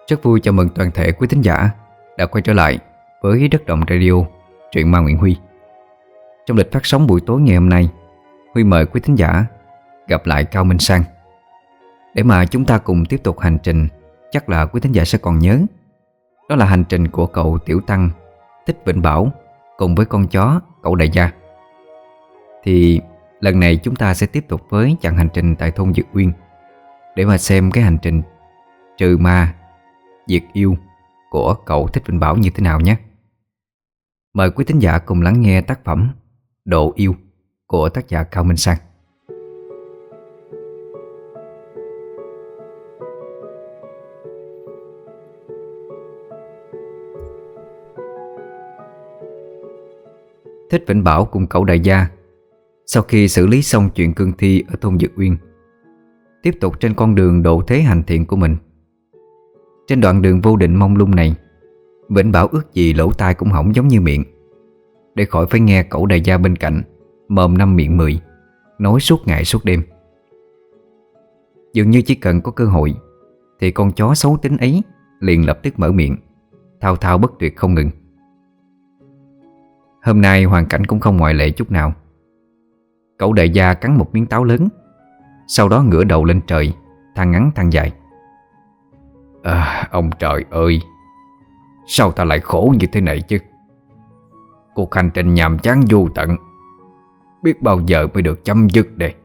Rất vui chào mừng toàn thể quý thính giả đã quay trở lại với Đất Động Radio, truyện ma Nguyễn Huy. Trong lịch phát sóng buổi tối ngày hôm nay, Huy mời quý thính giả gặp lại Cao Minh Sang để mà chúng ta cùng tiếp tục hành trình. Chắc là quý thính giả sẽ còn nhớ, đó là hành trình của cậu Tiểu Tăng Thích Vĩnh Bảo cùng với con chó cậu Đại Gia. Thì lần này chúng ta sẽ tiếp tục với chặng hành trình tại thôn Dược Uyên để mà xem cái hành trình trừ ma diệt yêu của cậu Thích Vĩnh Bảo như thế nào nhé. Mời quý thính giả cùng lắng nghe tác phẩm Độ Yêu của tác giả Cao Minh Sang. Thích Vĩnh Bảo cùng cậu Đại Gia sau khi xử lý xong chuyện cương thi ở thôn Dược Uyên, tiếp tục trên con đường độ thế hành thiện của mình. Trên đoạn đường vô định mông lung này, Vĩnh Bảo ước gì lỗ tai cũng hỏng giống như miệng, để khỏi phải nghe cậu Đại Gia bên cạnh mồm năm miệng mười nói suốt ngày suốt đêm. Dường như chỉ cần có cơ hội thì con chó xấu tính ấy liền lập tức mở miệng thao thao bất tuyệt không ngừng. Hôm nay hoàn cảnh cũng không ngoại lệ chút nào. Cậu Đại Gia cắn một miếng táo lớn, sau đó ngửa đầu lên trời, than ngắn than dài. Ông trời ơi, sao ta lại khổ như thế này chứ? Cuộc hành trình nhàm chán vô tận, biết bao giờ mới được chấm dứt đây.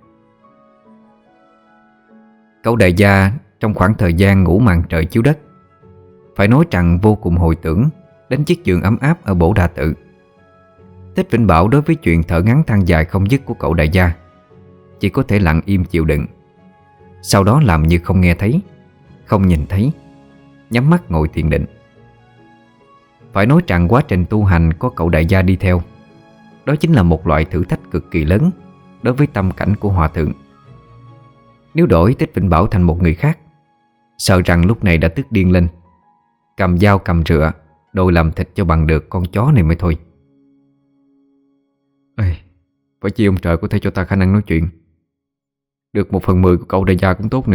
Cậu Đại Gia trong khoảng thời gian ngủ màn trời chiếu đất, phải nói rằng vô cùng hồi tưởng đến chiếc giường ấm áp ở Bổ Đa Tự. Thích Vĩnh Bảo đối với chuyện thở ngắn than dài không dứt của cậu Đại Gia chỉ có thể lặng im chịu đựng, sau đó làm như không nghe thấy, không nhìn thấy, nhắm mắt ngồi thiền định. Phải nói rằng quá trình tu hành có cậu Đại Gia đi theo, đó chính là một loại thử thách cực kỳ lớn đối với tâm cảnh của hòa thượng. Nếu đổi Thích Vĩnh Bảo thành một người khác, sợ rằng lúc này đã tức điên lên, cầm dao cầm rựa đòi làm thịt cho bằng được con chó này mới thôi. Phải chi ông trời có thể cho ta khả năng nói chuyện, được 1/10 của cậu Đại Gia cũng tốt nữa.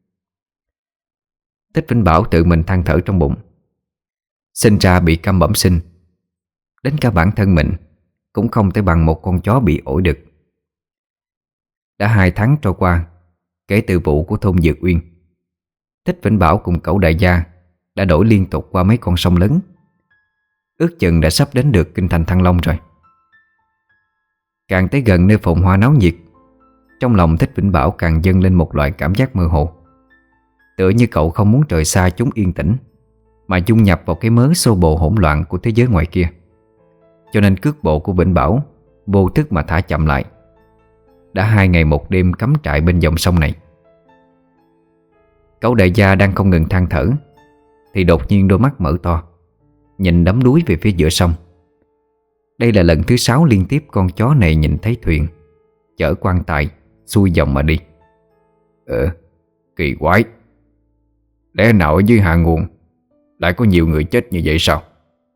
Thích Vĩnh Bảo tự mình than thở trong bụng. Sinh ra bị câm bẩm sinh, đến cả bản thân mình cũng không thể bằng một con chó bị ổi được. Đã 2 tháng trôi qua kể từ vụ của thôn Dược Uyên. Thích Vĩnh Bảo cùng cậu Đại Gia đã đổi liên tục qua mấy con sông lớn, ước chừng đã sắp đến được kinh thành Thăng Long rồi. Càng tới gần nơi phồn hoa náo nhiệt, trong lòng Thích Vĩnh Bảo càng dâng lên một loại cảm giác mơ hồ, tựa như cậu không muốn trời xa chúng yên tĩnh, mà dung nhập vào cái mớ xô bồ hỗn loạn của thế giới ngoài kia. Cho nên cước bộ của Vĩnh Bảo vô thức mà thả chậm lại. Đã 2 ngày 1 đêm cắm trại bên dòng sông này. Cậu Đại Gia đang không ngừng than thở thì đột nhiên đôi mắt mở to, nhìn đắm đuối về phía giữa sông. Đây là lần thứ 6 liên tiếp con chó này nhìn thấy thuyền chở quan tài xuôi dòng mà đi. Kỳ quái, lẽ nào ở dưới hạ nguồn lại có nhiều người chết như vậy sao?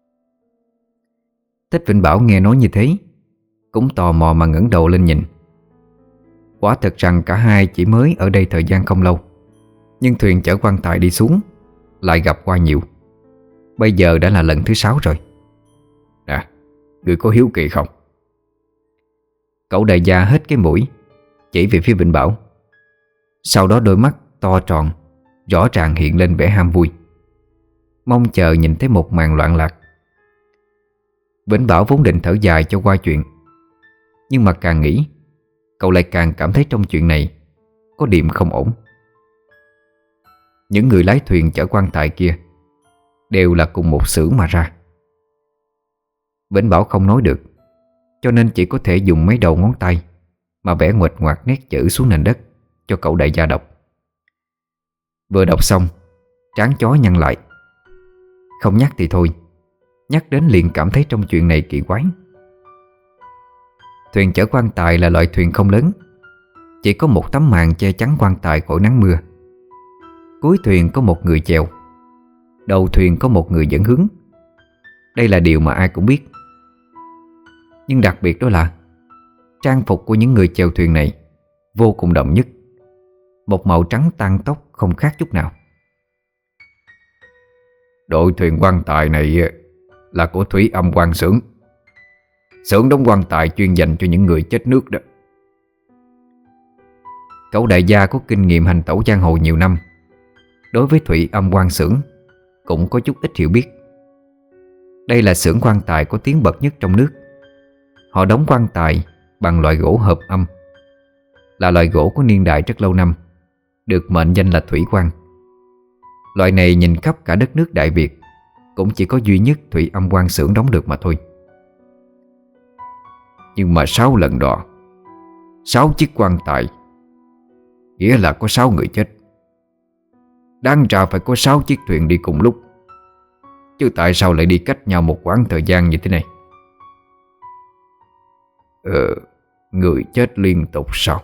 Thích Vĩnh Bảo nghe nói như thế cũng tò mò mà ngẩng đầu lên nhìn. Quả thật rằng cả hai chỉ mới ở đây thời gian không lâu, nhưng thuyền chở quan tài đi xuống lại gặp qua nhiều. Bây giờ đã là lần thứ 6 rồi. Nè, người có hiếu kỳ không? Cậu Đại Gia hết cái mũi chỉ về phía Vĩnh Bảo, sau đó đôi mắt to tròn rõ ràng hiện lên vẻ ham vui, mong chờ nhìn thấy một màn loạn lạc. Vĩnh Bảo vốn định thở dài cho qua chuyện, nhưng mà càng nghĩ cậu lại càng cảm thấy trong chuyện này có điểm không ổn. Những người lái thuyền chở quan tài kia đều là cùng một xưởng mà ra. Vĩnh Bảo không nói được, cho nên chỉ có thể dùng mấy đầu ngón tay mà vẽ nguệch ngoạc nét chữ xuống nền đất cho cậu Đại Gia đọc. Vừa đọc xong, trán chó nhăn lại. Không nhắc thì thôi, nhắc đến liền cảm thấy trong chuyện này kỳ quái. Thuyền chở quan tài là loại thuyền không lớn, chỉ có một tấm màn che chắn quan tài khỏi nắng mưa. Cuối thuyền có một người chèo, đầu thuyền có một người dẫn hướng. Đây là điều mà ai cũng biết. Nhưng đặc biệt đó là trang phục của những người chèo thuyền này vô cùng đậm nhất, một màu trắng tang tóc không khác chút nào. Đội thuyền quan tài này là của Thủy Âm Quan Xưởng. Xưởng đóng quan tài chuyên dành cho những người chết nước đó. Cậu đại gia có kinh nghiệm hành tẩu giang hồ nhiều năm, đối với Thủy Âm Quan Xưởng cũng có chút ít hiểu biết. Đây là xưởng quan tài có tiếng bậc nhất trong nước. Họ đóng quan tài bằng loại gỗ hợp âm, là loại gỗ có niên đại rất lâu năm, được mệnh danh là thủy quan. Loại này nhìn khắp cả đất nước Đại Việt cũng chỉ có duy nhất Thủy Âm Quan Xưởng đóng được mà thôi. Nhưng mà 6 lần đó, 6 chiếc quan tài, nghĩa là có 6 người chết. Đáng ra phải có 6 chiếc thuyền đi cùng lúc, chứ tại sao lại đi cách nhau một quãng thời gian như thế này? Người chết liên tục sao?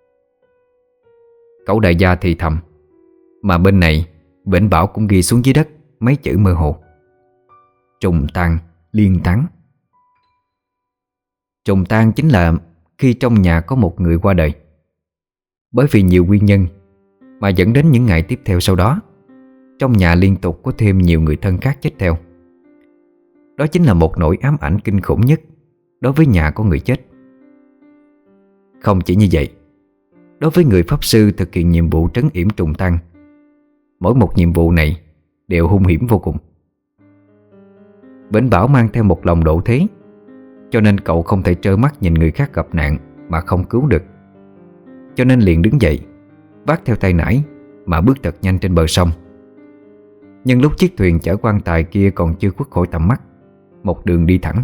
Cậu đại gia thì thầm. Mà bên này Vĩnh Bảo cũng ghi xuống dưới đất mấy chữ mơ hồ: trùng tang liên táng. Trùng tang chính là khi trong nhà có một người qua đời. Bởi vì nhiều nguyên nhân mà dẫn đến những ngày tiếp theo sau đó, trong nhà liên tục có thêm nhiều người thân khác chết theo. Đó chính là một nỗi ám ảnh kinh khủng nhất đối với nhà có người chết. Không chỉ như vậy, đối với người pháp sư thực hiện nhiệm vụ trấn yểm trùng tang, mỗi một nhiệm vụ này đều hung hiểm vô cùng. Vĩnh Bảo mang theo một lòng độ thế, cho nên cậu không thể trơ mắt nhìn người khác gặp nạn mà không cứu được. Cho nên liền đứng dậy, vác theo tay nải mà bước thật nhanh trên bờ sông. Nhưng lúc chiếc thuyền chở quan tài kia còn chưa khuất khỏi tầm mắt, một đường đi thẳng.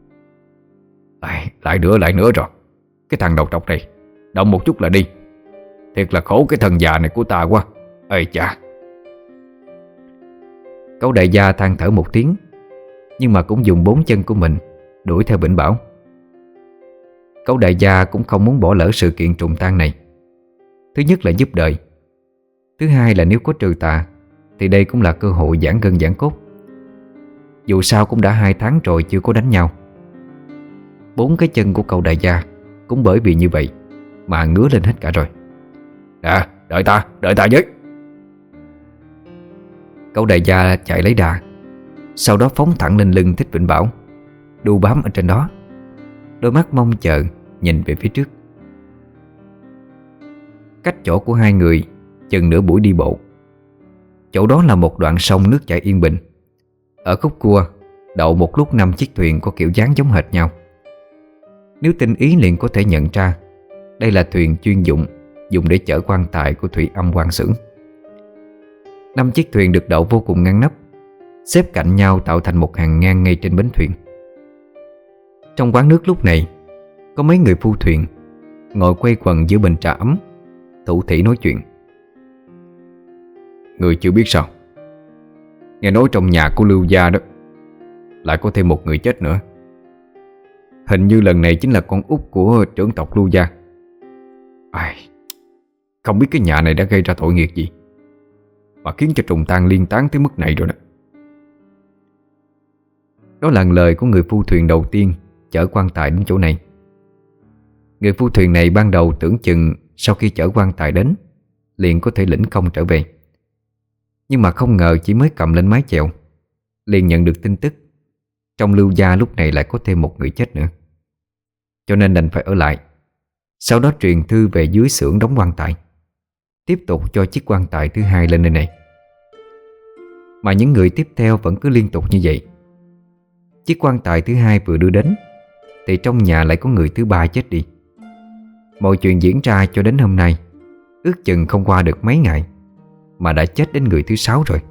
Lại nữa rồi. Cái thằng đầu trọc này, động một chút là đi. Thiệt là khổ cái thần già này của ta quá. Ây chà. Cậu đại gia than thở một tiếng, nhưng mà cũng dùng 4 chân của mình đuổi theo Vĩnh Bảo. Cậu đại gia cũng không muốn bỏ lỡ sự kiện trùng tang này. Thứ nhất là giúp đời, thứ hai là nếu có trừ tà thì đây cũng là cơ hội giãn gân giãn cốt. Dù sao cũng đã 2 tháng rồi chưa có đánh nhau. 4 cái chân của cậu đại gia cũng bởi vì như vậy mà ngứa lên hết cả rồi. Nè, đợi ta với. Cậu đại gia chạy lấy đà, sau đó phóng thẳng lên lưng Thích Vĩnh Bảo, đu bám ở trên đó, đôi mắt mong chờ nhìn về phía trước. Cách chỗ của hai người chừng nửa buổi đi bộ. Chỗ đó là một đoạn sông nước chảy yên bình. Ở khúc cua đậu một lúc 5 chiếc thuyền có kiểu dáng giống hệt nhau. Nếu tinh ý liền có thể nhận ra đây là thuyền chuyên dụng để chở quan tài của Thủy Âm Quan Xưởng. 5 chiếc thuyền được đậu vô cùng ngăn nắp, xếp cạnh nhau tạo thành một hàng ngang ngay trên bến thuyền. Trong quán nước lúc này có mấy người phu thuyền ngồi quây quần giữa bình trà ấm, thủ thỉ nói chuyện. Người chưa biết sao? Nghe nói trong nhà của Lưu gia đó lại có thêm một người chết nữa. Hình như lần này chính là con út của trưởng tộc Lưu gia. Không biết cái nhà này đã gây ra tội nghiệp gì mà khiến cho trùng tang liên tán tới mức này rồi đó. Đó là lời của người phu thuyền đầu tiên chở quan tài đến chỗ này. Người phu thuyền này ban đầu tưởng chừng sau khi chở quan tài đến liền có thể lĩnh công trở về. Nhưng mà không ngờ chỉ mới cầm lên mái chèo liền nhận được tin tức trong Lưu gia lúc này lại có thêm một người chết nữa. Cho nên đành phải ở lại, sau đó truyền thư về dưới xưởng đóng quan tài, tiếp tục cho chiếc quan tài thứ hai lên nơi này. Mà những người tiếp theo vẫn cứ liên tục như vậy. Chiếc quan tài thứ hai vừa đưa đến thì trong nhà lại có người thứ ba chết đi. Mọi chuyện diễn ra cho đến hôm nay ước chừng không qua được mấy ngày mà đã chết đến người thứ 6 rồi.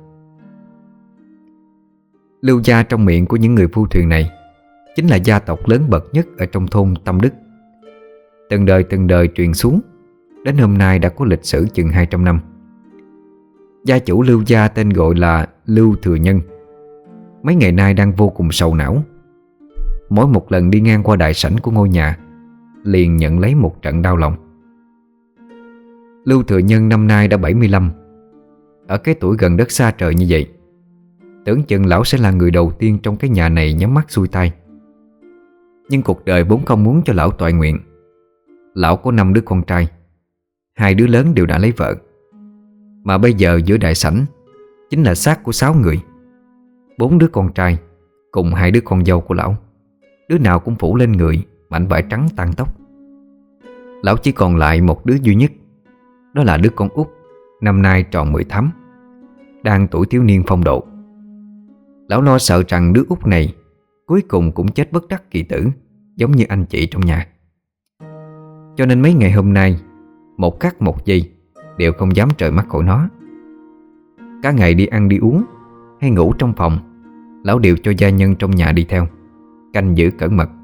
Lưu gia trong miệng của những người phu thuyền này chính là gia tộc lớn bậc nhất ở trong thôn Tâm Đức. Từng đời truyền xuống, đến hôm nay đã có lịch sử chừng 200 năm. Gia chủ Lưu gia tên gọi là Lưu Thừa Nhân. Mấy ngày nay đang vô cùng sầu não. Mỗi một lần đi ngang qua đại sảnh của ngôi nhà liền nhận lấy một trận đau lòng. Lưu Thừa Nhân năm nay đã 75. Ở cái tuổi gần đất xa trời như vậy, tưởng chừng lão sẽ là người đầu tiên trong cái nhà này nhắm mắt xuôi tay. Nhưng cuộc đời vốn không muốn cho lão toại nguyện. Lão có 5 đứa con trai, 2 đứa lớn đều đã lấy vợ. Mà bây giờ giữa đại sảnh chính là xác của 6 người, 4 đứa con trai cùng 2 đứa con dâu của lão, đứa nào cũng phủ lên người mảnh vải trắng tang tóc. Lão chỉ còn lại một đứa duy nhất, đó là đứa con út, năm nay tròn 18, đang tuổi thiếu niên phong độ. Lão lo sợ rằng đứa út này cuối cùng cũng chết bất đắc kỳ tử, giống như anh chị trong nhà. Cho nên mấy ngày hôm nay, một khắc một giây đều không dám rời mắt khỏi nó. Cả ngày đi ăn đi uống hay ngủ trong phòng, lão đều cho gia nhân trong nhà đi theo, canh giữ cẩn mật.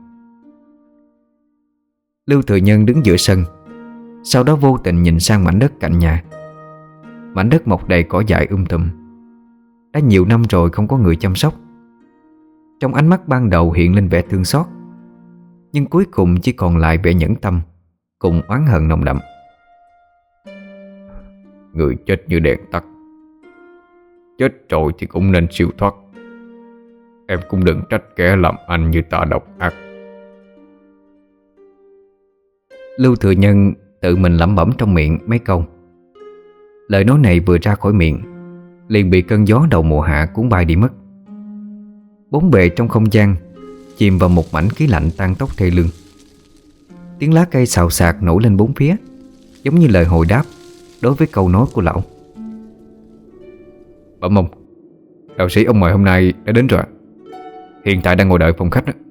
Lưu Thừa Nhân đứng giữa sân, sau đó vô tình nhìn sang mảnh đất cạnh nhà. Mảnh đất mọc đầy cỏ dại tùm. Đã nhiều năm rồi không có người chăm sóc. Trong ánh mắt ban đầu hiện lên vẻ thương xót, nhưng cuối cùng chỉ còn lại vẻ nhẫn tâm cùng oán hận nồng đậm. Người chết như đèn tắt, chết rồi thì cũng nên siêu thoát. Em cũng đừng trách kẻ làm anh như ta độc ác. Lưu Thừa Nhân tự mình lẩm bẩm trong miệng mấy câu. Lời nói này vừa ra khỏi miệng liền bị cơn gió đầu mùa hạ cuốn bay đi mất. Bốn bề trong không gian chìm vào một mảnh khí lạnh tan tóc thê lương. Tiếng lá cây xào xạc nổi lên bốn phía, giống như lời hồi đáp đối với câu nói của lão. Bẩm ông, đạo sĩ ông mời hôm nay đã đến rồi. Hiện tại đang ngồi đợi phòng khách đó.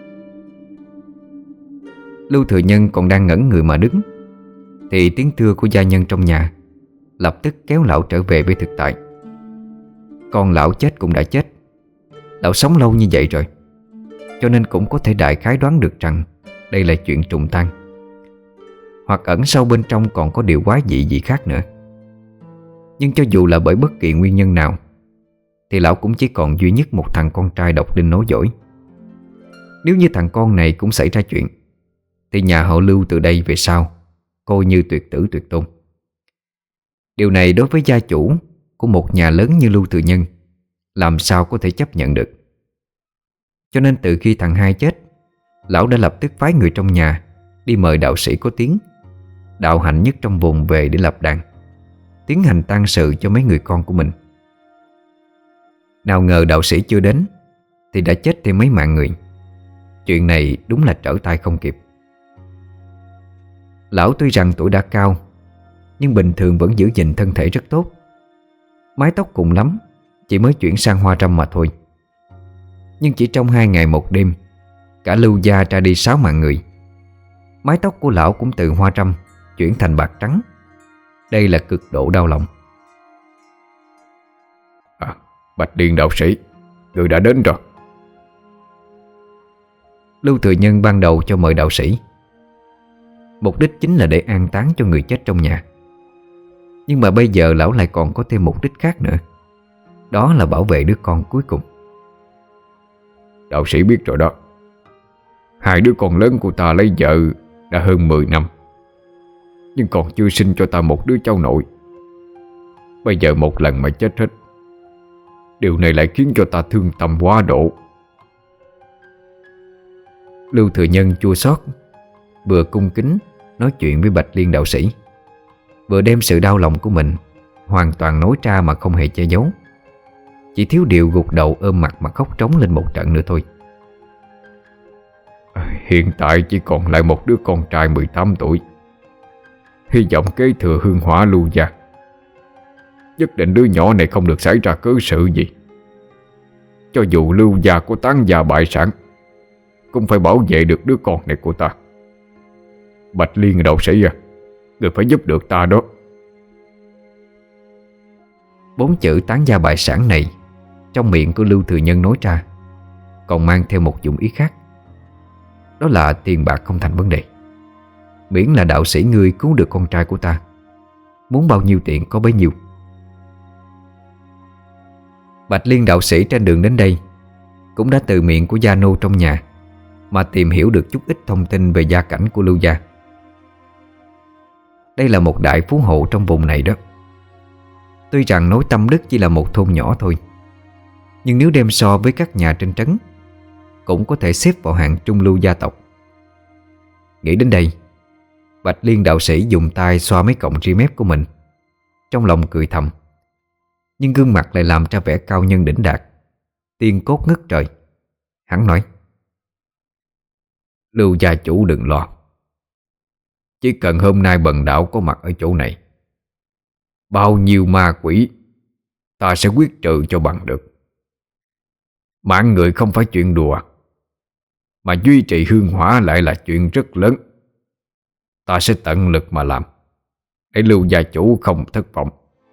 Lưu Thừa Nhân còn đang ngẩn người mà đứng thì tiếng thưa của gia nhân trong nhà lập tức kéo lão trở về với thực tại. Con lão chết cũng đã chết, lão sống lâu như vậy rồi, cho nên cũng có thể đại khái đoán được rằng đây là chuyện trùng tang, hoặc ẩn sâu bên trong còn có điều quái dị gì khác nữa. Nhưng cho dù là bởi bất kỳ nguyên nhân nào thì lão cũng chỉ còn duy nhất một thằng con trai độc đinh nối dõi. Nếu như thằng con này cũng xảy ra chuyện thì nhà họ Lưu từ đây về sau coi như tuyệt tử tuyệt tôn. Điều này đối với gia chủ của một nhà lớn như Lưu Thừa Nhân làm sao có thể chấp nhận được. Cho nên từ khi thằng hai chết, lão đã lập tức phái người trong nhà đi mời đạo sĩ có tiếng, đạo hạnh nhất trong vùng về để lập đàn, tiến hành tang sự cho mấy người con của mình. Nào ngờ đạo sĩ chưa đến thì đã chết thêm mấy mạng người. Chuyện này đúng là trở tay không kịp. Lão tuy rằng tuổi đã cao, nhưng bình thường vẫn giữ gìn thân thể rất tốt. Mái tóc cùng lắm chỉ mới chuyển sang hoa râm mà thôi. Nhưng chỉ trong 2 ngày 1 đêm, cả Lưu gia ra đi 6 mạng người. Mái tóc của lão cũng từ hoa râm chuyển thành bạc trắng. Đây là cực độ đau lòng. Bạch Liên đạo sĩ, người đã đến rồi. Lưu Thừa Nhân ban đầu cho mời đạo sĩ, mục đích chính là để an táng cho người chết trong nhà. Nhưng mà bây giờ lão lại còn có thêm mục đích khác nữa, đó là bảo vệ đứa con cuối cùng. Đạo sĩ biết rồi đó. 2 đứa con lớn của ta lấy vợ đã hơn 10 năm, nhưng còn chưa sinh cho ta một đứa cháu nội. Bây giờ một lần mà chết hết, điều này lại khiến cho ta thương tâm quá độ. Lưu Thừa Nhân chua xót, vừa cung kính nói chuyện với Bạch Liên đạo sĩ, vừa đem sự đau lòng của mình hoàn toàn nói ra mà không hề che giấu. Chỉ thiếu điều gục đầu ôm mặt mà khóc trống lên một trận nữa thôi. Hiện tại chỉ còn lại một đứa con trai 18 tuổi, hy vọng kế thừa hương hỏa Lưu gia. Nhất định đứa nhỏ này không được xảy ra cớ sự gì. Cho dù Lưu gia có tán gia bại sản, cũng phải bảo vệ được đứa con này của ta. Bạch Liên đạo sĩ à, người phải giúp được ta đó. 4 chữ tán gia bại sản này trong miệng của Lưu Thừa Nhân nói ra còn mang theo một dụng ý khác. Đó là tiền bạc không thành vấn đề, miễn là đạo sĩ ngươi cứu được con trai của ta, muốn bao nhiêu tiền có bấy nhiêu. Bạch Liên đạo sĩ trên đường đến đây cũng đã từ miệng của gia nô trong nhà mà tìm hiểu được chút ít thông tin về gia cảnh của Lưu gia. Đây là một đại phú hộ trong vùng này đó. Tuy rằng nói Tâm Đức chỉ là một thôn nhỏ thôi, nhưng nếu đem so với các nhà trên trấn cũng có thể xếp vào hạng trung lưu gia tộc. Nghĩ đến đây, Bạch Liên đạo sĩ dùng tay xoa mấy cọng ria mép của mình, trong lòng cười thầm, nhưng gương mặt lại làm ra vẻ cao nhân đỉnh đạt. tiên cốt ngất trời. Hắn nói: Lưu gia chủ đừng lo. Chỉ cần hôm nay bần đạo có mặt ở chỗ này, bao nhiêu ma quỷ ta sẽ quyết trừ cho bằng được. Mạng người không phải chuyện đùa, mà duy trì hương hỏa lại là chuyện rất lớn. Ta sẽ tận lực mà làm, để Lưu gia chủ không thất vọng.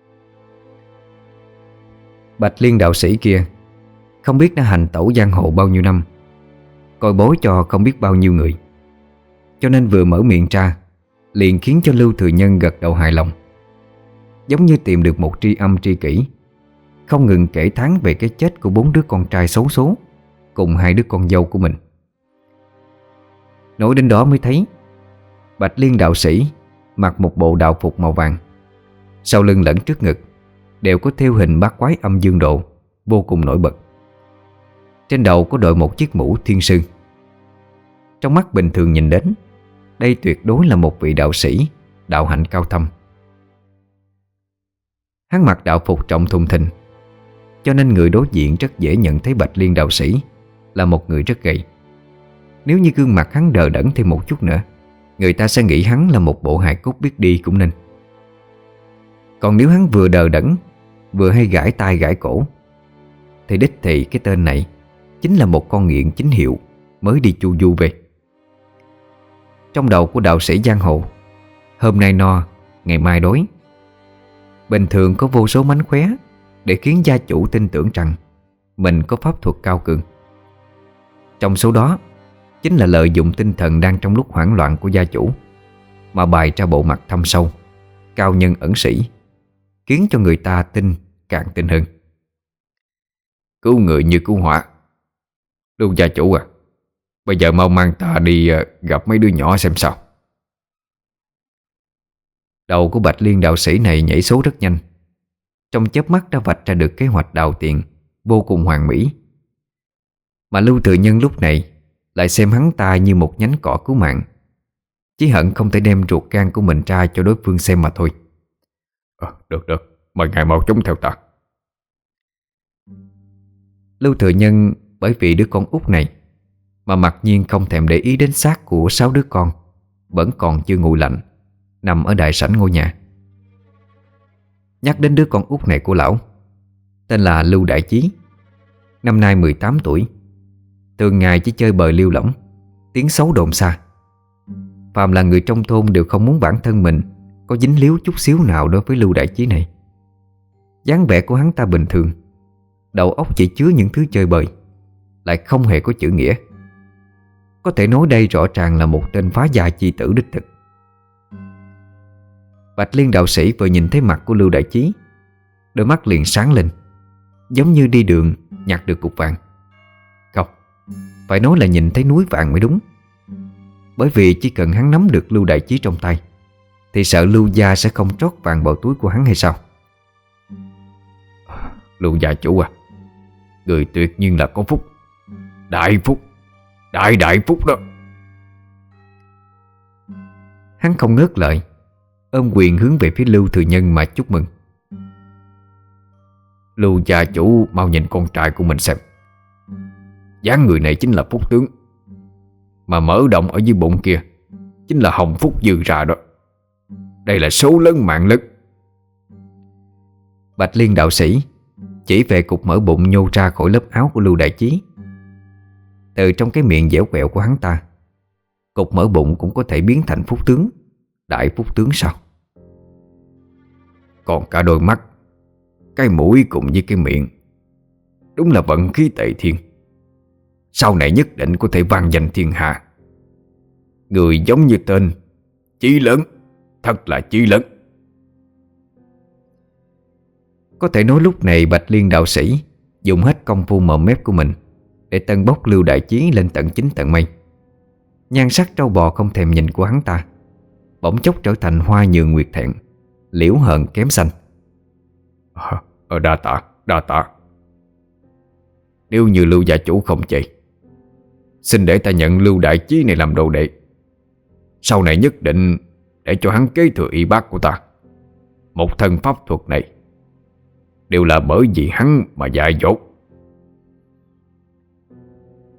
Bạch Liên đạo sĩ kia không biết đã hành tẩu giang hồ bao nhiêu năm, coi bối cho không biết bao nhiêu người, cho nên vừa mở miệng ra liền khiến cho Lưu Thừa Nhân gật đầu hài lòng, giống như tìm được một tri âm tri kỷ, không ngừng kể thán về cái chết của 4 đứa con trai xấu số cùng 2 đứa con dâu của mình. Nói đến đó mới thấy Bạch Liên đạo sĩ mặc một bộ đạo phục màu vàng, sau lưng lẫn trước ngực đều có thêu hình bát quái âm dương độ, vô cùng nổi bật. Trên đầu có đội một chiếc mũ thiên sư. Trong mắt bình thường nhìn đến, đây tuyệt đối là một vị đạo sĩ đạo hạnh cao thâm. Hắn mặc đạo phục trọng thùng thình, cho nên người đối diện rất dễ nhận thấy Bạch Liên đạo sĩ là một người rất gầy. Nếu như gương mặt hắn đờ đẫn thêm một chút nữa, người ta sẽ nghĩ hắn là một bộ hài cốt biết đi cũng nên. Còn nếu hắn vừa đờ đẫn vừa hay gãi tai gãi cổ, thì đích thị cái tên này chính là một con nghiện chính hiệu mới đi chu du về. Trong đầu của đạo sĩ giang hồ, hôm nay no, ngày mai đói. Bình thường có vô số mánh khóe để khiến gia chủ tin tưởng rằng mình có pháp thuật cao cường. Trong số đó chính là lợi dụng tinh thần đang trong lúc hoảng loạn của gia chủ mà bày ra bộ mặt thâm sâu, cao nhân ẩn sĩ, khiến cho người ta tin càng tin hơn. Cứu người như cứu hỏa. Lưu gia chủ à, bây giờ mau mang ta đi gặp mấy đứa nhỏ xem sao. Đầu của Bạch Liên đạo sĩ này nhảy số rất nhanh, trong chớp mắt đã vạch ra được kế hoạch đào tiền vô cùng hoàn mỹ. Mà Lưu Thừa Nhân lúc này lại xem hắn ta như một nhánh cỏ cứu mạng, chỉ hận không thể đem ruột gan của mình ra cho đối phương xem mà thôi. Được, mời ngài mau chúng theo ta. Lưu Thừa Nhân bởi vì đứa con út này mà mặc nhiên không thèm để ý đến xác của 6 đứa con vẫn còn chưa nguội lạnh nằm ở đại sảnh ngôi nhà. Nhắc đến đứa con út này của lão, tên là Lưu Đại Chí, năm nay 18 tuổi, thường ngày chỉ chơi bời liêu lỏng, tiếng xấu đồn xa. Phàm là người trong thôn đều không muốn bản thân mình có dính líu chút xíu nào đối với Lưu Đại Chí này. Dáng vẻ của hắn ta bình thường, đầu óc chỉ chứa những thứ chơi bời, lại không hề có chữ nghĩa. Có thể nói đây rõ ràng là một tên phá gia chi tử đích thực. Bạch Liên đạo sĩ vừa nhìn thấy mặt của Lưu Đại Chí, đôi mắt liền sáng lên, giống như đi đường nhặt được cục vàng. Không, phải nói là nhìn thấy núi vàng mới đúng. Bởi vì chỉ cần hắn nắm được Lưu Đại Chí trong tay thì sợ Lưu gia sẽ không trót vàng vào túi của hắn hay sao? Lưu gia chủ à, người tuyệt nhiên là có phúc, đại phúc, đại phúc đó. Hắn không ngớt lời, ôm quyền hướng về phía Lưu Thừa Nhân mà chúc mừng. Lưu gia chủ mau nhìn con trai của mình xem, dáng người này chính là phúc tướng, mà mở động ở dưới bụng kia chính là hồng phúc dư ra đó. Đây là số lớn mạng lớn. Bạch Liên đạo sĩ chỉ về cục mỡ bụng nhô ra khỏi lớp áo của Lưu Đại Chí. Từ trong cái miệng dẻo quẹo của hắn ta, cục mỡ bụng cũng có thể biến thành phúc tướng, đại phúc tướng sao? Còn cả đôi mắt, cái mũi cùng với cái miệng, đúng là vận khí tề thiên. Sau này nhất định có thể vang danh thiên hạ. Người giống như tên, chí lớn, thật là chí lớn. Có thể nói lúc này Bạch Liên đạo sĩ dùng hết công phu mồm mép của mình để tâng bốc Lưu Đại Chí lên tận chín tận mây. Nhan sắc trâu bò không thèm nhìn của hắn ta bỗng chốc trở thành hoa nhường nguyệt thẹn, liễu hờn kém xanh. Đa tạ. Nếu như Lưu gia chủ không chê, xin để ta nhận Lưu Đại Chí này làm đồ đệ. Sau này nhất định để cho hắn kế thừa y bác của ta. Một thân pháp thuật này đều là bởi vì hắn mà dạy dỗ.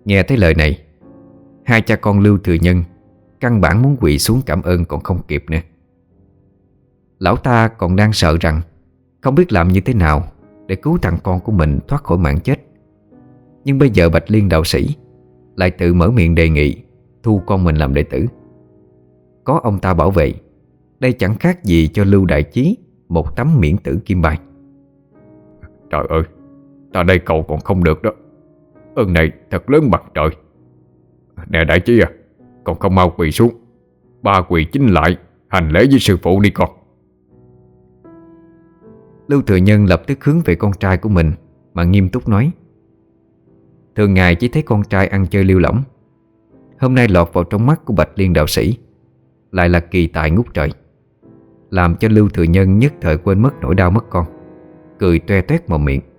Nghe thấy lời này, hai cha con Lưu Thừa Nhân căn bản muốn quỳ xuống cảm ơn còn không kịp nữa. Lão ta còn đang sợ rằng không biết làm như thế nào để cứu thằng con của mình thoát khỏi mạng chết. Nhưng bây giờ Bạch Liên đạo sĩ lại tự mở miệng đề nghị thu con mình làm đệ tử. Có ông ta bảo vệ, đây chẳng khác gì cho Lưu Đại Chí một tấm miễn tử kim bài. Trời ơi, ta đây cậu còn không được đó. Ơn này thật lớn bằng trời. Nè Đại Chí à, còn không mau quỳ xuống, ba quỳ chính lại hành lễ với sư phụ đi con. Lưu Thừa Nhân lập tức hướng về con trai của mình mà nghiêm túc nói. Thường ngày chỉ thấy con trai ăn chơi lêu lỏng, hôm nay lọt vào trong mắt của Bạch Liên đạo sĩ lại là kỳ tài ngút trời, làm cho Lưu Thừa Nhân nhất thời quên mất nỗi đau mất con, cười toe toét mồm miệng.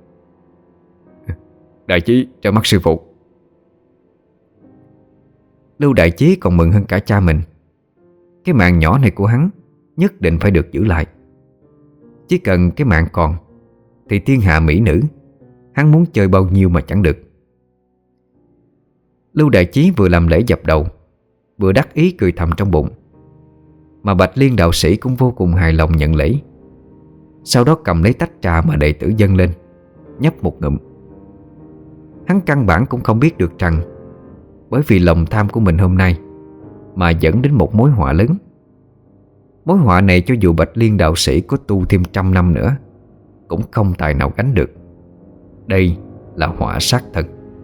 Đại Chí ra mắt sư phụ. Lưu Đại Chí còn mừng hơn cả cha mình. Cái mạng nhỏ này của hắn nhất định phải được giữ lại. Chỉ cần cái mạng còn thì thiên hạ mỹ nữ hắn muốn chơi bao nhiêu mà chẳng được. Lưu Đại Chí vừa làm lễ dập đầu, vừa đắc ý cười thầm trong bụng. Mà Bạch Liên đạo sĩ cũng vô cùng hài lòng nhận lễ. Sau đó cầm lấy tách trà mà đệ tử dâng lên, nhấp một ngụm. Hắn căn bản cũng không biết được rằng bởi vì lòng tham của mình hôm nay mà dẫn đến một mối họa lớn. Mối họa này cho dù Bạch Liên đạo sĩ có tu thêm 100 năm nữa cũng không tài nào gánh được. Đây là họa sát thân.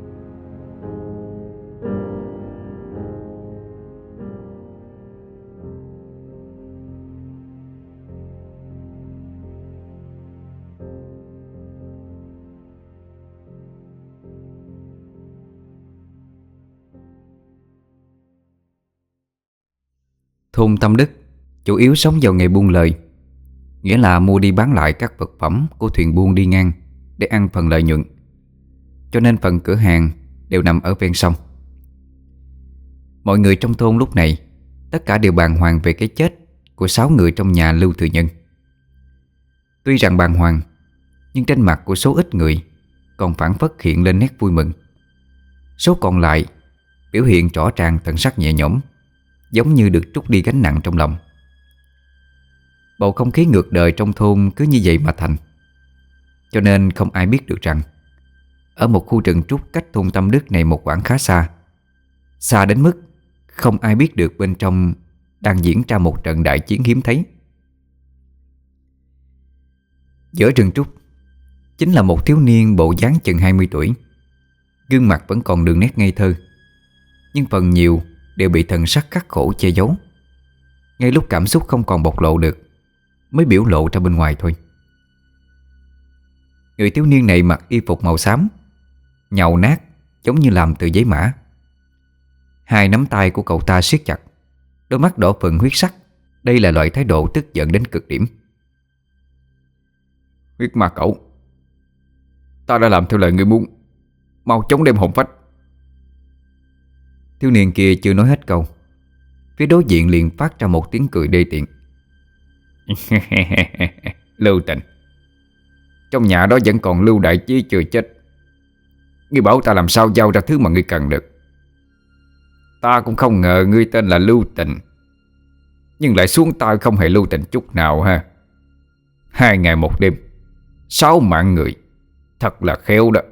Thôn Tâm Đức chủ yếu sống vào nghề buôn lời, nghĩa là mua đi bán lại các vật phẩm của thuyền buôn đi ngang để ăn phần lợi nhuận. Cho nên phần cửa hàng đều nằm ở ven sông. Mọi người trong thôn lúc này tất cả đều bàng hoàng về cái chết của 6 người trong nhà Lưu Thừa Nhân. Tuy rằng bàng hoàng, nhưng trên mặt của số ít người còn phảng phất hiện lên nét vui mừng. Số còn lại biểu hiện rõ ràng thần sắc nhẹ nhõm, giống như được trút đi gánh nặng trong lòng. Bầu không khí ngược đời trong thôn cứ như vậy mà thành. Cho nên không ai biết được rằng ở một khu rừng trúc cách thôn Tâm Đức này một quãng khá xa, xa đến mức không ai biết được bên trong đang diễn ra một trận đại chiến hiếm thấy. Giữa rừng trúc chính là một thiếu niên bộ dáng chừng 20 tuổi. Gương mặt vẫn còn đường nét ngây thơ, nhưng phần nhiều đều bị thần sắc khắc khổ che giấu. Ngay lúc cảm xúc không còn bộc lộ được mới biểu lộ ra bên ngoài thôi. Người thiếu niên này mặc y phục màu xám, nhàu nát giống như làm từ giấy mã. Hai nắm tay của cậu ta siết chặt, đôi mắt đỏ phừng huyết sắc. Đây là loại thái độ tức giận đến cực điểm. Huyết ma cậu, ta đã làm theo lời ngươi muốn, mau chống đem hồn phách. Thiếu niên kia chưa nói hết câu, phía đối diện liền phát ra một tiếng cười đê tiện. Lưu Tình, trong nhà đó vẫn còn Lưu Đại Chí chưa chết. Ngươi bảo ta làm sao giao ra thứ mà ngươi cần được. Ta cũng không ngờ ngươi tên là Lưu Tình, nhưng lại xuống tay không hề lưu tình chút nào ha. 2 ngày 1 đêm, 6 mạng người, thật là khéo đó.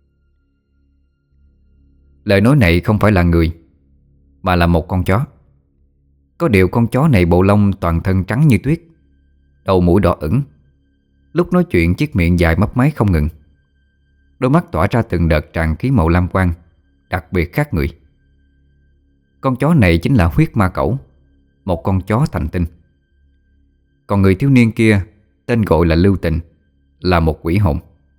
Lời nói này không phải là người, mà là một con chó. Có điều con chó này bộ lông toàn thân trắng như tuyết, đầu mũi đỏ ửng. Lúc nói chuyện chiếc miệng dài mấp máy không ngừng, đôi mắt tỏa ra từng đợt tràn khí màu lam quang, đặc biệt khác người. Con chó này chính là huyết ma cẩu, một con chó thành tinh. Còn người thiếu niên kia tên gọi là Lưu Tình, là một quỷ hồn.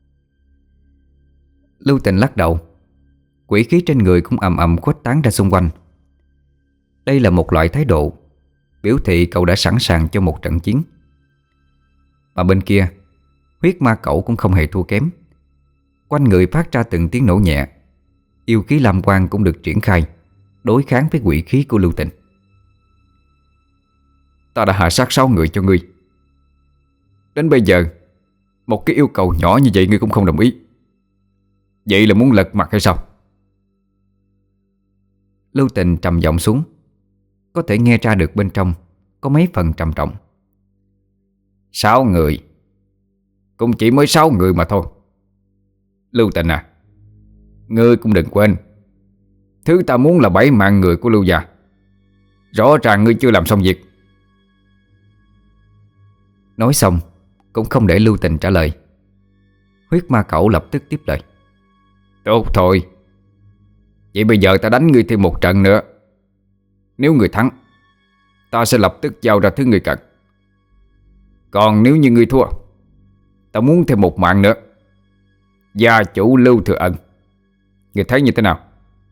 Lưu Tình lắc đầu, quỷ khí trên người cũng ầm ầm khuếch tán ra xung quanh. Đây là một loại thái độ biểu thị cậu đã sẵn sàng cho một trận chiến. Mà bên kia, huyết ma cẩu cũng không hề thua kém. Quanh người phát ra từng tiếng nổ nhẹ, yêu khí lam quang cũng được triển khai đối kháng với quỷ khí của Lưu Tình. Ta đã hạ sát 6 người cho ngươi. Đến bây giờ, một cái yêu cầu nhỏ như vậy ngươi cũng không đồng ý. Vậy là muốn lật mặt hay sao? Lưu Tình trầm giọng xuống, có thể nghe ra được bên trong có mấy phần trầm trọng. 6 người. Cũng chỉ mới 6 người mà thôi. Lưu Tình à, ngươi cũng đừng quên, thứ ta muốn là 7 mạng người của Lưu gia. Rõ ràng ngươi chưa làm xong việc. Nói xong cũng không để Lưu Tình trả lời, huyết ma cẩu lập tức tiếp lời. Tốt thôi, vậy bây giờ ta đánh ngươi thêm một trận nữa. Nếu ngươi thắng, ta sẽ lập tức giao ra thứ ngươi cần. Còn nếu như ngươi thua, ta muốn thêm một mạng nữa. Gia chủ Lưu Thừa Ân, ngươi thấy như thế nào?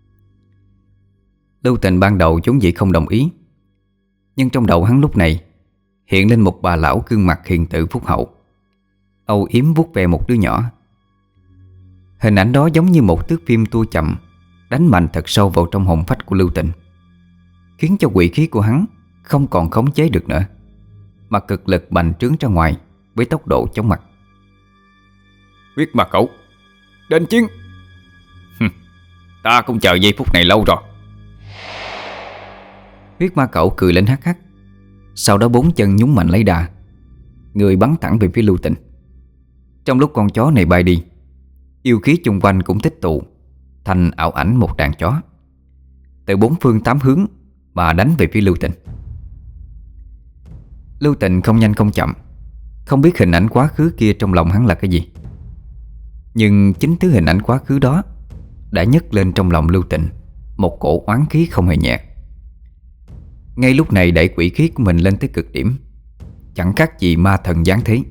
Lưu Tình ban đầu vốn dĩ không đồng ý, nhưng trong đầu hắn lúc này hiện lên một bà lão gương mặt hiền từ phúc hậu, âu yếm vuốt ve một đứa nhỏ. Hình ảnh đó giống như một thước phim tua chậm đánh mạnh thật sâu vào trong hồn phách của Lưu Tình, khiến cho quỷ khí của hắn không còn khống chế được nữa, mà cực lực bành trướng ra ngoài với tốc độ chóng mặt. Huyết ma cẩu, đến chiến! Ta cũng chờ giây phút này lâu rồi. Huyết ma cẩu cười lên hắc hắc, sau đó 4 chân nhún mạnh lấy đà, người bắn thẳng về phía Lưu Tình. Trong lúc con chó này bay đi, yêu khí chung quanh cũng tích tụ thành ảo ảnh một đàn chó, từ 4 phương 8 hướng mà đánh về phía Lưu Tình. Lưu Tình không nhanh không chậm, không biết hình ảnh quá khứ kia trong lòng hắn là cái gì, nhưng chính thứ hình ảnh quá khứ đó đã nhấc lên trong lòng Lưu Tình một cổ oán khí không hề nhẹ. Ngay lúc này đẩy quỷ khí của mình lên tới cực điểm, chẳng khác gì ma thần giáng thế.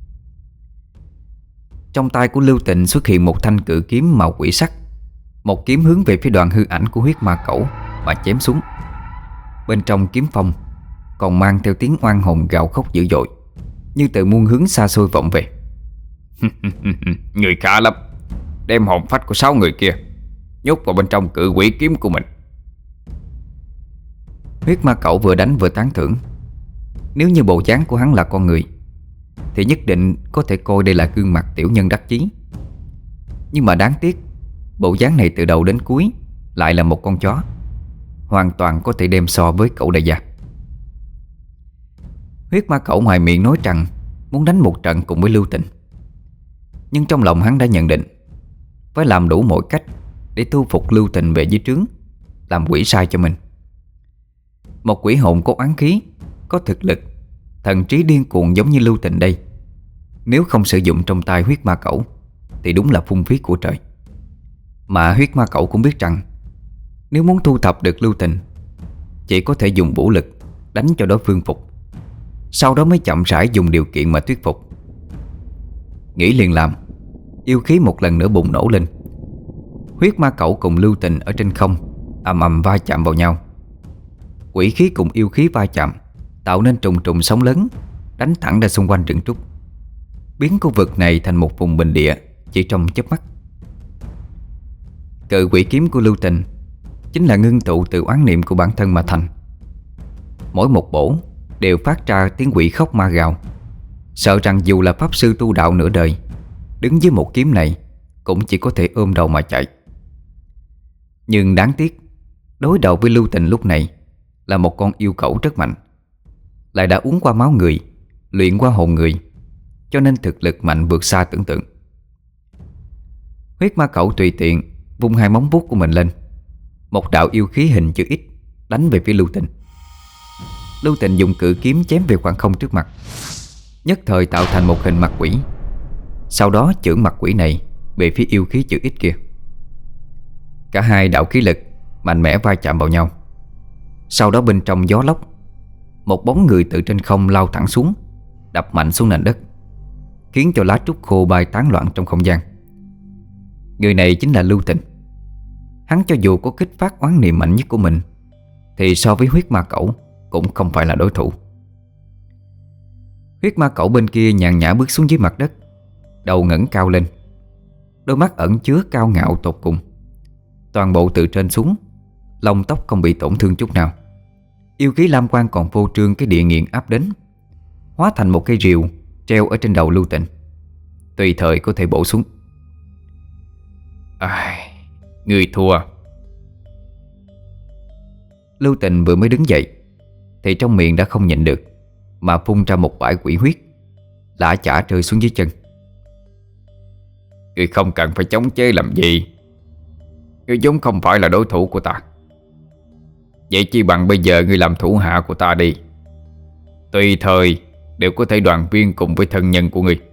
Trong tay của Lưu Tình xuất hiện một thanh cự kiếm màu quỷ sắc, một kiếm hướng về phía đoàn hư ảnh của huyết ma cẩu mà chém xuống. Bên trong kiếm phong còn mang theo tiếng oan hồn gào khóc dữ dội, như từ muôn hướng xa xôi vọng về. Người khá lắm, đem hồn phách của 6 người kia nhốt vào bên trong cự quỷ kiếm của mình. Huyết ma cẩu vừa đánh vừa tán thưởng. Nếu như bộ dáng của hắn là con người thì nhất định có thể coi đây là gương mặt tiểu nhân đắc chí. Nhưng mà đáng tiếc, bộ dáng này từ đầu đến cuối lại là một con chó, hoàn toàn có thể đem so với cẩu đại gia. Huyết ma cẩu ngoài miệng nói rằng muốn đánh một trận cùng với Lưu Tình, nhưng trong lòng hắn đã nhận định phải làm đủ mọi cách để thu phục Lưu Tình về dưới trướng, làm quỷ sai cho mình. Một quỷ hồn có oán khí, có thực lực, thần trí điên cuồng giống như Lưu Tình đây, nếu không sử dụng trong tay huyết ma cẩu thì đúng là phung phí của trời. Mà huyết ma cẩu cũng biết rằng nếu muốn thu thập được Lưu Tình, chỉ có thể dùng vũ lực đánh cho đối phương phục, sau đó mới chậm rãi dùng điều kiện mà thuyết phục. Nghĩ liền làm, yêu khí một lần nữa bùng nổ lên. Huyết ma cẩu cùng Lưu Tình ở trên không ầm ầm va chạm vào nhau. Quỷ khí cùng yêu khí va chạm tạo nên trùng trùng sóng lớn, đánh thẳng ra xung quanh rừng trúc, biến khu vực này thành một vùng bình địa chỉ trong chớp mắt. Cự quỷ kiếm của Lưu Tình chính là ngưng tụ từ oán niệm của bản thân mà thành. Mỗi một bổ đều phát ra tiếng quỷ khóc ma gào, sợ rằng dù là pháp sư tu đạo nửa đời, đứng dưới một kiếm này cũng chỉ có thể ôm đầu mà chạy. Nhưng đáng tiếc, đối đầu với Lưu Tình lúc này là một con yêu cẩu rất mạnh, lại đã uống qua máu người, luyện qua hồn người, cho nên thực lực mạnh vượt xa tưởng tượng. Huyết ma cẩu tùy tiện vung 2 móng vuốt của mình lên, một đạo yêu khí hình chữ X đánh về phía Lưu Tình. Lưu Tình dùng cự kiếm chém về khoảng không trước mặt, nhất thời tạo thành một hình mặt quỷ, sau đó chưởng mặt quỷ này về phía yêu khí chữ X kia. Cả hai đạo khí lực mạnh mẽ va chạm vào nhau. Sau đó bên trong gió lốc, một bóng người từ trên không lao thẳng xuống, đập mạnh xuống nền đất, khiến cho lá trúc khô bay tán loạn trong không gian. Người này chính là Lưu Tình. Hắn cho dù có kích phát oán niệm mạnh nhất của mình thì so với huyết ma cẩu cũng không phải là đối thủ. Huyết ma cẩu bên kia nhàn nhã bước xuống dưới mặt đất, đầu ngẩng cao lên, đôi mắt ẩn chứa cao ngạo tột cùng. Toàn bộ từ trên xuống, lông tóc không bị tổn thương chút nào. Yêu khí lam quang còn phô trương cái địa nghiện áp đến, hóa thành một cây rìu treo ở trên đầu Lưu Tình, tùy thời có thể bổ xuống. Người thua. Lưu Tình vừa mới đứng dậy thì trong miệng đã không nhịn được mà phun ra một bãi quỷ huyết, lã chả rơi xuống dưới chân. Ngươi không cần phải chống chế làm gì. Ngươi vốn không phải là đối thủ của ta. Vậy chi bằng bây giờ ngươi làm thủ hạ của ta đi. Tùy thời đều có thể đoàn viên cùng với thân nhân của ngươi.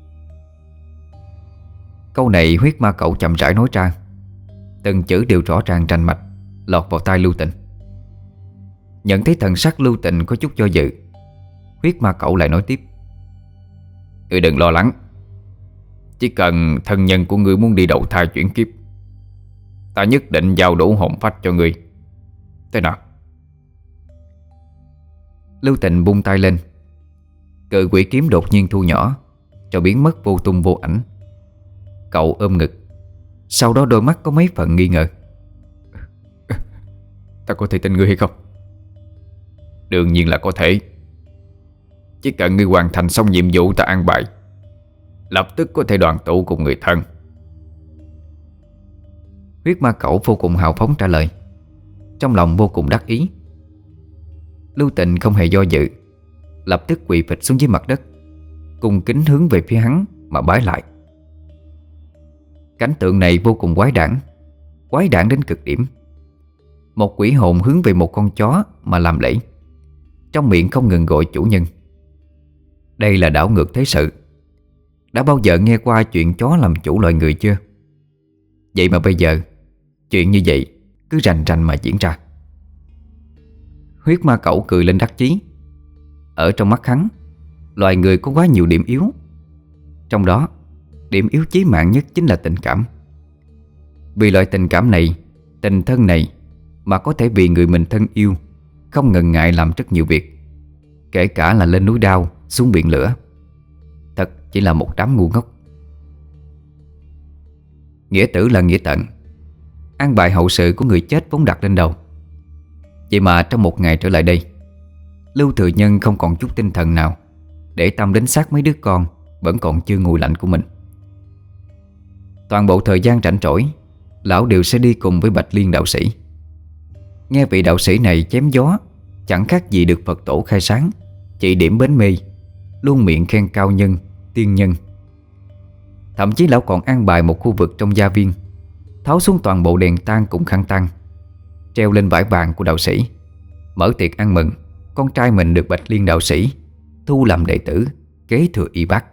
Câu này huyết ma cẩu chậm rãi nói ra, từng chữ đều rõ ràng rành mạch lọt vào tai Lưu Tình. Nhận thấy thần sắc Lưu Tình có chút do dự, huyết ma cẩu lại nói tiếp: Ngươi đừng lo lắng. Chỉ cần thân nhân của ngươi muốn đi đầu thai chuyển kiếp, ta nhất định giao đủ hồn phách cho ngươi. Thế nào? Lưu Tình vung tay lên, cự quỷ kiếm đột nhiên thu nhỏ cho biến mất vô tung vô ảnh. Cậu ôm ngực, sau đó đôi mắt có mấy phần nghi ngờ. Ta có thể tin ngươi hay không? Đương nhiên là có thể. Chỉ cần ngươi hoàn thành xong nhiệm vụ ta an bài, lập tức có thể đoàn tụ cùng người thân. Huyết ma cẩu vô cùng hào phóng trả lời, trong lòng vô cùng đắc ý. Lưu Tình không hề do dự, lập tức quỳ phịch xuống dưới mặt đất, cung kính hướng về phía hắn mà bái lại. Cảnh tượng này vô cùng quái đản đến cực điểm. Một quỷ hồn hướng về một con chó mà làm lễ, trong miệng không ngừng gọi chủ nhân. Đây là đảo ngược thế sự. Đã bao giờ nghe qua chuyện chó làm chủ loài người chưa? Vậy mà bây giờ chuyện như vậy cứ rành rành mà diễn ra. Huyết ma cẩu cười lên đắc chí. Ở trong mắt hắn, loài người có quá nhiều điểm yếu. Trong đó, điểm yếu chí mạng nhất chính là tình cảm. Vì loại tình cảm này, tình thân này mà có thể vì người mình thân yêu không ngần ngại làm rất nhiều việc, kể cả là lên núi đao, xuống biển lửa. Thật chỉ là một đám ngu ngốc. Nghĩa tử là nghĩa tận, an bài hậu sự của người chết vốn đặt lên đầu. Vậy mà trong một ngày trở lại đây, Lưu Thừa Nhân không còn chút tinh thần nào để tâm đến xác mấy đứa con vẫn còn chưa nguội lạnh của mình. Toàn bộ thời gian rảnh rỗi, lão đều sẽ đi cùng với Bạch Liên đạo sĩ. Nghe vị đạo sĩ này chém gió chẳng khác gì được Phật tổ khai sáng, chỉ điểm bến mê, luôn miệng khen cao nhân, tiên nhân. Thậm chí lão còn an bài một khu vực trong gia viên, tháo xuống toàn bộ đèn tang cùng khăn tang, treo lên vải vàng của đạo sĩ, mở tiệc ăn mừng con trai mình được Bạch Liên đạo sĩ thu làm đệ tử, kế thừa y bác.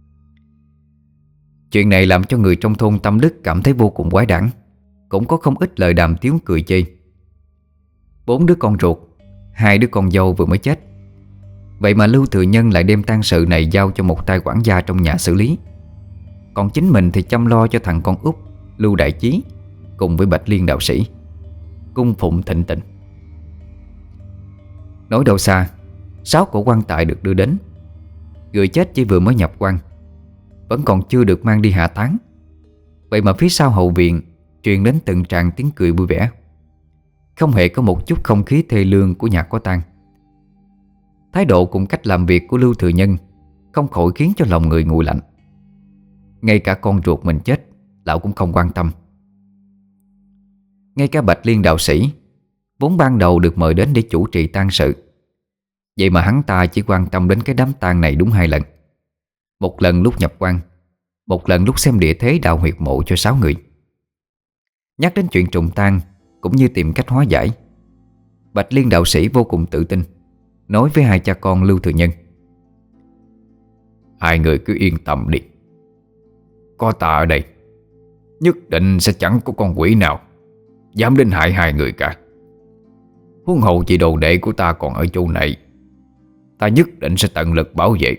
Chuyện này làm cho người trong thôn Tâm Đức cảm thấy vô cùng quái đản, cũng có không ít lời đàm tiếu cười chê. 4 đứa con ruột, 2 đứa con dâu vừa mới chết, vậy mà Lưu Thừa Nhân lại đem tang sự này giao cho một tay quản gia trong nhà xử lý. Còn chính mình thì chăm lo cho thằng con út Lưu Đại Chí cùng với Bạch Liên đạo sĩ, cung phụng thịnh tình. Nói đâu xa, 6 cổ quan tài được đưa đến. Người chết chỉ vừa mới nhập quan, vẫn còn chưa được mang đi hạ táng. Vậy mà phía sau hậu viện truyền đến từng tràng tiếng cười vui vẻ, không hề có một chút không khí thê lương của nhà có tang. Thái độ cùng cách làm việc của Lưu Thừa Nhân không khỏi khiến cho lòng người nguội lạnh. Ngay cả con ruột mình chết, lão cũng không quan tâm. Ngay cả Bạch Liên đạo sĩ, vốn ban đầu được mời đến để chủ trì tang sự, vậy mà hắn ta chỉ quan tâm đến cái đám tang này đúng 2 lần. Một lần lúc nhập quan, một lần lúc xem địa thế đào huyệt mộ cho 6 người. Nhắc đến chuyện trùng tang cũng như tìm cách hóa giải, Bạch Liên đạo sĩ vô cùng tự tin, nói với 2 cha con Lưu Thừa Nhân: 2 người cứ yên tâm đi, có ta ở đây, nhất định sẽ chẳng có con quỷ nào dám đến hại 2 người cả. Huống hồ chị đồ đệ của ta còn ở chỗ này, ta nhất định sẽ tận lực bảo vệ.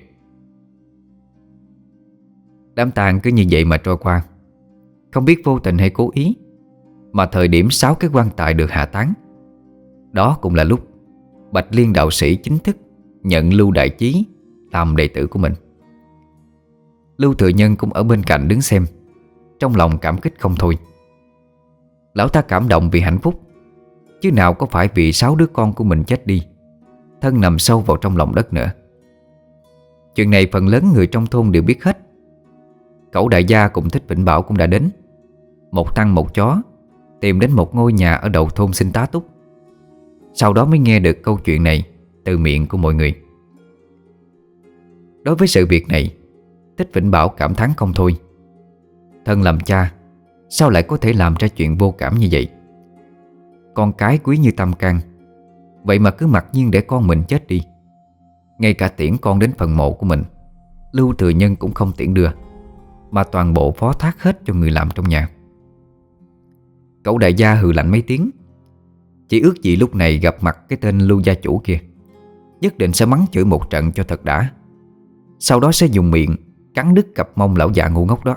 Đám tang cứ như vậy mà trôi qua. Không biết vô tình hay cố ý mà thời điểm 6 cái quan tài được hạ táng, đó cũng là lúc Bạch Liên đạo sĩ chính thức nhận Lưu Đại Chí làm đệ tử của mình. Lưu Thừa Nhân cũng ở bên cạnh đứng xem, trong lòng cảm kích không thôi. Lão ta cảm động vì hạnh phúc, chứ nào có phải vì 6 đứa con của mình chết đi, thân nằm sâu vào trong lòng đất nữa. Chuyện này phần lớn người trong thôn đều biết hết. Cẩu đại gia cùng Thích Vĩnh Bảo cũng đã đến, một tăng một chó, tìm đến một ngôi nhà ở đầu thôn xin tá túc. sau đó mới nghe được câu chuyện này từ miệng của mọi người. Đối với sự việc này, Thích Vĩnh Bảo cảm thán không thôi. Thân làm cha, sao lại có thể làm ra chuyện vô cảm như vậy? Con cái quý như tâm can, vậy mà cứ mặc nhiên để con mình chết đi. Ngay cả tiễn con đến phần mộ của mình, Lưu Thừa Nhân cũng không tiễn đưa, mà toàn bộ phó thác hết cho người làm trong nhà. Cậu đại gia hừ lạnh mấy tiếng, chỉ ước gì lúc này gặp mặt cái tên Lưu gia chủ kia, nhất định sẽ mắng chửi một trận cho thật đã. Sau đó sẽ dùng miệng cắn đứt cặp mông lão già ngu ngốc đó.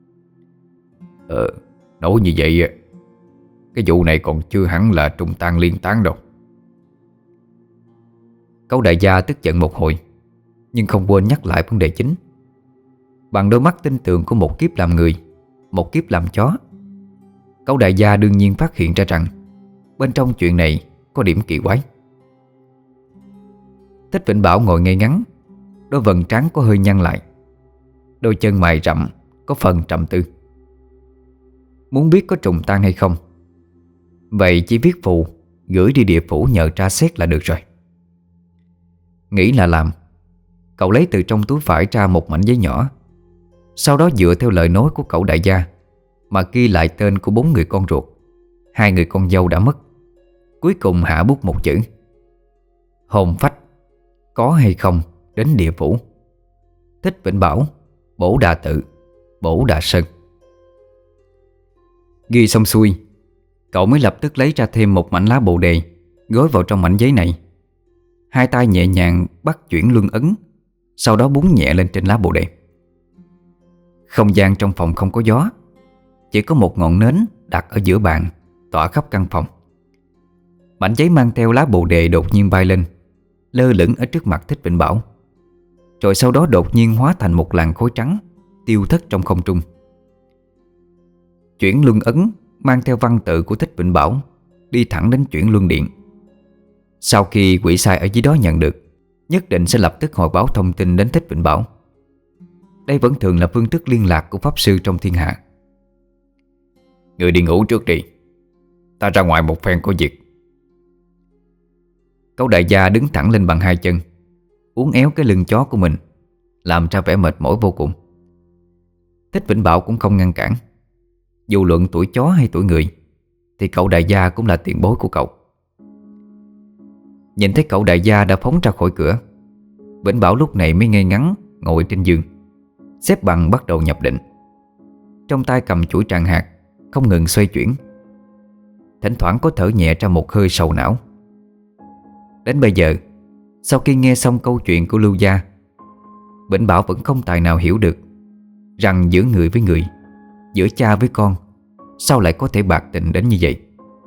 Nói như vậy, cái vụ này còn chưa hẳn là trùng tang liên tán đâu. Cậu đại gia tức giận một hồi, nhưng không quên nhắc lại vấn đề chính. Bằng đôi mắt tinh tường của một kiếp làm người, một kiếp làm chó, cậu đại gia đương nhiên phát hiện ra rằng bên trong chuyện này có điểm kỳ quái. Thích Vĩnh Bảo ngồi ngay ngắn, đôi vầng trán có hơi nhăn lại, đôi chân mày rậm có phần trầm tư. Muốn biết có trùng tang hay không, vậy chỉ viết phù gửi đi địa phủ nhờ tra xét là được rồi. Nghĩ là làm, cậu lấy từ trong túi phải ra một mảnh giấy nhỏ, sau đó dựa theo lời nói của cậu đại gia mà ghi lại tên của 4 người con ruột, 2 người con dâu đã mất. Cuối cùng hạ bút một chữ: hồn phách có hay không đến địa phủ. Thích Vĩnh Bảo, Bổ Đà Tự, Bổ Đà Sơn. Ghi xong xuôi, cậu mới lập tức lấy ra thêm một mảnh lá bồ đề, gói vào trong mảnh giấy này. Hai tay nhẹ nhàng bắt chuyển luân ấn, sau đó búng nhẹ lên trên lá bồ đề. Không gian trong phòng không có gió, chỉ có một ngọn nến đặt ở giữa bàn, tỏa khắp căn phòng. Mảnh giấy mang theo lá bồ đề đột nhiên bay lên, lơ lửng ở trước mặt Thích Vĩnh Bảo, rồi sau đó đột nhiên hóa thành một làn khói trắng, tiêu thất trong không trung. Chuyển luân ấn mang theo văn tự của Thích Vĩnh Bảo đi thẳng đến chuyển luân điện. Sau khi quỷ sai ở dưới đó nhận được, nhất định sẽ lập tức hồi báo thông tin đến Thích Vĩnh Bảo. Đây vẫn thường là phương thức liên lạc của pháp sư trong thiên hạ. Người đi ngủ trước đi, ta ra ngoài một phen có việc. Cậu đại gia đứng thẳng lên bằng hai chân, uốn éo cái lưng chó của mình, làm ra vẻ mệt mỏi vô cùng. Thích Vĩnh Bảo cũng không ngăn cản. Dù luận tuổi chó hay tuổi người thì cậu đại gia cũng là tiền bối của cậu. Nhìn thấy cậu đại gia đã phóng ra khỏi cửa, Vĩnh Bảo lúc này mới ngây ngắn ngồi trên giường, xếp bằng bắt đầu nhập định. Trong tay cầm chuỗi tràng hạt, không ngừng xoay chuyển. Thỉnh thoảng có thở nhẹ ra một hơi sầu não. Đến bây giờ, sau khi nghe xong câu chuyện của Lưu gia, Vĩnh Bảo vẫn không tài nào hiểu được rằng giữa người với người, giữa cha với con, sao lại có thể bạc tình đến như vậy.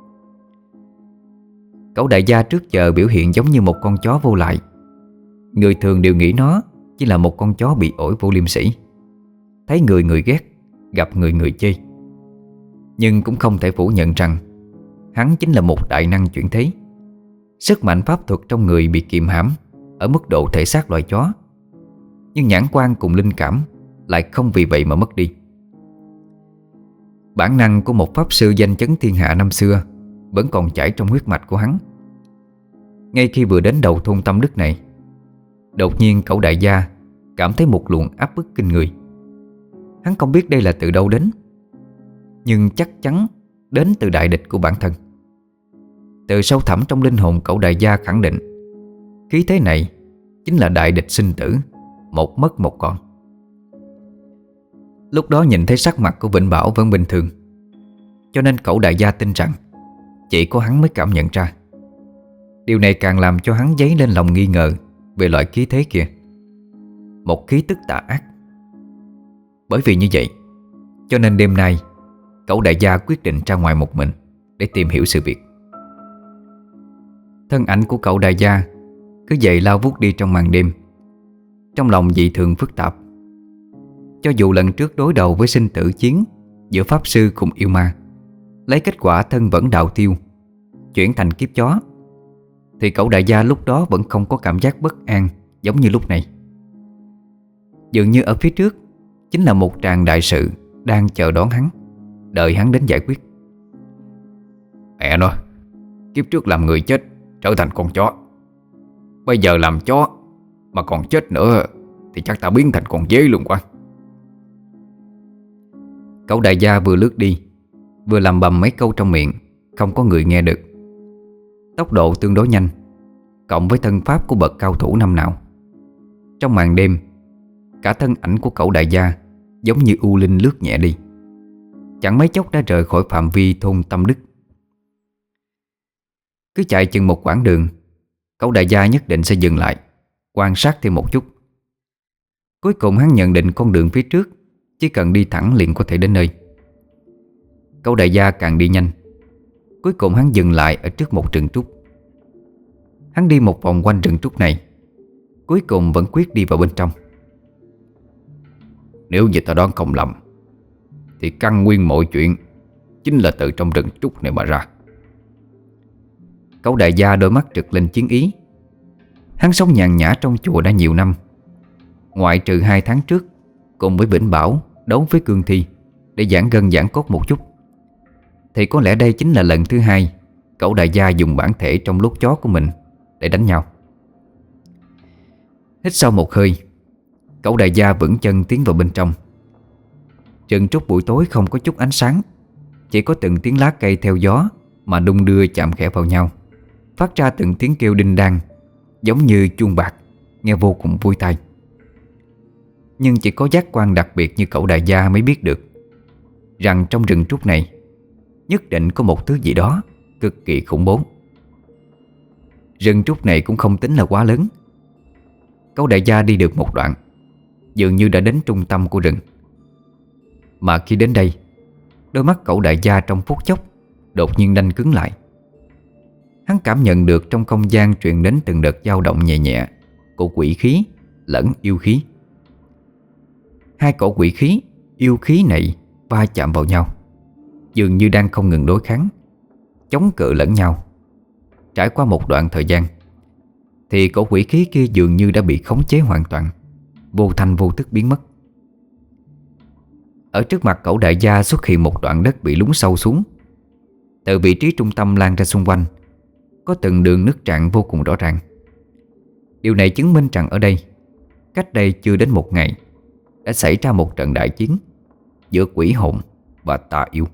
Cậu đại gia trước giờ biểu hiện giống như một con chó vô lại. Người thường đều nghĩ nó chỉ là một con chó bị ổi vô liêm sỉ, thấy người người ghét, gặp người người chê. Nhưng cũng không thể phủ nhận rằng hắn chính là một đại năng chuyển thế. Sức mạnh pháp thuật trong người bị kiềm hãm ở mức độ thể xác loài chó, nhưng nhãn quan cùng linh cảm lại không vì vậy mà mất đi. Bản năng của một pháp sư danh chấn thiên hạ năm xưa vẫn còn chảy trong huyết mạch của hắn. Ngay khi vừa đến đầu thôn Tâm Đức này, đột nhiên cậu đại gia cảm thấy một luồng áp bức kinh người. Hắn không biết đây là từ đâu đến, nhưng chắc chắn đến từ đại địch của bản thân. Từ sâu thẳm trong linh hồn cậu đại gia khẳng định khí thế này chính là đại địch sinh tử, một mất một còn. Lúc đó nhìn thấy sắc mặt của Vĩnh Bảo vẫn bình thường, cho nên cậu đại gia tin rằng chỉ có hắn mới cảm nhận ra. Điều này càng làm cho hắn dấy lên lòng nghi ngờ về loại khí thế kia, một khí tức tà ác. Bởi vì như vậy, cho nên đêm nay cậu đại gia quyết định ra ngoài một mình để tìm hiểu sự việc. Thân ảnh của cậu đại gia cứ vậy lao vút đi trong màn đêm, trong lòng dị thường phức tạp. Cho dù lần trước đối đầu với sinh tử chiến giữa pháp sư cùng yêu ma, lấy kết quả thân vẫn đạo tiêu, chuyển thành kiếp chó, thì cậu đại gia lúc đó vẫn không có cảm giác bất an giống như lúc này. Dường như ở phía trước chính là một tràng đại sự đang chờ đón hắn, đợi hắn đến giải quyết. Mẹ nó, kiếp trước làm người chết, trở thành con chó. Bây giờ làm chó mà còn chết nữa thì chắc ta biến thành con dế luôn quá. Cẩu đại gia vừa lướt đi, vừa lầm bầm mấy câu trong miệng, không có người nghe được. Tốc độ tương đối nhanh, cộng với thân pháp của bậc cao thủ năm nào. Trong màn đêm, cả thân ảnh của cẩu đại gia giống như u linh lướt nhẹ đi, chẳng mấy chốc đã rời khỏi phạm vi thôn Tâm Đức. Cứ chạy chừng một quãng đường, cẩu đại gia nhất định sẽ dừng lại, quan sát thêm một chút. Cuối cùng hắn nhận định con đường phía trước chỉ cần đi thẳng liền có thể đến nơi. Cẩu đại gia càng đi nhanh, cuối cùng hắn dừng lại ở trước một rừng trúc. Hắn đi một vòng quanh rừng trúc này, cuối cùng vẫn quyết đi vào bên trong. Nếu như ta đoán không lầm thì căn nguyên mọi chuyện chính là từ trong rừng trúc này mà ra. Cẩu đại gia đôi mắt trực lên chiến ý. Hắn sống nhàn nhã trong chùa đã nhiều năm, ngoại trừ 2 tháng trước cùng với Vĩnh Bảo đấu với Cương Thi để giãn gân giãn cốt một chút, thì có lẽ đây chính là lần thứ 2 cẩu đại gia dùng bản thể trong lốt chó của mình để đánh nhau. Hít sâu một hơi, cẩu đại gia vững chân tiến vào bên trong. Rừng trúc buổi tối không có chút ánh sáng, chỉ có từng tiếng lá cây theo gió mà đung đưa chạm khẽ vào nhau, phát ra từng tiếng kêu đinh đan giống như chuông bạc, nghe vô cùng vui tai. Nhưng chỉ có giác quan đặc biệt như cẩu đại gia mới biết được rằng trong rừng trúc này nhất định có một thứ gì đó cực kỳ khủng bố. Rừng trúc này cũng không tính là quá lớn. Cẩu đại gia đi được một đoạn, dường như đã đến trung tâm của rừng. Mà khi đến đây, đôi mắt cẩu đại gia trong phút chốc đột nhiên đanh cứng lại. Hắn cảm nhận được trong không gian truyền đến từng đợt dao động nhẹ nhẹ của quỷ khí lẫn yêu khí. Hai cỗ quỷ khí, yêu khí này va chạm vào nhau, dường như đang không ngừng đối kháng, chống cự lẫn nhau. Trải qua một đoạn thời gian thì cỗ quỷ khí kia dường như đã bị khống chế hoàn toàn, vô thanh vô tức biến mất. Ở trước mặt cẩu đại gia xuất hiện một đoạn đất bị lún sâu xuống. Từ vị trí trung tâm lan ra xung quanh có từng đường nứt rạn vô cùng rõ ràng. Điều này chứng minh rằng ở đây, cách đây chưa đến một ngày, đã xảy ra một trận đại chiến giữa quỷ hồn và tà yêu.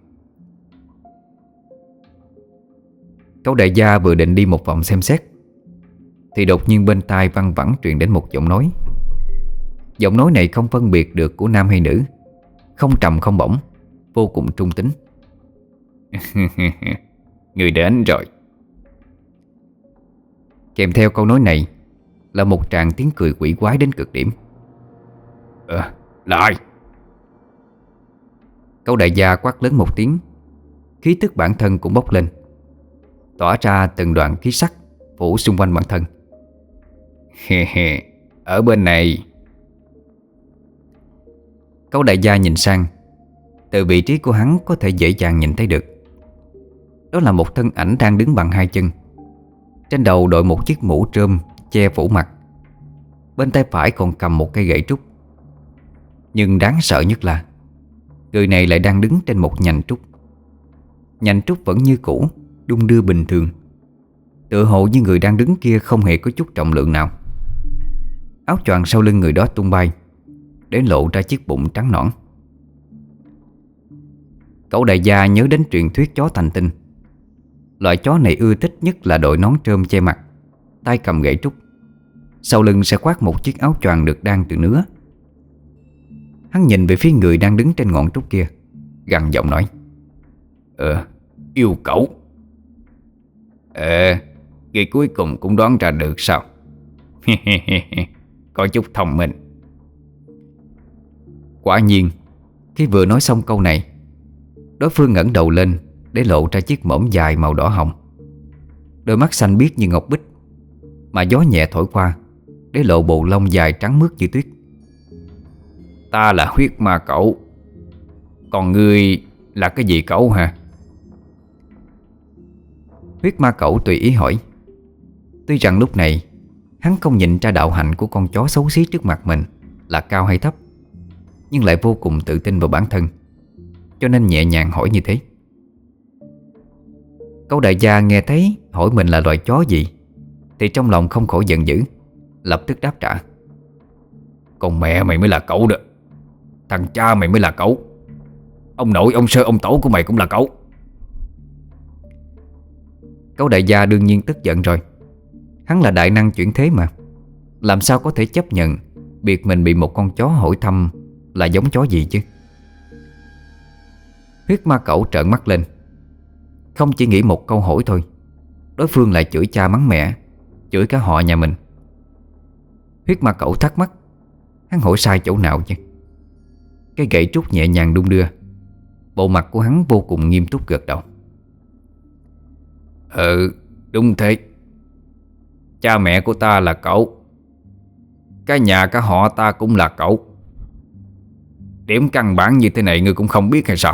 Cẩu đại gia vừa định đi một vòng xem xét thì đột nhiên bên tai văng vẳng truyền đến một giọng nói. Giọng nói này không phân biệt được của nam hay nữ, không trầm không bổng, vô cùng trung tính. Người đến rồi. Kèm theo câu nói này là một tràng tiếng cười quỷ quái đến cực điểm. Là ai? Cẩu đại gia quát lớn một tiếng, khí tức bản thân cũng bốc lên, tỏa ra từng đoạn khí sắc phủ xung quanh bản thân. Ở bên này. Cẩu đại gia nhìn sang. Từ vị trí của hắn có thể dễ dàng nhìn thấy được, đó là một thân ảnh đang đứng bằng 2 chân. Trên đầu đội một chiếc mũ trơm che phủ mặt, bên tay phải còn cầm một cây gậy trúc. Nhưng đáng sợ nhất là người này lại đang đứng trên một nhành trúc. Nhành trúc vẫn như cũ, đung đưa bình thường, tựa hồ như người đang đứng kia không hề có chút trọng lượng nào. Áo choàng sau lưng người đó tung bay, để lộ ra chiếc bụng trắng nõn. Cẩu đại gia nhớ đến truyền thuyết chó thành tinh. Loại chó này ưa thích nhất là đội nón trơm che mặt, tay cầm gậy trúc, sau lưng sẽ khoác một chiếc áo choàng được đan từ nứa. Hắn nhìn về phía người đang đứng trên ngọn trúc kia, gằn giọng nói: Yêu cẩu. Người cuối cùng cũng đoán ra được sao? Có chút thông minh. Quả nhiên, khi vừa nói xong câu này, đối phương ngẩng đầu lên để lộ ra chiếc mõm dài màu đỏ hồng. Đôi mắt xanh biếc như ngọc bích, mà gió nhẹ thổi qua để lộ bộ lông dài trắng mướt như tuyết. Ta là huyết ma cẩu. Còn ngươi là cái gì cẩu hả? Huyết ma cẩu tùy ý hỏi. Tuy rằng lúc này hắn không nhìn ra đạo hạnh của con chó xấu xí trước mặt mình là cao hay thấp, nhưng lại vô cùng tự tin vào bản thân, cho nên nhẹ nhàng hỏi như thế. Cẩu đại gia nghe thấy hỏi mình là loài chó gì thì trong lòng không khỏi giận dữ, lập tức đáp trả: Con mẹ mày mới là cẩu đó. Thằng cha mày mới là cẩu. Ông nội, ông sơ, ông tổ của mày cũng là cẩu. Cẩu đại gia đương nhiên tức giận rồi. Hắn là đại năng chuyển thế mà, làm sao có thể chấp nhận việc mình bị một con chó hỏi thăm là giống chó gì chứ. Huyết ma cẩu trợn mắt lên. Không chỉ nghĩ một câu hỏi thôi, đối phương lại chửi cha mắng mẹ, chửi cả họ nhà mình. Huyết ma cẩu thắc mắc, hắn hỏi sai chỗ nào chứ? Cái gậy trúc nhẹ nhàng đung đưa. Bộ mặt của hắn vô cùng nghiêm túc gật đầu: Đúng thế. Cha mẹ của ta là cẩu. Cái nhà cả họ ta cũng là cẩu. Điểm căn bản như thế này ngươi cũng không biết hay sao?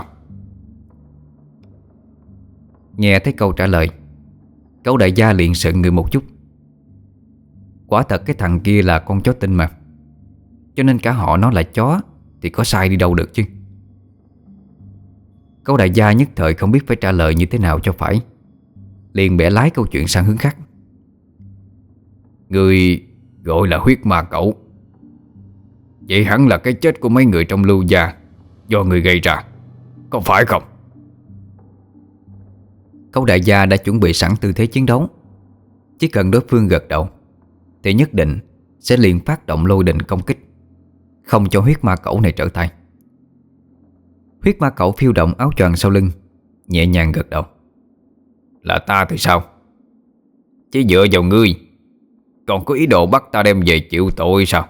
Nghe thấy câu trả lời, cẩu đại gia liền sững người một chút. Quả thật cái thằng kia là con chó tinh mà, cho nên cả họ nó là chó thì có sai đi đâu được chứ. Cẩu đại gia nhất thời không biết phải trả lời như thế nào cho phải, liền bẻ lái câu chuyện sang hướng khác: Ngươi gọi là huyết ma cẩu, vậy hẳn là cái chết của mấy người trong Lưu gia do người gây ra, có phải không? Cẩu đại gia đã chuẩn bị sẵn tư thế chiến đấu. Chỉ cần đối phương gật đầu thì nhất định sẽ liền phát động lôi đình công kích, không cho huyết ma cẩu này trở tay. Huyết ma cẩu phiêu động áo choàng sau lưng, nhẹ nhàng gật đầu: Là ta thì sao? Chỉ dựa vào ngươi còn có ý đồ bắt ta đem về chịu tội sao?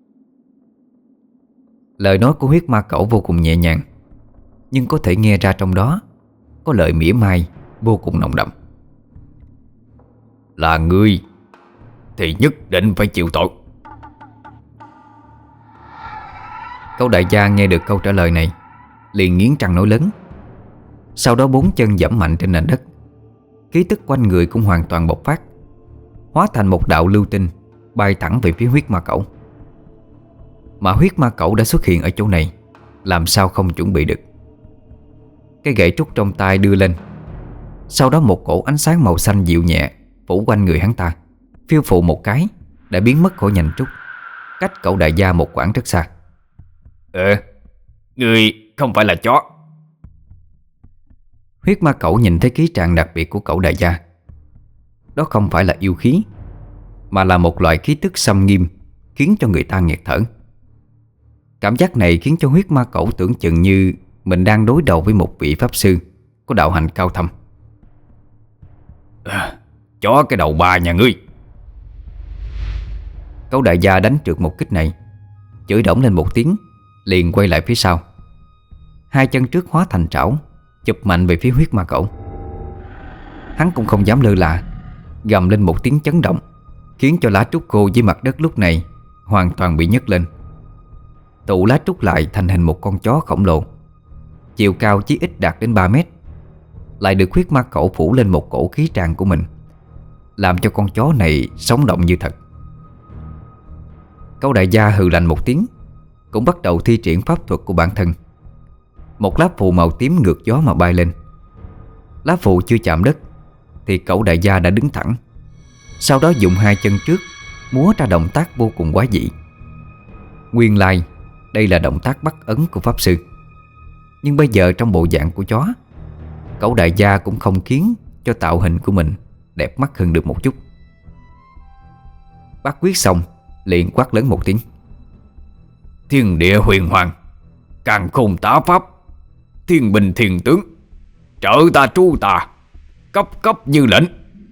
Lời nói của huyết ma cẩu vô cùng nhẹ nhàng, nhưng có thể nghe ra trong đó có lời mỉa mai vô cùng nồng đậm. Là ngươi thì nhất định phải chịu tội. Cẩu đại gia nghe được câu trả lời này liền nghiến răng nói lớn. Sau đó 4 chân giẫm mạnh trên nền đất, khí tức quanh người cũng hoàn toàn bộc phát, hóa thành một đạo lưu tinh bay thẳng về phía huyết ma cẩu. Mà huyết ma cẩu đã xuất hiện ở chỗ này, làm sao không chuẩn bị được. Cái gậy trúc trong tay đưa lên, sau đó một cổ ánh sáng màu xanh dịu nhẹ phủ quanh người hắn ta, phiêu phù một cái đã biến mất khỏi nhành trúc, cách cẩu đại gia một quãng rất xa. Ngươi không phải là chó. Huyết ma cẩu nhìn thấy khí trạng đặc biệt của cẩu đại gia. Đó không phải là yêu khí, mà là một loại khí tức xâm nghiêm, khiến cho người ta nghẹt thở. Cảm giác này khiến cho huyết ma cẩu tưởng chừng như mình đang đối đầu với một vị pháp sư có đạo hành cao thâm. Chó cái đầu bà nhà ngươi. Cẩu đại gia đánh trượt một kích này, chửi đổng lên một tiếng, liền quay lại phía sau. Hai chân trước hóa thành trảo, chụp mạnh về phía huyết ma cẩu. Hắn cũng không dám lơ là, gầm lên một tiếng chấn động, khiến cho lá trúc khô dưới mặt đất lúc này hoàn toàn bị nhấc lên, tụ lá trúc lại thành hình một con chó khổng lồ, chiều cao chí ít đạt đến 3 mét, lại được huyết ma cẩu phủ lên một cổ khí tràng của mình, làm cho con chó này sống động như thật. Cẩu đại gia hừ lạnh một tiếng, cũng bắt đầu thi triển pháp thuật của bản thân. Một lá phù màu tím ngược gió mà bay lên. Lá phù chưa chạm đất thì cẩu đại gia đã đứng thẳng, sau đó dùng hai chân trước múa ra động tác vô cùng quái dị. Nguyên lai đây là động tác bắt ấn của pháp sư, nhưng bây giờ trong bộ dạng của chó, cẩu đại gia cũng không khiến cho tạo hình của mình đẹp mắt hơn được một chút. Bắt quyết xong liền quát lớn một tiếng: Thiên địa huyền hoàng, càn khôn tá pháp, thiên bình thiên tướng, trợ ta tru ta, cấp cấp như lệnh.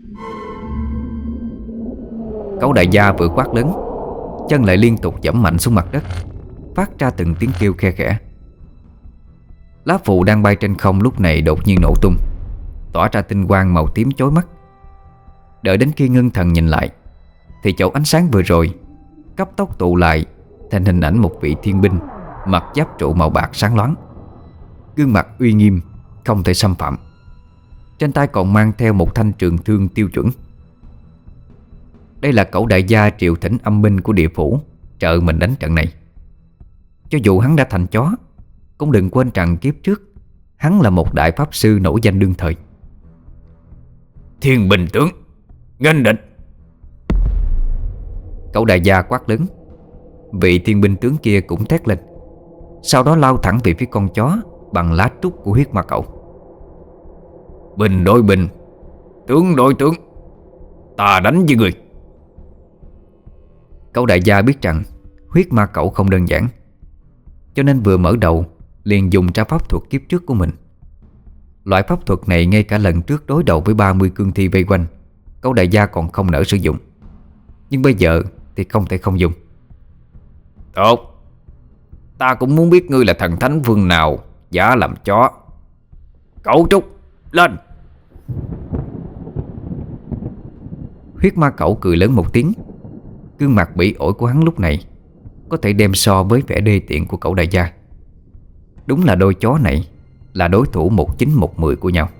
Cẩu đại gia vừa quát lớn, chân lại liên tục giẫm mạnh xuống mặt đất, phát ra từng tiếng kêu khe khẽ. Lá phù đang bay trên không lúc này đột nhiên nổ tung, tỏa ra tinh quang màu tím chói mắt. Đợi đến khi ngưng thần nhìn lại thì chỗ ánh sáng vừa rồi cấp tốc tụ lại thành hình ảnh một vị thiên binh mặc giáp trụ màu bạc sáng loáng, gương mặt uy nghiêm không thể xâm phạm, trên tay còn mang theo một thanh trường thương tiêu chuẩn. Đây là cẩu đại gia triệu thỉnh âm binh của địa phủ trợ mình đánh trận này. Cho dù hắn đã thành chó, cũng đừng quên rằng kiếp trước hắn là một đại pháp sư nổi danh đương thời. Thiên bình tướng, nghênh địch. Cẩu đại gia quát lớn. Vị thiên binh tướng kia cũng thét lên, sau đó lao thẳng về phía con chó bằng lá trúc của huyết ma cẩu. Binh đối binh, tướng đối tướng, ta đánh với người. Cẩu đại gia biết rằng huyết ma cẩu không đơn giản, cho nên vừa mở đầu liền dùng ra pháp thuật kiếp trước của mình. Loại pháp thuật này ngay cả lần trước đối đầu với 30 cương thi vây quanh, cẩu đại gia còn không nỡ sử dụng. Nhưng bây giờ thì không thể không dùng. Tốt, ta cũng muốn biết ngươi là thần thánh vương nào giả làm chó. Cẩu trúc, lên! Huyết ma cẩu cười lớn một tiếng. Gương mặt bỉ ổi của hắn lúc này có thể đem so với vẻ đê tiện của cẩu đại gia. Đúng là đôi chó này là đối thủ 19-1-10 của nhau.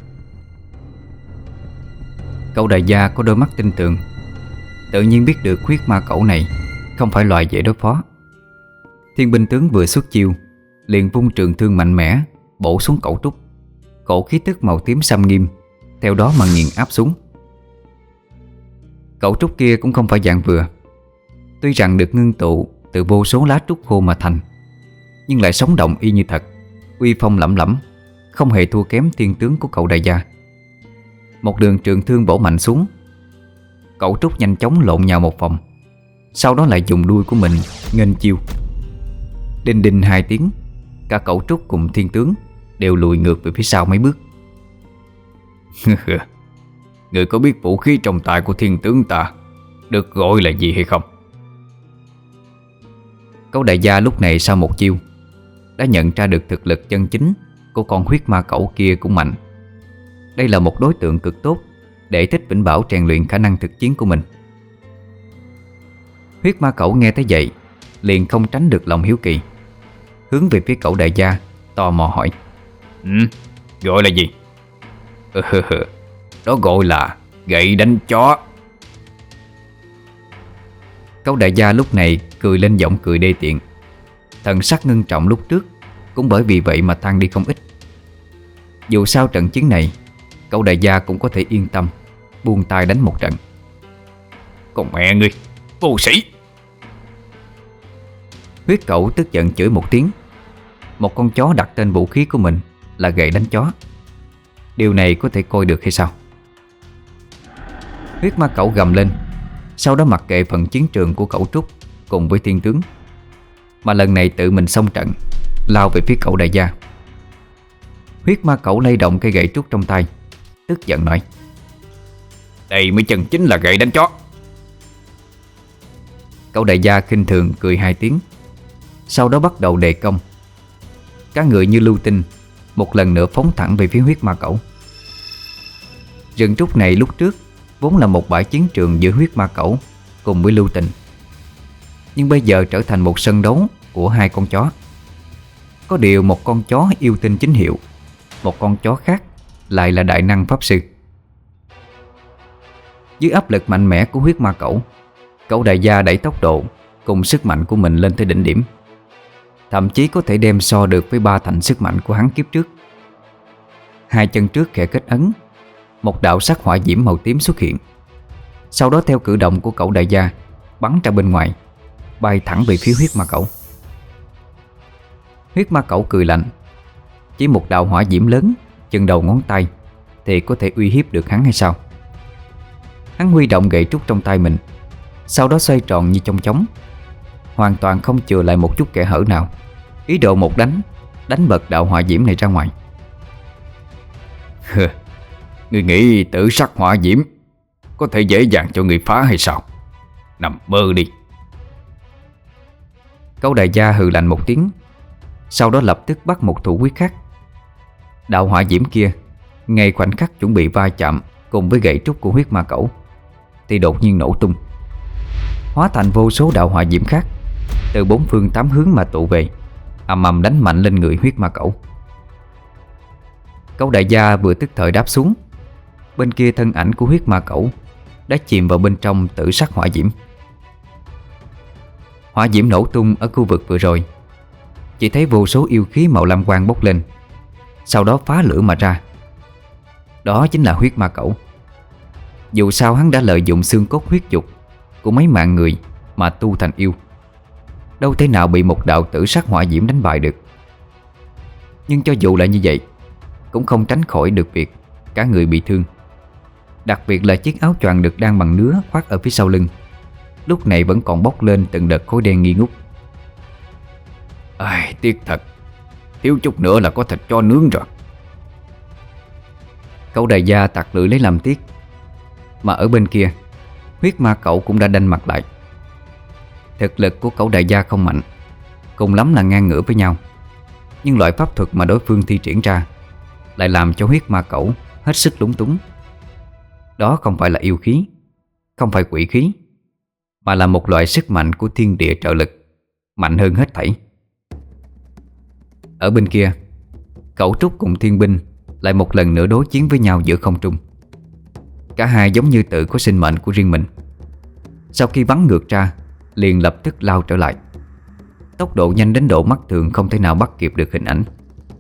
Cẩu đại gia có đôi mắt tinh tường, tự nhiên biết được huyết ma cẩu này không phải loài dễ đối phó. Thiên binh tướng vừa xuất chiêu liền vung trường thương mạnh mẽ bổ xuống cẩu trúc. Cổ khí tức màu tím xâm nghiêm theo đó mà nghiền áp xuống. Cẩu trúc kia cũng không phải dạng vừa. Tuy rằng được ngưng tụ từ vô số lá trúc khô mà thành, nhưng lại sống động y như thật, uy phong lẫm lẫm, không hề thua kém thiên tướng của cậu đại gia. Một đường trường thương bổ mạnh xuống, cẩu trúc nhanh chóng lộn nhào một vòng, sau đó lại dùng đuôi của mình nghênh chiêu. Đinh đinh hai tiếng, cả cẩu trúc cùng thiên tướng đều lùi ngược về phía sau mấy bước. Người có biết vũ khí trong tay của thiên tướng ta được gọi là gì hay không? Cẩu đại gia lúc này sau một chiêu đã nhận ra được thực lực chân chính của con huyết ma cẩu kia cũng mạnh. Đây là một đối tượng cực tốt để Thích Vĩnh Bảo rèn luyện khả năng thực chiến của mình. Huyết ma cẩu nghe thấy vậy liền không tránh được lòng hiếu kỳ, hướng về phía cẩu đại gia tò mò hỏi. Gọi là gì? Đó gọi là gậy đánh chó. Cẩu đại gia lúc này cười lên giọng cười đê tiện. Thần sắc ngưng trọng lúc trước cũng bởi vì vậy mà tăng đi không ít. Dù sao trận chiến này cẩu đại gia cũng có thể yên tâm buông tay đánh một trận. Con mẹ ngươi, vô sĩ! Huyết cẩu tức giận chửi một tiếng. Một con chó đặt tên vũ khí của mình là gậy đánh chó, điều này có thể coi được hay sao? Huyết ma cẩu gầm lên, sau đó mặc kệ phần chiến trường của cẩu trúc cùng với thiên tướng, mà lần này tự mình xông trận, lao về phía cẩu đại gia. Huyết ma cẩu lay động cây gậy trúc trong tay, tức giận nói. Đây mới chân chính là gậy đánh chó. Cẩu đại gia khinh thường cười hai tiếng, sau đó bắt đầu đề công. Các người như lưu tinh một lần nữa phóng thẳng về phía huyết ma cẩu. Rừng trúc này lúc trước vốn là một bãi chiến trường giữa huyết ma cẩu cùng với lưu tình, nhưng bây giờ trở thành một sân đấu của hai con chó. Có điều một con chó yêu tinh chính hiệu, một con chó khác lại là đại năng pháp sư. Dưới áp lực mạnh mẽ của huyết ma cẩu, cẩu đại gia đẩy tốc độ cùng sức mạnh của mình lên tới đỉnh điểm, thậm chí có thể đem so được với 3 thành sức mạnh của hắn kiếp trước. Hai chân trước khẽ kết ấn, một đạo sắc hỏa diễm màu tím xuất hiện, sau đó theo cử động của cẩu đại gia bắn ra bên ngoài, bay thẳng về phía huyết ma cẩu. Huyết ma cẩu cười lạnh, chỉ một đạo hỏa diễm lớn chừng đầu ngón tay thì có thể uy hiếp được hắn hay sao? Hắn huy động gậy trúc trong tay mình, sau đó xoay tròn như chong chóng, hoàn toàn không chừa lại một chút kẽ hở nào, ý đồ một đánh bật đạo hỏa diễm này ra ngoài. Ngươi nghĩ tử sắc hỏa diễm có thể dễ dàng cho người phá hay sao? Nằm mơ đi. Cẩu đại gia hừ lạnh một tiếng, sau đó lập tức bắt một thủ quyết khác. Đạo hỏa diễm kia ngay khoảnh khắc chuẩn bị va chạm cùng với gậy trúc của huyết ma cẩu thì đột nhiên nổ tung, hóa thành vô số đạo hỏa diễm khác từ 4 phương 8 hướng mà tụ về, ầm ầm đánh mạnh lên người huyết ma cẩu. Cẩu đại gia vừa tức thời đáp xuống, bên kia thân ảnh của huyết ma cẩu đã chìm vào bên trong tử sắc hỏa diễm. Hỏa diễm nổ tung ở khu vực vừa rồi, chỉ thấy vô số yêu khí màu lam quang bốc lên, sau đó phá lửa mà ra. Đó chính là huyết ma cẩu. Dù sao hắn đã lợi dụng xương cốt huyết dục của mấy mạng người mà tu thành yêu, đâu thể nào bị một đạo tử sắc hỏa diễm đánh bại được. Nhưng cho dù là như vậy, cũng không tránh khỏi được việc cả người bị thương. Đặc biệt là chiếc áo choàng được đan bằng nứa khoác ở phía sau lưng, lúc này vẫn còn bốc lên từng đợt khói đen nghi ngút. Ai, tiếc thật, thiếu chút nữa là có thịt cho nướng rồi. Cẩu đại gia tặc lưỡi lấy làm tiếc. Mà ở bên kia, huyết ma cẩu cũng đã đanh mặt lại. Thực lực của cẩu đại gia không mạnh, cùng lắm là ngang ngửa với nhau. Nhưng loại pháp thuật mà đối phương thi triển ra lại làm cho huyết ma cẩu hết sức lúng túng. Đó không phải là yêu khí, không phải quỷ khí, mà là một loại sức mạnh của thiên địa trợ lực, mạnh hơn hết thảy. Ở bên kia, Cẩu Trúc cùng Thiên Binh lại một lần nữa đối chiến với nhau giữa không trung. Cả hai giống như tự có sinh mệnh của riêng mình. Sau khi bắn ngược ra, liền lập tức lao trở lại. Tốc độ nhanh đến độ mắt thường không thể nào bắt kịp được hình ảnh.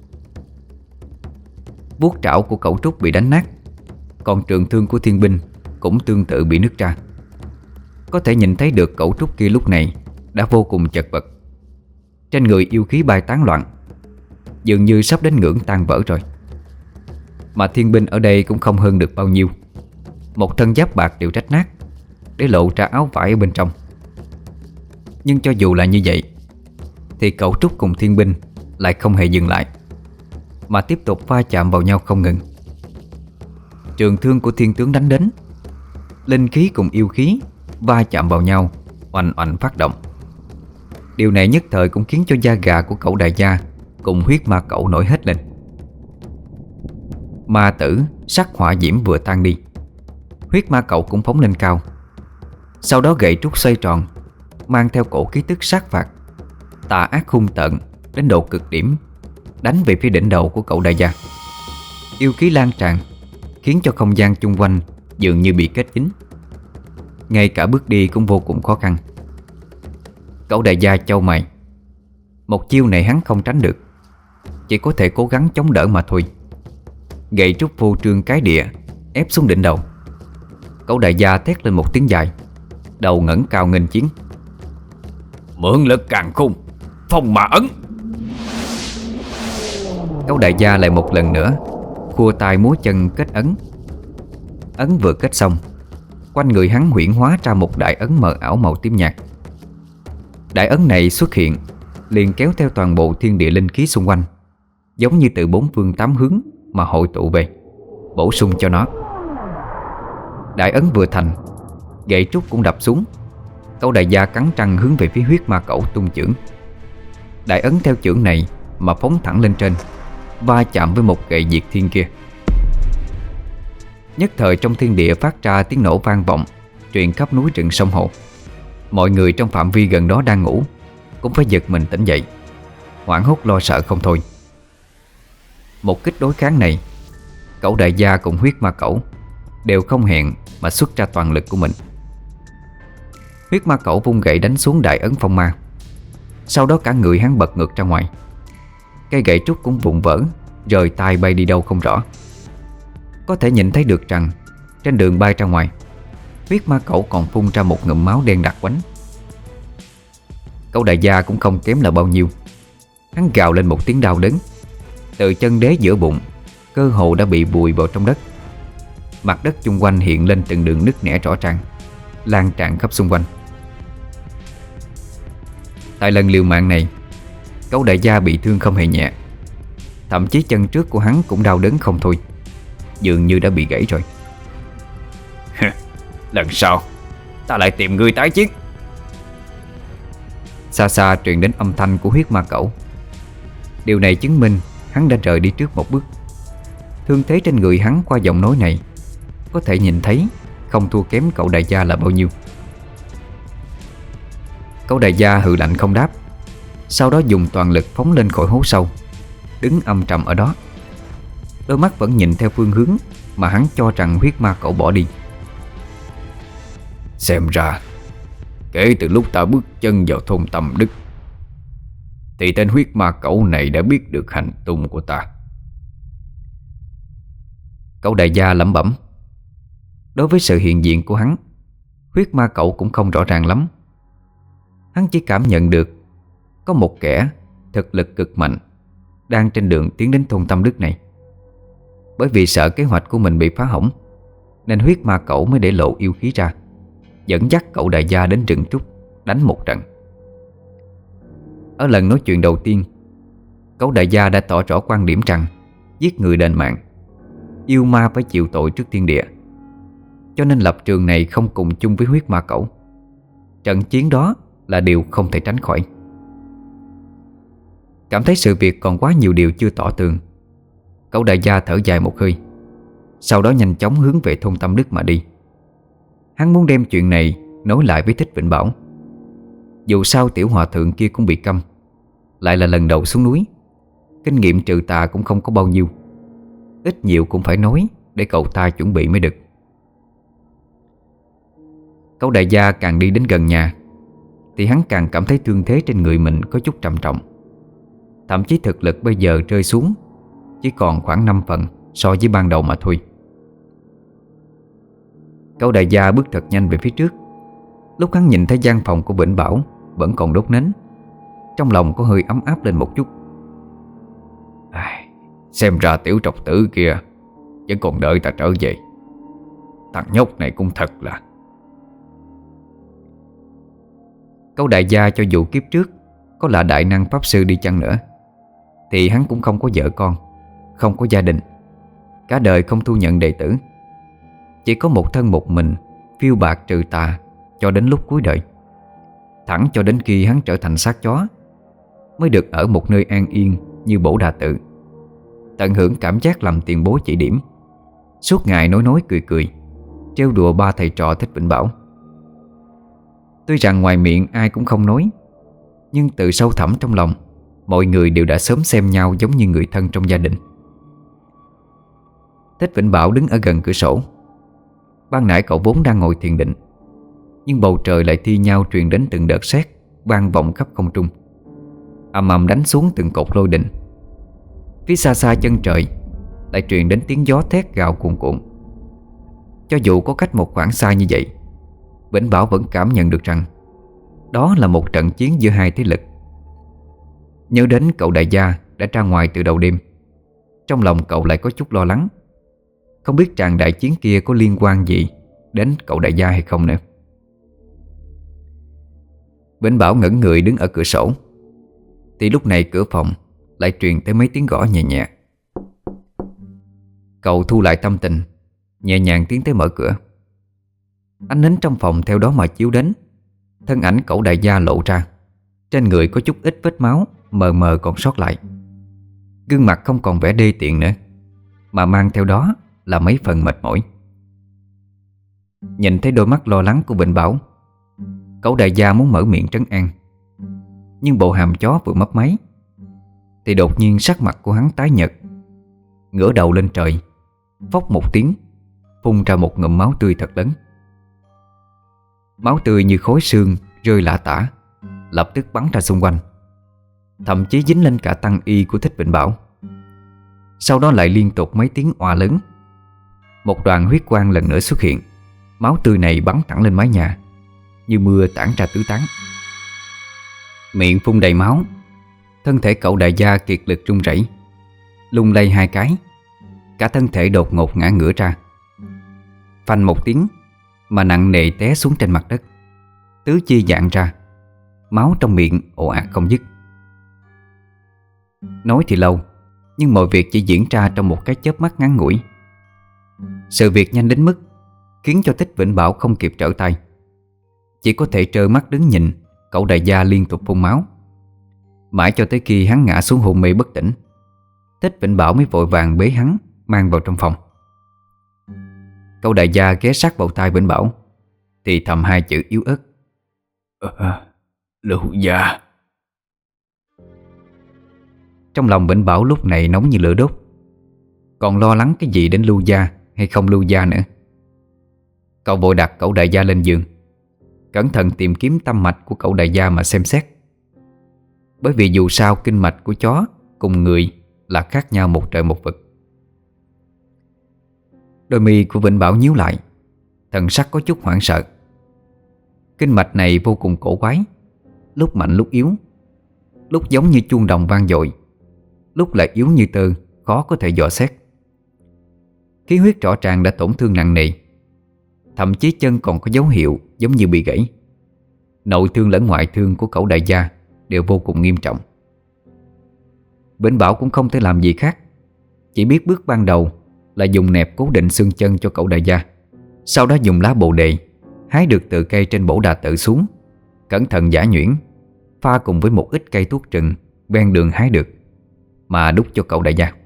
Vuốt trảo của Cẩu Trúc bị đánh nát, còn trường thương của Thiên Binh cũng tương tự bị nứt ra. Có thể nhìn thấy được Cẩu Trúc kia lúc này đã vô cùng chật vật. Trên người yêu khí bay tán loạn, dường như sắp đến ngưỡng tan vỡ rồi. Mà Thiên Binh ở đây cũng không hơn được bao nhiêu. Một thân giáp bạc đều rách nát, để lộ ra áo vải ở bên trong. Nhưng cho dù là như vậy, thì Cẩu Trúc cùng Thiên Binh lại không hề dừng lại, mà tiếp tục va chạm vào nhau không ngừng. Trường thương của thiên tướng đánh đến, linh khí cùng yêu khí va chạm vào nhau, oanh oanh phát động. Điều này nhất thời cũng khiến cho da gà của cẩu đại gia cùng huyết ma cẩu nổi hết lên. Ma tử sắc hỏa diễm vừa tan đi, huyết ma cẩu cũng phóng lên cao. Sau đó gậy trúc xoay tròn, mang theo cổ khí tức sát phạt, tà ác hung tợn đến độ cực điểm, đánh về phía đỉnh đầu của cẩu đại gia. Yêu khí lan tràn, khiến cho không gian chung quanh dường như bị kết dính. Ngay cả bước đi cũng vô cùng khó khăn. Cẩu đại gia chau mày. Một chiêu này hắn không tránh được, chỉ có thể cố gắng chống đỡ mà thôi. Gậy trúc vô trương cái địa ép xuống đỉnh đầu. Cẩu đại gia thét lên một tiếng dài, đầu ngẩng cao nghênh chiến. Mượn lực càn khôn, phong mà ấn. Cẩu đại gia lại một lần nữa khua tay múa chân kết ấn. Ấn vừa kết xong, quanh người hắn huyễn hóa ra một đại ấn mờ ảo màu tím nhạt. Đại ấn này xuất hiện liền kéo theo toàn bộ thiên địa linh khí xung quanh, giống như từ bốn phương tám hướng mà hội tụ về, bổ sung cho nó. Đại ấn vừa thành, gậy trúc cũng đập xuống. Cẩu đại gia cắn răng hướng về phía huyết ma cẩu tung chưởng. Đại ấn theo chưởng này mà phóng thẳng lên trên, va chạm với một gậy diệt thiên kia. Nhất thời trong thiên địa phát ra tiếng nổ vang vọng, truyền khắp núi rừng sông hồ. Mọi người trong phạm vi gần đó đang ngủ cũng phải giật mình tỉnh dậy, hoảng hốt lo sợ không thôi. Một kích đối kháng này, cẩu đại gia cùng huyết ma cẩu đều không hẹn mà xuất ra toàn lực của mình. Huyết ma cẩu vung gậy đánh xuống đại ấn phong ma. Sau đó cả người hắn bật ngược ra ngoài. Cây gậy trúc cũng vụn vỡ, rời tay bay đi đâu không rõ. Có thể nhìn thấy được rằng trên đường bay ra ngoài, huyết ma cẩu còn phun ra một ngụm máu đen đặc quánh. Cẩu đại gia cũng không kém là bao nhiêu. Hắn gào lên một tiếng đau đớn. Từ chân đế giữa bụng, cơ hồ đã bị vùi vào trong đất. Mặt đất chung quanh hiện lên từng đường nứt nẻ rõ ràng, lan tràn khắp xung quanh. Tại lần liều mạng này, cẩu đại gia bị thương không hề nhẹ. Thậm chí chân trước của hắn cũng đau đớn không thôi, dường như đã bị gãy rồi. Lần sau ta lại tìm ngươi tái chiến. Xa xa truyền đến âm thanh của huyết ma cẩu. Điều này chứng minh hắn đã rời đi trước một bước. Thương thế trên người hắn qua giọng nói này có thể nhìn thấy không thua kém cậu đại gia là bao nhiêu. Cậu đại gia hừ lạnh không đáp, sau đó dùng toàn lực phóng lên khỏi hố sâu, đứng âm trầm ở đó. Đôi mắt vẫn nhìn theo phương hướng mà hắn cho rằng huyết ma cậu bỏ đi. Xem ra kể từ lúc ta bước chân vào thôn Tâm Đức thì tên huyết ma cẩu này đã biết được hành tung của ta. Cậu đại gia lẩm bẩm. Đối với sự hiện diện của hắn, huyết ma cậu cũng không rõ ràng lắm. Hắn chỉ cảm nhận được có một kẻ thực lực cực mạnh đang trên đường tiến đến thôn Tâm Đức này. Bởi vì sợ kế hoạch của mình bị phá hỏng, nên huyết ma cẩu mới để lộ yêu khí ra, dẫn dắt cậu đại gia đến rừng trúc đánh một trận. Ở lần nói chuyện đầu tiên, cậu đại gia đã tỏ rõ quan điểm rằng giết người đền mạng, yêu ma phải chịu tội trước thiên địa. Cho nên lập trường này không cùng chung với huyết ma cẩu. Trận chiến đó là điều không thể tránh khỏi. Cảm thấy sự việc còn quá nhiều điều chưa tỏ tường, cậu đại gia thở dài một hơi, sau đó nhanh chóng hướng về thôn Tâm Đức mà đi. Hắn muốn đem chuyện này nói lại với Thích Vĩnh Bảo. Dù sao tiểu hòa thượng kia cũng bị câm, lại là lần đầu xuống núi, kinh nghiệm trừ tà cũng không có bao nhiêu. Ít nhiều cũng phải nói để cậu ta chuẩn bị mới được. Cậu đại gia càng đi đến gần nhà thì hắn càng cảm thấy thương thế trên người mình có chút trầm trọng. Thậm chí thực lực bây giờ rơi xuống chỉ còn khoảng 5 phần so với ban đầu mà thôi. Cậu đại gia bước thật nhanh về phía trước. Lúc hắn nhìn thấy gian phòng của Vĩnh Bảo vẫn còn đốt nến, trong lòng có hơi ấm áp lên một chút. Xem ra tiểu trọc tử kia vẫn còn đợi ta trở về. Thằng nhóc này cũng thật là. Cậu đại gia cho dù kiếp trước có là đại năng pháp sư đi chăng nữa thì hắn cũng không có vợ con, không có gia đình, cả đời không thu nhận đệ tử. Chỉ có một thân một mình phiêu bạt trừ tà cho đến lúc cuối đời. Thẳng cho đến khi hắn trở thành xác chó mới được ở một nơi an yên như Bổ Đà Tự, tận hưởng cảm giác làm tiền bối chỉ điểm, suốt ngày nói cười cười, trêu đùa ba thầy trò Thích Vĩnh Bảo. Tuy rằng ngoài miệng ai cũng không nói, nhưng từ sâu thẳm trong lòng, mọi người đều đã sớm xem nhau giống như người thân trong gia đình. Thích Vĩnh Bảo đứng ở gần cửa sổ. Ban nãy cậu vốn đang ngồi thiền định, nhưng bầu trời lại thi nhau truyền đến từng đợt sét vang vọng khắp không trung, ầm ầm đánh xuống từng cột lôi đình. Phía xa xa chân trời lại truyền đến tiếng gió thét gào cuồn cuộn. Cho dù có cách một khoảng xa như vậy, Vĩnh Bảo vẫn cảm nhận được rằng đó là một trận chiến giữa hai thế lực. Nhớ đến cậu đại gia đã ra ngoài từ đầu đêm, trong lòng cậu lại có chút lo lắng, không biết tràng đại chiến kia có liên quan gì đến cậu đại gia hay không nữa. Vĩnh Bảo ngẩn người đứng ở cửa sổ, thì lúc này cửa phòng lại truyền tới mấy tiếng gõ nhẹ nhẹ. Cậu thu lại tâm tình, nhẹ nhàng tiến tới mở cửa. Ánh nến trong phòng theo đó mà chiếu đến. Thân ảnh cậu đại gia lộ ra, trên người có chút ít vết máu mờ mờ còn sót lại. Gương mặt không còn vẻ đê tiện nữa, mà mang theo đó là mấy phần mệt mỏi. Nhìn thấy đôi mắt lo lắng của Vĩnh Bảo, cậu đại gia muốn mở miệng trấn an, nhưng bộ hàm chó vừa mấp máy thì đột nhiên sắc mặt của hắn tái nhợt, ngửa đầu lên trời, phốc một tiếng, phun ra một ngụm máu tươi thật lớn. Máu tươi như khối xương rơi lả tả, lập tức bắn ra xung quanh, thậm chí dính lên cả tăng y của Thích Vĩnh Bảo. Sau đó lại liên tục mấy tiếng oà lớn. Một đoàn huyết quang lần nữa xuất hiện. Máu tươi này bắn thẳng lên mái nhà, như mưa tản ra tứ tán. Miệng phun đầy máu, thân thể cậu đại gia kiệt lực run rẩy, lung lay hai cái, cả thân thể đột ngột ngã ngửa ra, phanh một tiếng mà nặng nề té xuống trên mặt đất, tứ chi dạn ra, máu trong miệng ồ ạt không dứt. Nói thì lâu, nhưng mọi việc chỉ diễn ra trong một cái chớp mắt ngắn ngủi. Sự việc nhanh đến mức khiến cho Thích Vĩnh Bảo không kịp trở tay, chỉ có thể trơ mắt đứng nhìn cậu đại gia liên tục phun máu. Mãi cho tới khi hắn ngã xuống hôn mê bất tỉnh, Thích Vĩnh Bảo mới vội vàng bế hắn mang vào trong phòng. Cậu đại gia ghé sát vào tai Vĩnh Bảo, thì thầm hai chữ yếu ớt: Lưu gia. Trong lòng Vĩnh Bảo lúc này nóng như lửa đốt, còn lo lắng cái gì đến Lưu gia hay không Lưu gia nữa. Cậu vội đặt cậu đại gia lên giường, cẩn thận tìm kiếm tâm mạch của cậu đại gia mà xem xét. Bởi vì dù sao kinh mạch của chó cùng người là khác nhau một trời một vực. Đôi mi của Vĩnh Bảo nhíu lại, thần sắc có chút hoảng sợ. Kinh mạch này vô cùng cổ quái, lúc mạnh lúc yếu, lúc giống như chuông đồng vang dội, lúc lại yếu như tơ, khó có thể dò xét. Khí huyết rõ ràng đã tổn thương nặng nề, thậm chí chân còn có dấu hiệu giống như bị gãy. Nội thương lẫn ngoại thương của cẩu đại gia đều vô cùng nghiêm trọng. Vĩnh Bảo cũng không thể làm gì khác, chỉ biết bước ban đầu là dùng nẹp cố định xương chân cho cẩu đại gia, sau đó dùng lá bồ đề hái được từ cây trên bổ đà tự xuống, cẩn thận giã nhuyễn, pha cùng với một ít cây thuốc trừng ven đường hái được mà đút cho cậu đại gia.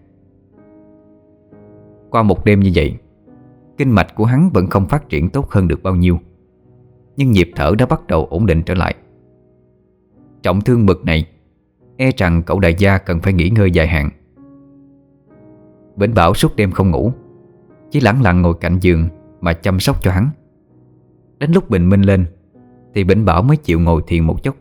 Qua một đêm như vậy, kinh mạch của hắn vẫn không phát triển tốt hơn được bao nhiêu, nhưng nhịp thở đã bắt đầu ổn định trở lại. Trọng thương bực này, e rằng cậu đại gia cần phải nghỉ ngơi dài hạn. Vĩnh Bảo suốt đêm không ngủ, chỉ lẳng lặng ngồi cạnh giường mà chăm sóc cho hắn. Đến lúc bình minh lên thì Vĩnh Bảo mới chịu ngồi thiền một chút.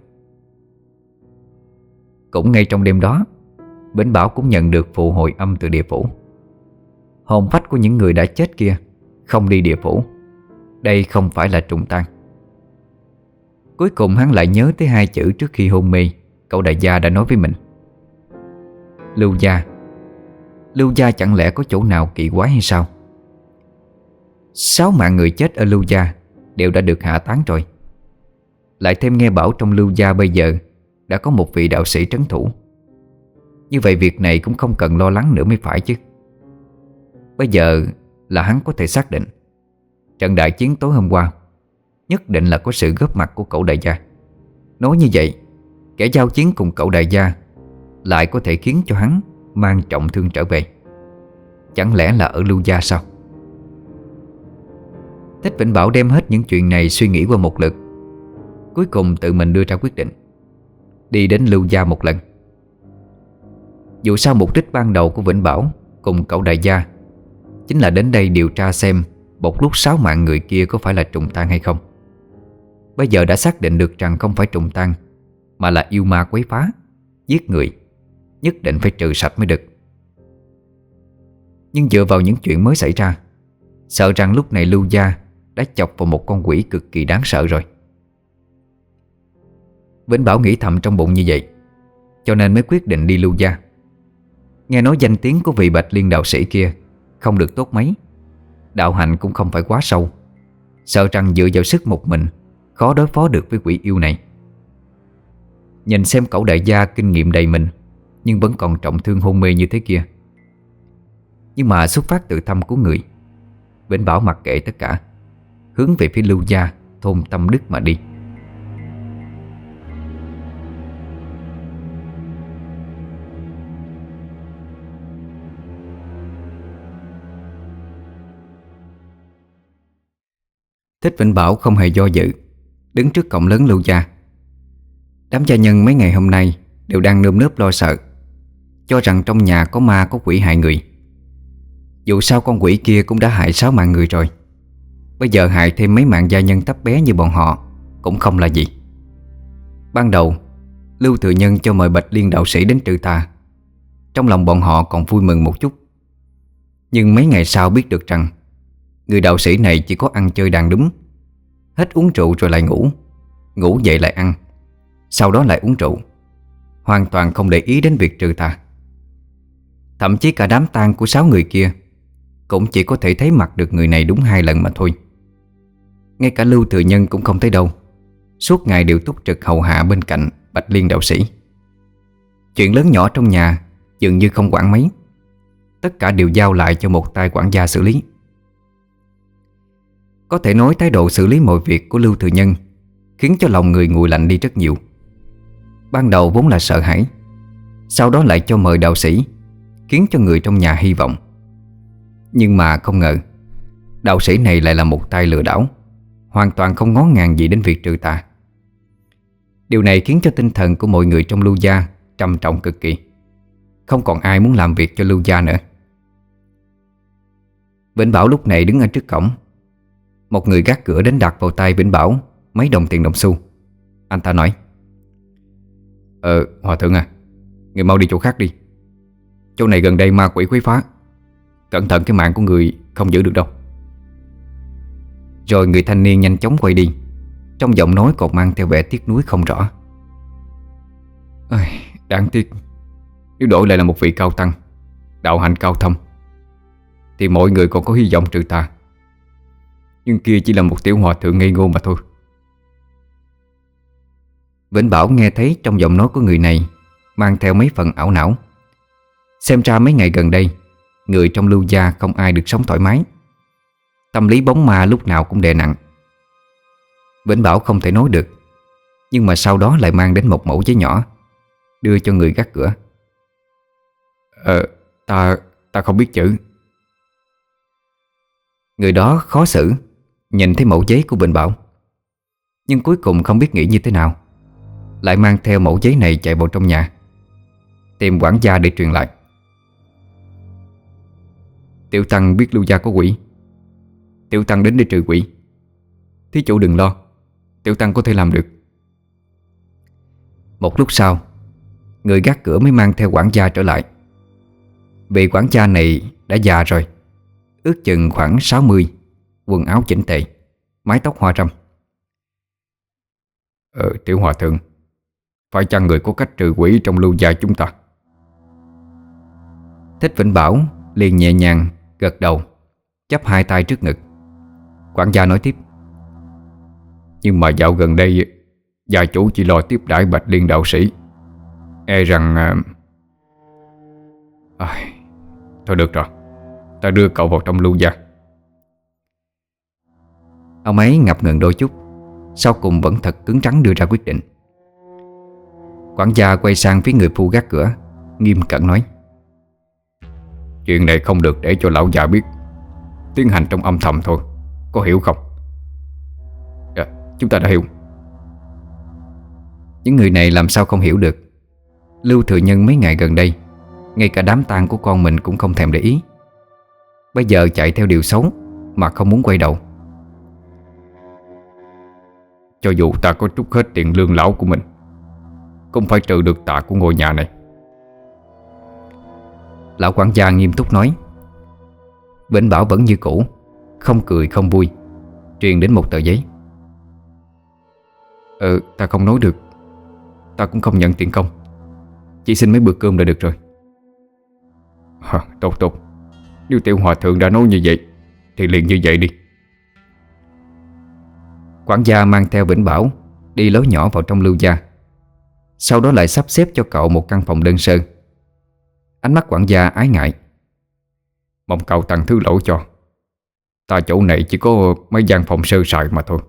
Cũng ngay trong đêm đó, Vĩnh Bảo cũng nhận được phụ hồi âm từ địa phủ. Hồn phách của những người đã chết kia không đi địa phủ, đây không phải là trùng tang. Cuối cùng hắn lại nhớ tới hai chữ trước khi hôn mê cậu đại gia đã nói với mình: Lưu gia. Lưu gia chẳng lẽ có chỗ nào kỳ quái hay sao? 6 mạng người chết ở Lưu gia đều đã được hạ táng rồi. Lại thêm nghe bảo trong Lưu gia bây giờ đã có một vị đạo sĩ trấn thủ. Như vậy việc này cũng không cần lo lắng nữa mới phải chứ. Bây giờ là hắn có thể xác định trận đại chiến tối hôm qua nhất định là có sự góp mặt của cậu đại gia. Nói như vậy, kẻ giao chiến cùng cậu đại gia lại có thể khiến cho hắn mang trọng thương trở về. Chẳng lẽ là ở Lưu gia sao? Thích Vĩnh Bảo đem hết những chuyện này suy nghĩ qua một lượt, cuối cùng tự mình đưa ra quyết định đi đến Lưu gia một lần. Dù sao mục đích ban đầu của Vĩnh Bảo cùng cậu đại gia chính là đến đây điều tra xem một lúc 6 mạng người kia có phải là trùng tang hay không. Bây giờ đã xác định được rằng không phải trùng tang mà là yêu ma quấy phá, giết người, nhất định phải trừ sạch mới được. Nhưng dựa vào những chuyện mới xảy ra, sợ rằng lúc này Lưu gia đã chọc vào một con quỷ cực kỳ đáng sợ rồi. Vĩnh Bảo nghĩ thầm trong bụng như vậy, cho nên mới quyết định đi Lưu gia. Nghe nói danh tiếng của vị Bạch Liên đạo sĩ kia không được tốt mấy, đạo hạnh cũng không phải quá sâu, sợ rằng dựa vào sức một mình khó đối phó được với quỷ yêu này. Nhìn xem cậu đại gia kinh nghiệm đầy mình nhưng vẫn còn trọng thương hôn mê như thế kia, nhưng mà xuất phát từ tâm của người, Vĩnh Bảo mặc kệ tất cả, hướng về phía Lưu gia thôn Tâm Đức mà đi. Thích Vĩnh Bảo không hề do dự, đứng trước cổng lớn Lưu gia. Đám gia nhân mấy ngày hôm nay đều đang nơm nớp lo sợ, cho rằng trong nhà có ma có quỷ hại người. Dù sao con quỷ kia cũng đã hại 6 mạng người rồi, bây giờ hại thêm mấy mạng gia nhân thấp bé như bọn họ cũng không là gì. Ban đầu Lưu Thừa Nhân cho mời Bạch Liên đạo sĩ đến trừ tà, trong lòng bọn họ còn vui mừng một chút. Nhưng mấy ngày sau biết được rằng người đạo sĩ này chỉ có ăn chơi đàn đúng, hết uống rượu rồi lại ngủ, ngủ dậy lại ăn, sau đó lại uống rượu, hoàn toàn không để ý đến việc trừ tà. Thậm chí cả đám tang của 6 người kia cũng chỉ có thể thấy mặt được người này đúng 2 lần mà thôi. Ngay cả Lưu Thừa Nhân cũng không thấy đâu, suốt ngày đều túc trực hầu hạ bên cạnh Bạch Liên đạo sĩ. Chuyện lớn nhỏ trong nhà dường như không quản mấy, tất cả đều giao lại cho một tay quản gia xử lý. Có thể nói thái độ xử lý mọi việc của Lưu Thừa Nhân khiến cho lòng người nguội lạnh đi rất nhiều. Ban đầu vốn là sợ hãi, sau đó lại cho mời đạo sĩ, khiến cho người trong nhà hy vọng. Nhưng mà không ngờ đạo sĩ này lại là một tay lừa đảo, hoàn toàn không ngó ngàng gì đến việc trừ tà. Điều này khiến cho tinh thần của mọi người trong Lưu gia trầm trọng cực kỳ, không còn ai muốn làm việc cho Lưu gia nữa. Vĩnh Bảo lúc này đứng ở trước cổng. Một người gác cửa đến đặt vào tay Vĩnh Bảo mấy đồng tiền đồng xu. Anh ta nói: Hòa thượng à, người mau đi chỗ khác đi, chỗ này gần đây ma quỷ quấy phá, cẩn thận cái mạng của người không giữ được đâu. Rồi người thanh niên nhanh chóng quay đi, trong giọng nói còn mang theo vẻ tiếc nuối không rõ. Đáng tiếc, nếu đổi lại là một vị cao tăng, đạo hạnh cao thâm, thì mọi người còn có hy vọng trừ tà. Nhưng kia chỉ là một tiểu hòa thượng ngây ngô mà thôi. Vĩnh Bảo nghe thấy trong giọng nói của người này mang theo mấy phần ảo não. Xem ra mấy ngày gần đây, người trong Lưu gia không ai được sống thoải mái. Tâm lý bóng ma lúc nào cũng đè nặng. Vĩnh Bảo không thể nói được, nhưng mà sau đó lại mang đến một mẩu giấy nhỏ, đưa cho người gác cửa. Ta không biết chữ. Người đó khó xử nhìn thấy mẩu giấy của Vĩnh Bảo, nhưng cuối cùng không biết nghĩ như thế nào, lại mang theo mẩu giấy này chạy vào trong nhà, tìm quản gia để truyền lại. Tiểu tăng biết Lưu gia có quỷ, tiểu tăng đến để trừ quỷ. Thí chủ đừng lo, tiểu tăng có thể làm được. Một lúc sau, người gác cửa mới mang theo quản gia trở lại. Vị quản gia này đã già rồi, ước chừng khoảng 60, quần áo chỉnh tề, mái tóc hoa râm. Tiểu hòa thượng, phải chăng người có cách trừ quỷ trong Lưu gia chúng ta? Thích Vĩnh Bảo liền nhẹ nhàng gật đầu, chắp hai tay trước ngực. Quản gia nói tiếp: Nhưng mà dạo gần đây, gia chủ chỉ lo tiếp đãi Bạch Liên đạo sĩ, e rằng... Thôi được rồi, ta đưa cậu vào trong Lưu gia. Ông ấy ngập ngừng đôi chút, sau cùng vẫn thật cứng rắn đưa ra quyết định. Quản gia quay sang phía người phu gác cửa, nghiêm cẩn nói: Chuyện này không được để cho lão già biết, tiến hành trong âm thầm thôi, có hiểu không? Dạ, chúng ta đã hiểu. Những người này làm sao không hiểu được. Lưu Thừa Nhân mấy ngày gần đây, ngay cả đám tang của con mình cũng không thèm để ý. Bây giờ chạy theo điều xấu mà không muốn quay đầu. Cho dù ta có trút hết tiền lương lão của mình, cũng phải trừ được tà của ngôi nhà này. Lão quản gia nghiêm túc nói. Vĩnh Bảo vẫn như cũ, không cười không vui, truyền đến một tờ giấy. Ta không nói được, ta cũng không nhận tiền công, chỉ xin mấy bữa cơm là được rồi. Tốt, nếu tiểu hòa thượng đã nói như vậy thì liền như vậy đi. Quản gia mang theo Vĩnh Bảo đi lối nhỏ vào trong Lưu gia, sau đó lại sắp xếp cho cậu một căn phòng đơn sơ. Ánh mắt quản gia ái ngại: Mong cậu tăng thứ lỗi cho, ta chỗ này chỉ có mấy gian phòng sơ sài mà thôi.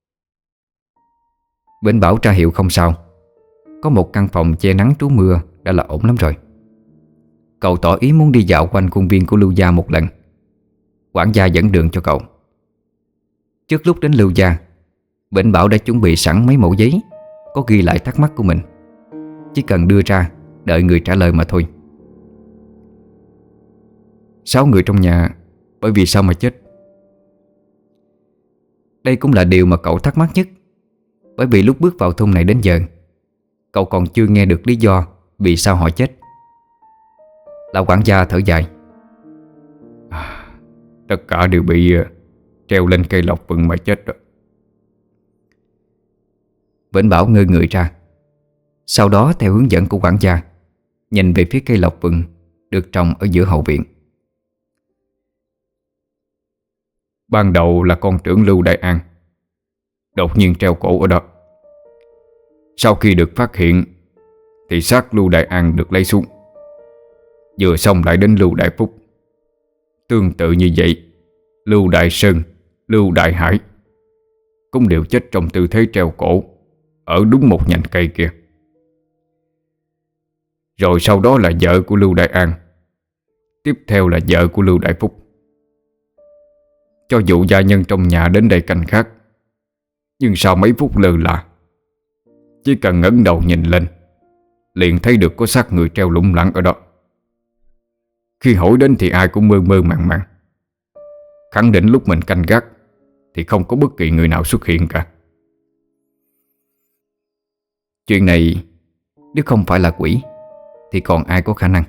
Vĩnh Bảo tra hiệu không sao, có một căn phòng che nắng trú mưa đã là ổn lắm rồi. Cậu tỏ ý muốn đi dạo quanh khuôn viên của Lưu gia một lần. Quản gia dẫn đường cho cậu. Trước lúc đến Lưu gia, Vĩnh Bảo đã chuẩn bị sẵn mấy mẩu giấy có ghi lại thắc mắc của mình, chỉ cần đưa ra đợi người trả lời mà thôi. 6 người trong nhà bởi vì sao mà chết? Đây cũng là điều mà cậu thắc mắc nhất, bởi vì lúc bước vào thôn này đến giờ, cậu còn chưa nghe được lý do vì sao họ chết. Lão quản gia thở dài: Tất cả đều bị treo lên cây lộc vừng mà chết rồi. Vĩnh Bảo ngơ người ra, sau đó theo hướng dẫn của quản gia nhìn về phía cây lộc vừng được trồng ở giữa hậu viện. Ban đầu là con trưởng Lưu Đại An đột nhiên treo cổ ở đó. Sau khi được phát hiện thì xác Lưu Đại An được lấy xuống, vừa xong lại đến Lưu Đại Phúc. Tương tự như vậy, Lưu Đại Sơn, Lưu Đại Hải cũng đều chết trong tư thế treo cổ ở đúng một nhành cây kia. Rồi sau đó là vợ của Lưu Đại An, tiếp theo là vợ của Lưu Đại Phúc. Cho dù gia nhân trong nhà đến đây canh khác, nhưng sau mấy phút lơ là, chỉ cần ngẩng đầu nhìn lên, liền thấy được có xác người treo lủng lẳng ở đó. Khi hỏi đến thì ai cũng mơ mơ màng màng, khẳng định lúc mình canh gác thì không có bất kỳ người nào xuất hiện cả. Chuyện này nếu không phải là quỷ thì còn ai có khả năng.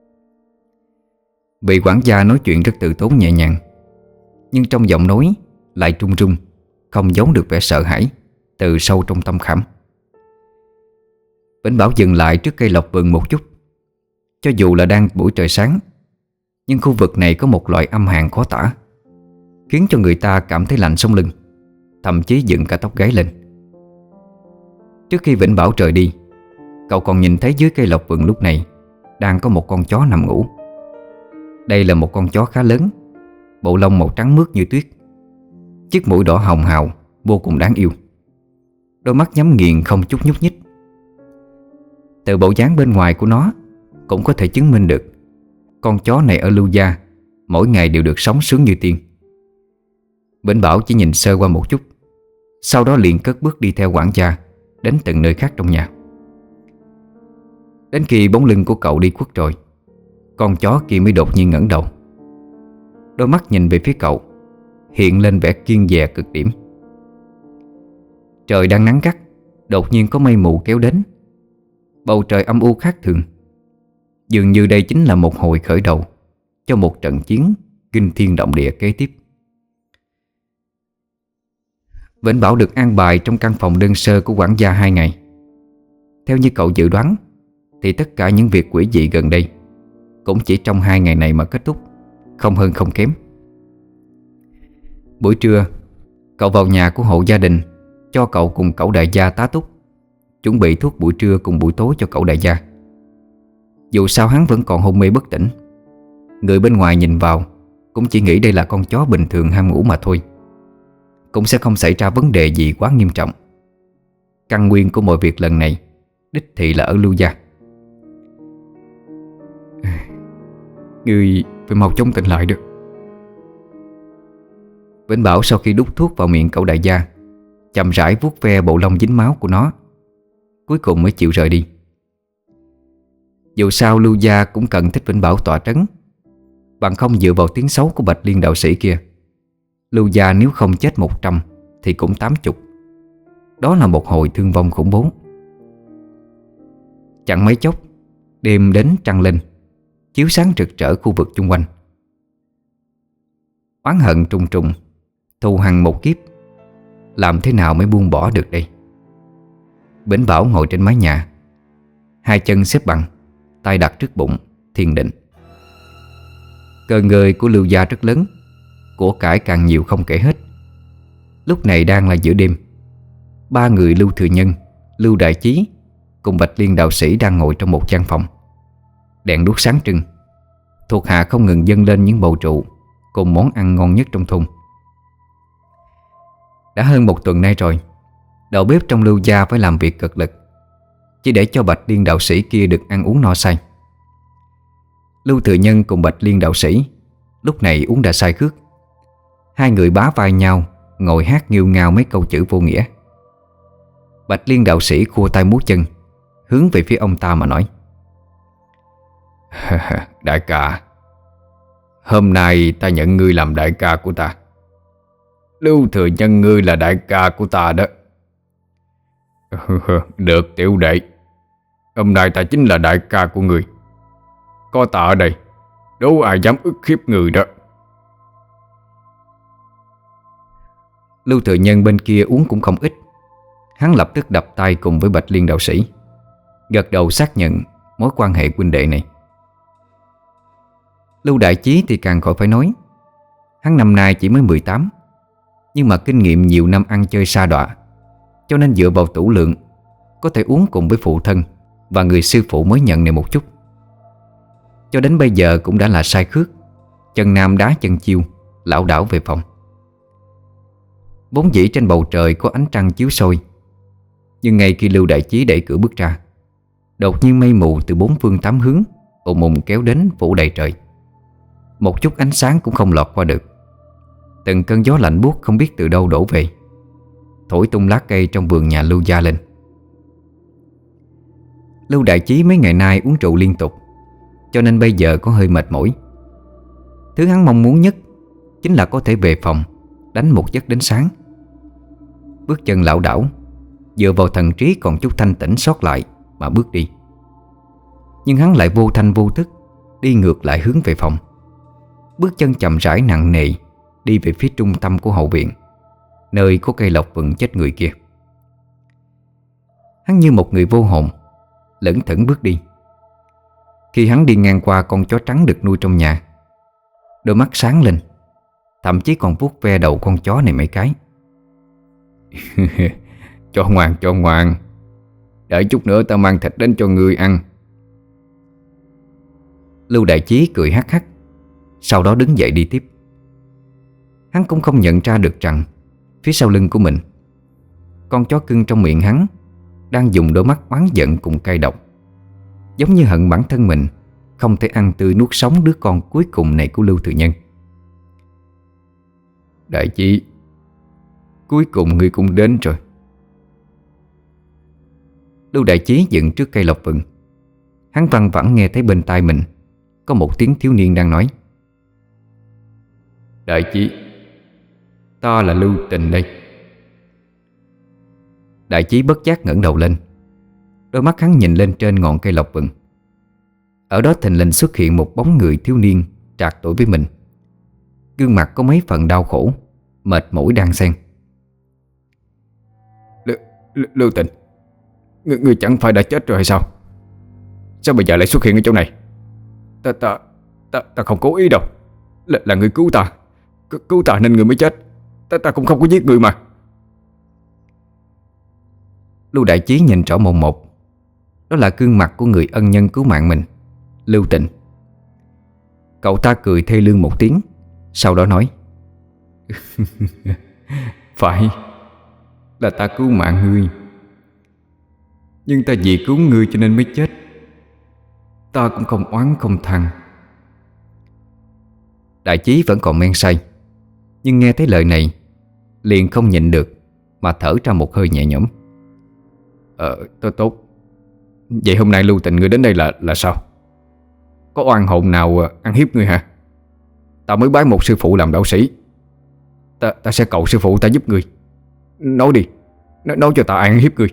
Vị quản gia nói chuyện rất từ tốn nhẹ nhàng, nhưng trong giọng nói lại trung trung, không giấu được vẻ sợ hãi từ sâu trong tâm khảm. Vĩnh Bảo dừng lại trước cây lộc vừng một chút. Cho dù là đang buổi trời sáng, nhưng khu vực này có một loại âm hàn khó tả, khiến cho người ta cảm thấy lạnh sống lưng, thậm chí dựng cả tóc gáy lên. Trước khi Vĩnh Bảo rời đi, cậu còn nhìn thấy dưới cây lộc vừng lúc này đang có một con chó nằm ngủ. Đây là một con chó khá lớn, bộ lông màu trắng mướt như tuyết, chiếc mũi đỏ hồng hào vô cùng đáng yêu, đôi mắt nhắm nghiền không chút nhúc nhích. Từ bộ dáng bên ngoài của nó cũng có thể chứng minh được con chó này ở Lưu Gia mỗi ngày đều được sống sướng như tiên. Vĩnh Bảo chỉ nhìn sơ qua một chút, sau đó liền cất bước đi theo quản gia đến từng nơi khác trong nhà. Đến khi bóng lưng của cậu đi khuất rồi, con chó kia mới đột nhiên ngẩng đầu. Đôi mắt nhìn về phía cậu, hiện lên vẻ kiêng dè cực điểm. Trời đang nắng gắt, đột nhiên có mây mù kéo đến. Bầu trời âm u khác thường. Dường như đây chính là một hồi khởi đầu cho một trận chiến kinh thiên động địa kế tiếp. Vĩnh Bảo được an bài trong căn phòng đơn sơ của quản gia 2 ngày. Theo như cậu dự đoán thì tất cả những việc quỷ dị gần đây cũng chỉ trong 2 ngày này mà kết thúc, không hơn không kém. Buổi trưa, cậu vào nhà của hộ gia đình cho cậu cùng cậu đại gia tá túc, chuẩn bị thuốc buổi trưa cùng buổi tối cho cậu đại gia. Dù sao hắn vẫn còn hôn mê bất tỉnh, người bên ngoài nhìn vào cũng chỉ nghĩ đây là con chó bình thường ham ngủ mà thôi, cũng sẽ không xảy ra vấn đề gì quá nghiêm trọng. Căn nguyên của mọi việc lần này đích thị là ở Lưu Gia. Người phải mau chóng tỉnh lại được. Vĩnh Bảo sau khi đút thuốc vào miệng cậu đại gia, chậm rãi vuốt ve bộ lông dính máu của nó, cuối cùng mới chịu rời đi. Dù sao Lưu Gia cũng cần thích Vĩnh Bảo tọa trấn, bằng không dựa vào tiếng xấu của Bạch Liên đạo sĩ kia, Lưu Gia nếu không chết 100 thì cũng 80. Đó là một hồi thương vong khủng bố. Chẳng mấy chốc, đêm đến trăng lên, chiếu sáng rực rỡ khu vực chung quanh. Oán hận trùng trùng, thù hằn một kiếp, làm thế nào mới buông bỏ được đây? Vĩnh Bảo ngồi trên mái nhà, hai chân xếp bằng, tay đặt trước bụng, thiền định. Cơ ngơi của Lưu Gia rất lớn, của cải càng nhiều không kể hết. Lúc này đang là giữa đêm, 3 người Lưu Thừa Nhân, Lưu Đại Chí cùng Bạch Liên đạo sĩ đang ngồi trong một gian phòng. Đèn đuốc sáng trưng, thuộc hạ không ngừng dâng lên những bầu rượu cùng món ăn ngon nhất trong thôn. Đã hơn 1 tuần nay rồi, đầu bếp trong Lưu Gia phải làm việc cực lực, chỉ để cho Bạch Liên đạo sĩ kia được ăn uống no say. Lưu Thừa Nhân cùng Bạch Liên đạo sĩ lúc này uống đã say khước. Hai người bá vai nhau, ngồi hát nghêu ngao mấy câu chữ vô nghĩa. Bạch Liên đạo sĩ khua tay múa chân, hướng về phía ông ta mà nói: Đại ca, hôm nay ta nhận ngươi làm đại ca của ta. Lưu Thừa Nhân ngươi là đại ca của ta đó. Được tiểu đệ, hôm nay ta chính là đại ca của ngươi. Có ta ở đây, đâu ai dám ức hiếp người đó. Lưu Thừa Nhân bên kia uống cũng không ít. Hắn lập tức đập tay cùng với Bạch Liên đạo sĩ, gật đầu xác nhận mối quan hệ huynh đệ này. Lưu Đại Chí thì càng khỏi phải nói. Hắn năm nay chỉ mới 18, nhưng mà kinh nghiệm nhiều năm ăn chơi sa đọa, cho nên dựa vào tủ lượng có thể uống cùng với phụ thân và người sư phụ mới nhận này một chút. Cho đến bây giờ cũng đã là say khước, chân nam đá chân chiêu, lảo đảo về phòng. Vốn dĩ trên bầu trời có ánh trăng chiếu soi, nhưng ngay khi Lưu Đại Chí đẩy cửa bước ra, đột nhiên mây mù từ 4 phương 8 hướng ùn ùn kéo đến phủ đầy trời. Một chút ánh sáng cũng không lọt qua được. Từng cơn gió lạnh buốt không biết từ đâu đổ về, thổi tung lá cây trong vườn nhà Lưu Gia lên. Lưu Đại Chí mấy ngày nay uống rượu liên tục, cho nên bây giờ có hơi mệt mỏi. Thứ hắn mong muốn nhất chính là có thể về phòng đánh một giấc đến sáng. Bước chân lảo đảo, dựa vào thần trí còn chút thanh tỉnh sót lại mà bước đi. Nhưng hắn lại vô thanh vô thức đi ngược lại hướng về phòng. Bước chân chậm rãi nặng nề đi về phía trung tâm của hậu viện, nơi có cây lộc vừng chết người kia. Hắn như một người vô hồn, lững thững bước đi. Khi hắn đi ngang qua con chó trắng được nuôi trong nhà, đôi mắt sáng lên, thậm chí còn vuốt ve đầu con chó này mấy cái. Cho ngoan, cho ngoan. Đợi chút nữa tao mang thịt đến cho ngươi ăn. Lưu Đại Chí cười hắc hắc, sau đó đứng dậy đi tiếp. Hắn cũng không nhận ra được rằng phía sau lưng của mình, con chó cưng trong miệng hắn đang dùng đôi mắt oán giận cùng cay độc, giống như hận bản thân mình không thể ăn tươi nuốt sống đứa con cuối cùng này của Lưu Thừa Nhân. Đại Chí, cuối cùng ngươi cũng đến rồi. Lưu Đại Chí dựng trước cây lộc vừng. Hắn văng vẳng nghe thấy bên tai mình có một tiếng thiếu niên đang nói: Đại Chí, ta là Lưu Tình đây. Đại Chí bất giác ngẩng đầu lên. Đôi mắt hắn nhìn lên trên ngọn cây lộc vừng. Ở đó thình lình xuất hiện một bóng người thiếu niên trạc tuổi với mình. Gương mặt có mấy phần đau khổ, mệt mỏi đan xen. Lưu Tình, ngươi chẳng phải đã chết rồi hay sao? Sao bây giờ lại xuất hiện ở chỗ này? Ta không cố ý đâu. Là ngươi cứu ta. Cứu ta nên ngươi mới chết. Ta cũng không có giết ngươi mà. Lưu Đại Chí nhìn rõ mồn một. Đó là gương mặt của người ân nhân cứu mạng mình, Lưu Tịnh. Cậu ta cười thê lương một tiếng, sau đó nói: Phải, là ta cứu mạng ngươi. Nhưng ta vì cứu ngươi cho nên mới chết. Ta cũng không oán không than. Đại Chí vẫn còn men say, nhưng nghe thấy lời này liền không nhịn được mà thở ra một hơi nhẹ nhõm. Tốt. Vậy hôm nay Lưu Tịnh ngươi đến đây là sao? Có oan hồn nào ăn hiếp ngươi hả? Ta mới bái một sư phụ làm đạo sĩ. Ta sẽ cầu sư phụ ta giúp ngươi. Nói đi, nói cho ta ai ăn hiếp ngươi.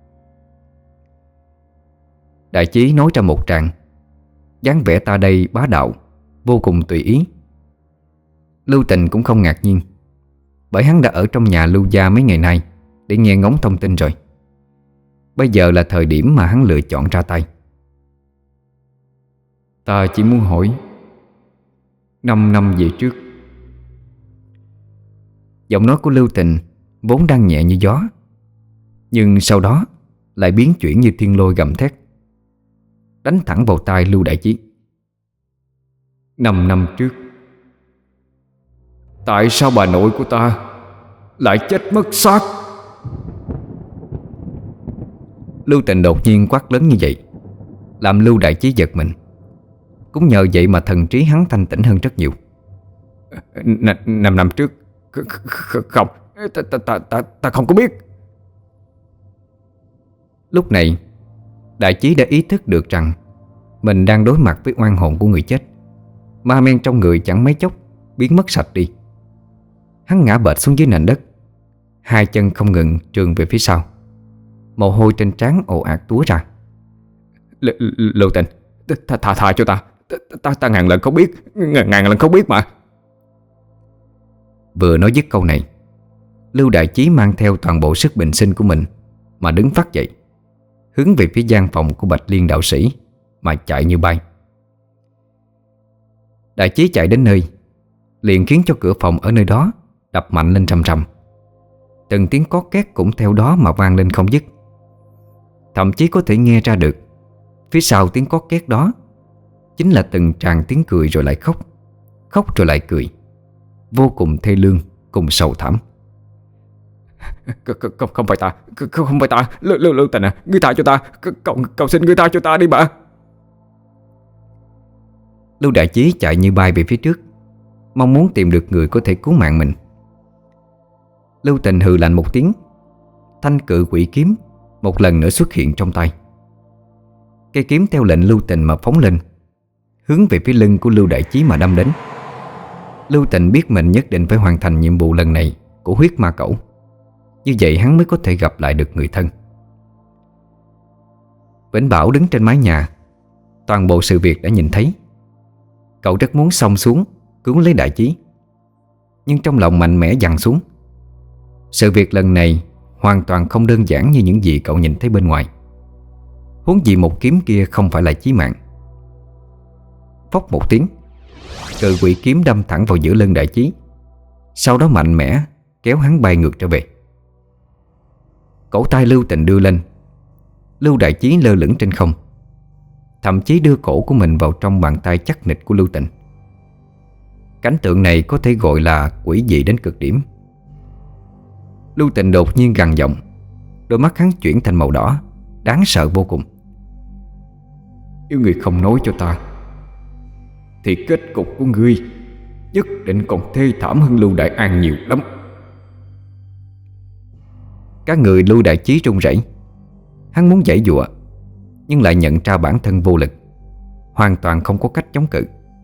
Đại Chí nói ra một tràng, dáng vẻ ta đây bá đạo, vô cùng tùy ý. Lưu Tịnh cũng không ngạc nhiên, bởi hắn đã ở trong nhà Lưu gia mấy ngày nay để nghe ngóng thông tin rồi. Bây giờ là thời điểm mà hắn lựa chọn ra tay. Ta chỉ muốn hỏi, 5 năm về trước. Giọng nói của Lưu Tịnh vốn đang nhẹ như gió, nhưng sau đó lại biến chuyển như thiên lôi gầm thét, đánh thẳng vào tai Lưu Đại Chí. 5 năm trước, tại sao bà nội của ta lại chết mất xác? Lưu Tịnh đột nhiên quát lớn như vậy, làm Lưu Đại Chí giật mình. Cũng nhờ vậy mà thần trí hắn thanh tĩnh hơn rất nhiều. 5 năm trước? Không, ta không có biết. Lúc này Đại Chí đã ý thức được rằng mình đang đối mặt với oan hồn của người chết. Ma men trong người chẳng mấy chốc biến mất sạch đi. Hắn ngã bệt xuống dưới nền đất, hai chân không ngừng trườn về phía sau. Mồ hôi trên trán ồ ạt túa ra. Lưu Tịnh, tha cho ta. Ta ngàn lần không biết. Ngàn lần không biết mà. Vừa nói dứt câu này, Lưu Đại Chí mang theo toàn bộ sức bình sinh của mình mà đứng phắt dậy, hướng về phía gian phòng của Bạch Liên đạo sĩ mà chạy như bay. Đại Chí chạy đến nơi, liền khiến cho cửa phòng ở nơi đó đập mạnh lên rầm rầm. Từng tiếng cót két cũng theo đó mà vang lên không dứt. Thậm chí có thể nghe ra được phía sau tiếng cót két đó chính là từng tràng tiếng cười rồi lại khóc, khóc rồi lại cười, vô cùng thê lương cùng sầu thảm. Không phải ta. Không phải ta. Lưu Tịnh à, ngươi tha cho ta. Cầu xin ngươi tha cho ta đi bà. Lưu Đại Chí chạy như bay về phía trước, mong muốn tìm được người có thể cứu mạng mình. Lưu Tịnh hừ lạnh một tiếng, thanh cự quỷ kiếm một lần nữa xuất hiện trong tay. Cây kiếm theo lệnh Lưu Tịnh mà phóng lên, hướng về phía lưng của Lưu Đại Chí mà đâm đến. Lưu Tịnh biết mình nhất định phải hoàn thành nhiệm vụ lần này của huyết ma cẩu, như vậy hắn mới có thể gặp lại được người thân. Vĩnh Bảo đứng trên mái nhà, toàn bộ sự việc đã nhìn thấy. Cậu rất muốn xông xuống cứu lấy Đại Chí, nhưng trong lòng mạnh mẽ dằn xuống. Sự việc lần này hoàn toàn không đơn giản như những gì cậu nhìn thấy bên ngoài. Huống gì một kiếm kia không phải là chí mạng. Phốc một tiếng, cự quỷ kiếm đâm thẳng vào giữa lưng Đại Chí, sau đó mạnh mẽ kéo hắn bay ngược trở về. Cổ tay Lưu Tình đưa lên, Lưu Đại Chí lơ lửng trên không, thậm chí đưa cổ của mình vào trong bàn tay chắc nịch của Lưu Tình. Cảnh tượng này có thể gọi là quỷ dị đến cực điểm. Lưu Tình đột nhiên gằn giọng, đôi mắt hắn chuyển thành màu đỏ, đáng sợ vô cùng. Nếu ngươi không nói cho ta thì kết cục của ngươi nhất định còn thê thảm hơn Lưu Đại An nhiều lắm. Các người Lưu Đại Chí run rẩy. Hắn muốn giãy giụa, nhưng lại nhận ra bản thân vô lực, hoàn toàn không có cách chống cự.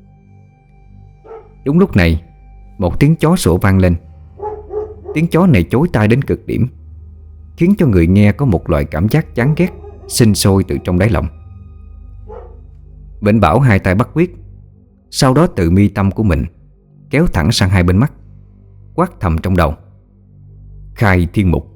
Đúng lúc này, một tiếng chó sủa vang lên. Tiếng chó này chói tai đến cực điểm, khiến cho người nghe có một loại cảm giác chán ghét sinh sôi từ trong đáy lòng. Vĩnh Bảo hai tay bắt quyết, sau đó từ mi tâm của mình kéo thẳng sang hai bên mắt, quát thầm trong đầu: Khai Thiên Mục.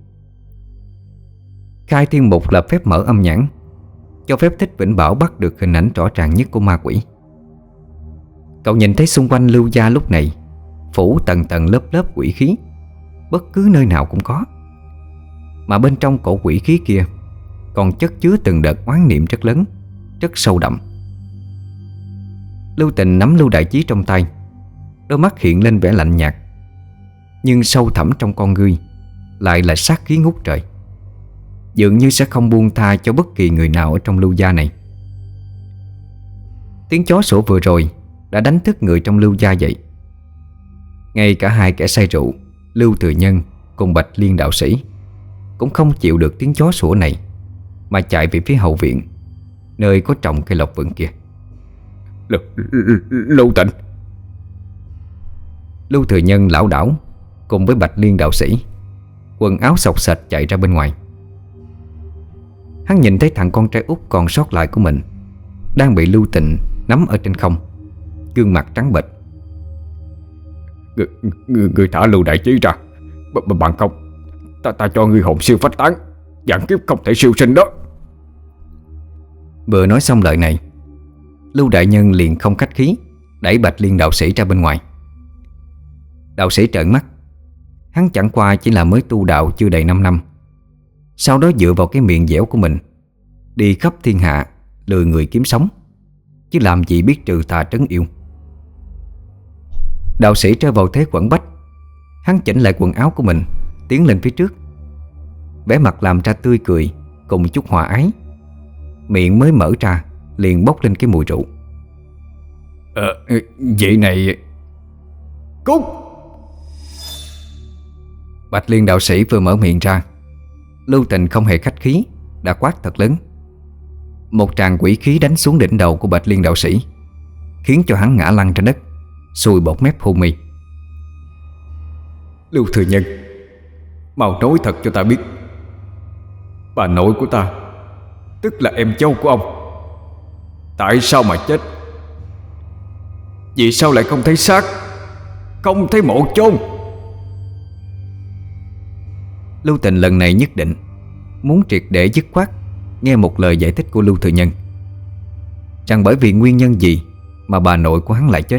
Khai Thiên Mục là phép mở âm nhãn, cho phép Thích Vĩnh Bảo bắt được hình ảnh rõ ràng nhất của ma quỷ. Cậu nhìn thấy xung quanh Lưu gia lúc này phủ tầng tầng lớp lớp quỷ khí, bất cứ nơi nào cũng có. Mà bên trong cổ quỷ khí kia còn chất chứa từng đợt oán niệm rất lớn, rất sâu đậm. Lưu Tình nắm Lưu Đại Chí trong tay, đôi mắt hiện lên vẻ lạnh nhạt, nhưng sâu thẳm trong con ngươi lại là sát khí ngút trời, dường như sẽ không buông tha cho bất kỳ người nào ở trong Lưu gia này. Tiếng chó sủa vừa rồi đã đánh thức người trong Lưu gia dậy. Ngay cả hai kẻ say rượu, Lưu Thừa Nhân cùng Bạch Liên đạo sĩ, cũng không chịu được tiếng chó sủa này, mà chạy về phía hậu viện, nơi có trồng cây lộc vừng kia. Lưu Tịnh. Lưu Thừa Nhân lảo đảo cùng với Bạch Liên đạo sĩ, quần áo xộc xệch chạy ra bên ngoài. Hắn nhìn thấy thằng con trai út còn sót lại của mình đang bị Lưu Tịnh nắm ở trên không, gương mặt trắng bệch. Người thả Lưu Đại Chí ra, bằng không ta cho ngươi hồn siêu phách tán, vạn kiếp không thể siêu sinh đó. Vừa nói xong lời này, Lưu Đại Nhân liền không khách khí đẩy Bạch Liên đạo sĩ ra bên ngoài. Đạo sĩ trợn mắt. Hắn chẳng qua chỉ là mới tu đạo chưa đầy 5 năm, sau đó dựa vào cái miệng dẻo của mình đi khắp thiên hạ lừa người kiếm sống, chứ làm gì biết trừ tà trấn yêu. Đạo sĩ rơi vào thế quẫn bách. Hắn chỉnh lại quần áo của mình, tiến lên phía trước, vẻ mặt làm ra tươi cười cùng chút hòa ái. Miệng mới mở ra liền bốc lên cái mùi rượu. Vậy này... Cút! Bạch Liên đạo sĩ vừa mở miệng ra, Lưu Tình không hề khách khí đã quát thật lớn. Một tràng quỷ khí đánh xuống đỉnh đầu của Bạch Liên đạo sĩ, khiến cho hắn ngã lăn trên đất, sùi bọt mép hôn mê. Lưu Thừa Nhân, mau nói thật cho ta biết, bà nội của ta, tức là em dâu của ông, tại sao mà chết? Vì sao lại không thấy xác, không thấy mộ chôn? Lưu Tình lần này nhất định muốn triệt để dứt khoát nghe một lời giải thích của Lưu Thừa Nhân, rằng bởi vì nguyên nhân gì mà bà nội của hắn lại chết.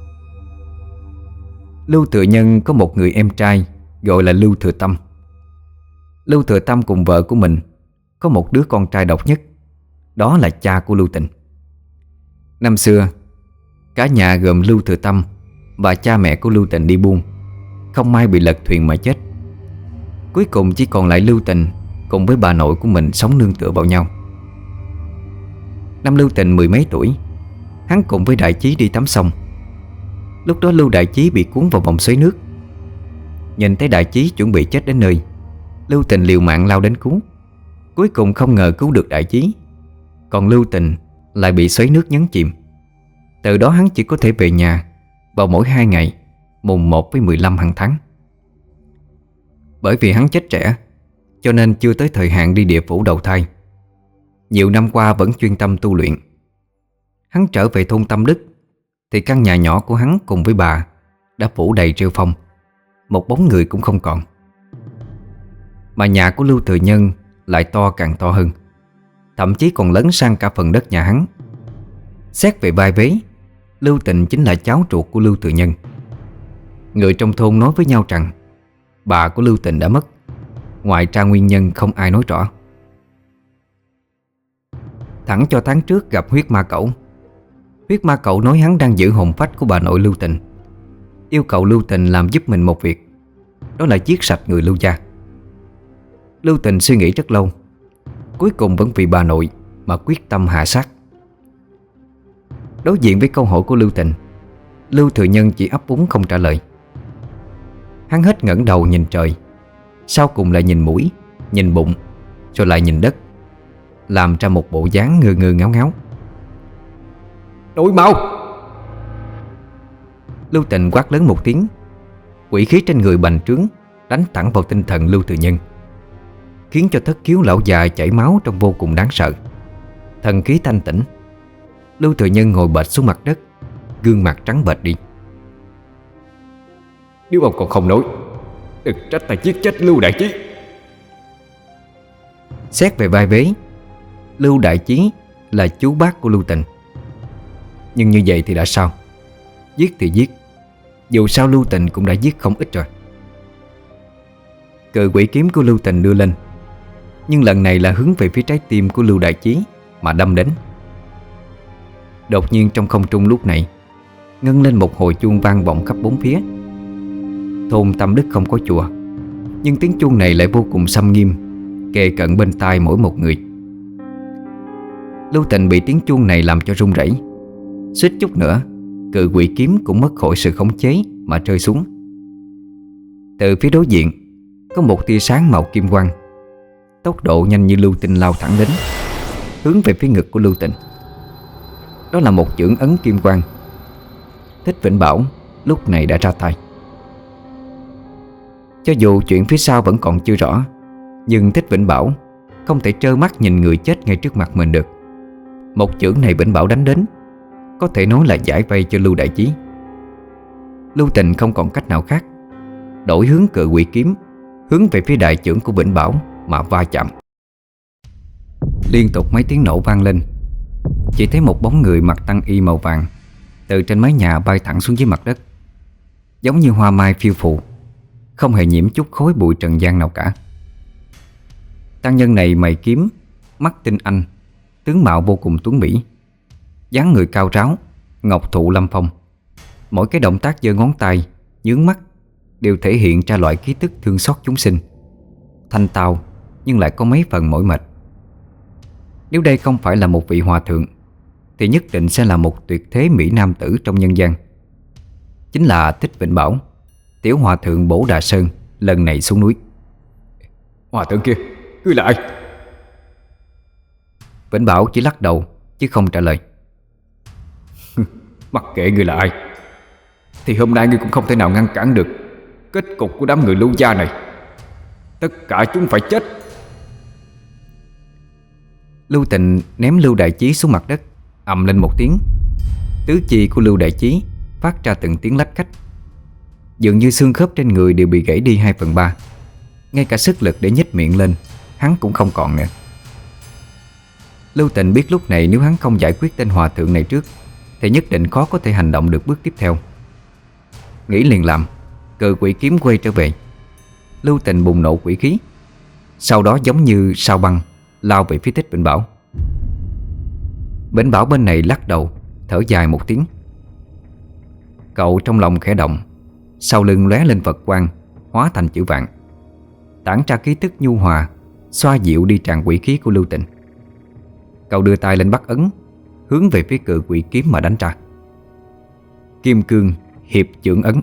Lưu Thừa Nhân có một người em trai gọi là Lưu Thừa Tâm. Lưu Thừa Tâm cùng vợ của mình có một đứa con trai độc nhất, đó là cha của Lưu Tình. Năm xưa, cả nhà gồm Lưu Thừa Tâm và cha mẹ của Lưu Tình đi buôn, không may bị lật thuyền mà chết. Cuối cùng chỉ còn lại Lưu Tình cùng với bà nội của mình sống nương tựa vào nhau. Năm Lưu Tình 10 mấy tuổi, hắn cùng với Đại Chí đi tắm sông. Lúc đó Lưu Đại Chí bị cuốn vào vòng xoáy nước. Nhìn thấy Đại Chí chuẩn bị chết đến nơi, Lưu Tình liều mạng lao đến cứu. Cuối cùng không ngờ cứu được Đại Chí, còn Lưu Tình lại bị xoáy nước nhấn chìm. Từ đó hắn chỉ có thể về nhà vào mỗi 2 ngày, mùng 1 với 15 hàng tháng. Bởi vì hắn chết trẻ, cho nên chưa tới thời hạn đi địa phủ đầu thai. Nhiều năm qua vẫn chuyên tâm tu luyện. Hắn trở về thôn Tâm Đức thì căn nhà nhỏ của hắn cùng với bà đã phủ đầy rêu phong, một bóng người cũng không còn. Mà nhà của Lưu Thừa Nhân lại to càng to hơn. thậm chí còn lấn sang cả phần đất nhà hắn. Xét về vai vế, Lưu Tình chính là cháu ruột của Lưu Tự Nhân. Người trong thôn nói với nhau rằng bà của Lưu Tình đã mất, ngoài ra nguyên nhân không ai nói rõ. Thẳng cho tháng trước gặp huyết ma cẩu. Huyết ma cẩu nói hắn đang giữ hồn phách của bà nội Lưu Tình, yêu cầu Lưu Tình làm giúp mình một việc, đó là giết sạch người Lưu gia. Lưu Tình suy nghĩ rất lâu, cuối cùng vẫn vì bà nội mà quyết tâm hạ sát. Đối diện với câu hỏi của Lưu Tình, Lưu Thừa Nhân chỉ ấp úng không trả lời. Hắn hết ngẩng đầu nhìn trời, sau cùng lại nhìn mũi, nhìn bụng, rồi lại nhìn đất, làm ra một bộ dáng ngơ ngơ ngáo ngáo. Nói mau! Lưu Tình quát lớn một tiếng. Quỷ khí trên người bành trướng, đánh thẳng vào tinh thần Lưu Thừa Nhân, khiến cho thất khiếu lão già chảy máu trông vô cùng đáng sợ. Thần khí thanh tĩnh, Lưu Thừa Nhân ngồi bệt xuống mặt đất, gương mặt trắng bệch đi. Nếu ông còn không nói, đừng trách ta giết chết Lưu Đại Chí. Xét về vai vế, Lưu Đại Chí là chú bác của Lưu Tình. Nhưng như vậy thì đã sao? Giết thì giết, dù sao Lưu Tình cũng đã giết không ít rồi. Cự quỷ kiếm của Lưu Tình đưa lên, nhưng lần này là hướng về phía trái tim của Lưu Đại Chí mà đâm đến. Đột nhiên trong không trung lúc này ngân lên một hồi chuông vang vọng khắp bốn phía. Thôn Tâm Đức không có chùa, nhưng tiếng chuông này lại vô cùng xâm nghiêm, kề cận bên tai mỗi một người. Lưu Tình bị tiếng chuông này làm cho run rẩy, suýt chút nữa cự quỷ kiếm cũng mất khỏi sự khống chế mà rơi xuống. Từ phía đối diện có một tia sáng màu kim quang, tốc độ nhanh như lưu tinh lao thẳng đến, hướng về phía ngực của Lưu Tình. Đó là một chưởng ấn kim quang. Thích Vĩnh Bảo lúc này đã ra tay. Cho dù chuyện phía sau vẫn còn chưa rõ, nhưng Thích Vĩnh Bảo không thể trơ mắt nhìn người chết ngay trước mặt mình được. Một chưởng này Vĩnh Bảo đánh đến, có thể nói là giải vây cho Lưu Đại Chí. Lưu Tình không còn cách nào khác, đổi hướng cự quỷ kiếm, hướng về phía đại chưởng của Vĩnh Bảo mà va chạm. Liên tục mấy tiếng nổ vang lên, chỉ thấy một bóng người mặc tăng y màu vàng từ trên mái nhà bay thẳng xuống dưới mặt đất, giống như hoa mai phiêu phù, không hề nhiễm chút khói bụi trần gian nào cả. Tăng nhân này mày kiếm, mắt tinh anh, tướng mạo vô cùng tuấn mỹ, dáng người cao ráo, ngọc thụ lâm phong. Mỗi cái động tác giơ ngón tay, nhướng mắt đều thể hiện ra loại khí tức thương xót chúng sinh, thanh tao nhưng lại có mấy phần mỏi mệt. Nếu đây không phải là một vị hòa thượng thì nhất định sẽ là một tuyệt thế mỹ nam tử trong nhân gian. Chính là Thích Vĩnh Bảo, tiểu hòa thượng Bổ Đà Sơn lần này xuống núi. Hòa thượng kia, ngươi là ai? Vĩnh Bảo chỉ lắc đầu chứ không trả lời. Mặc kệ ngươi là ai thì hôm nay ngươi cũng không thể nào ngăn cản được kết cục của đám người Lưu gia này. Tất cả chúng phải chết. Lưu Tình ném Lưu Đại Chí xuống mặt đất, ầm lên một tiếng. Tứ chi của Lưu Đại Chí phát ra từng tiếng lách cách, dường như xương khớp trên người đều bị gãy đi 2/3. Ngay cả sức lực để nhếch miệng lên hắn cũng không còn nữa. Lưu Tình biết lúc này nếu hắn không giải quyết tên hòa thượng này trước thì nhất định khó có thể hành động được bước tiếp theo. Nghĩ liền làm, cự quỷ kiếm quay trở về. Lưu Tình bùng nổ quỷ khí, sau đó giống như sao băng lao về phía Thích Vĩnh Bảo. Vĩnh Bảo bên này lắc đầu, thở dài một tiếng. Cậu trong lòng khẽ động, sau lưng lóe lên Phật quang, hóa thành chữ vạn, tản ra khí tức nhu hòa, xoa dịu đi tràn quỷ khí của Lưu Tình. Cậu đưa tay lên bắt ấn, hướng về phía cự quỷ kiếm mà đánh ra. Kim cương hiệp chưởng ấn.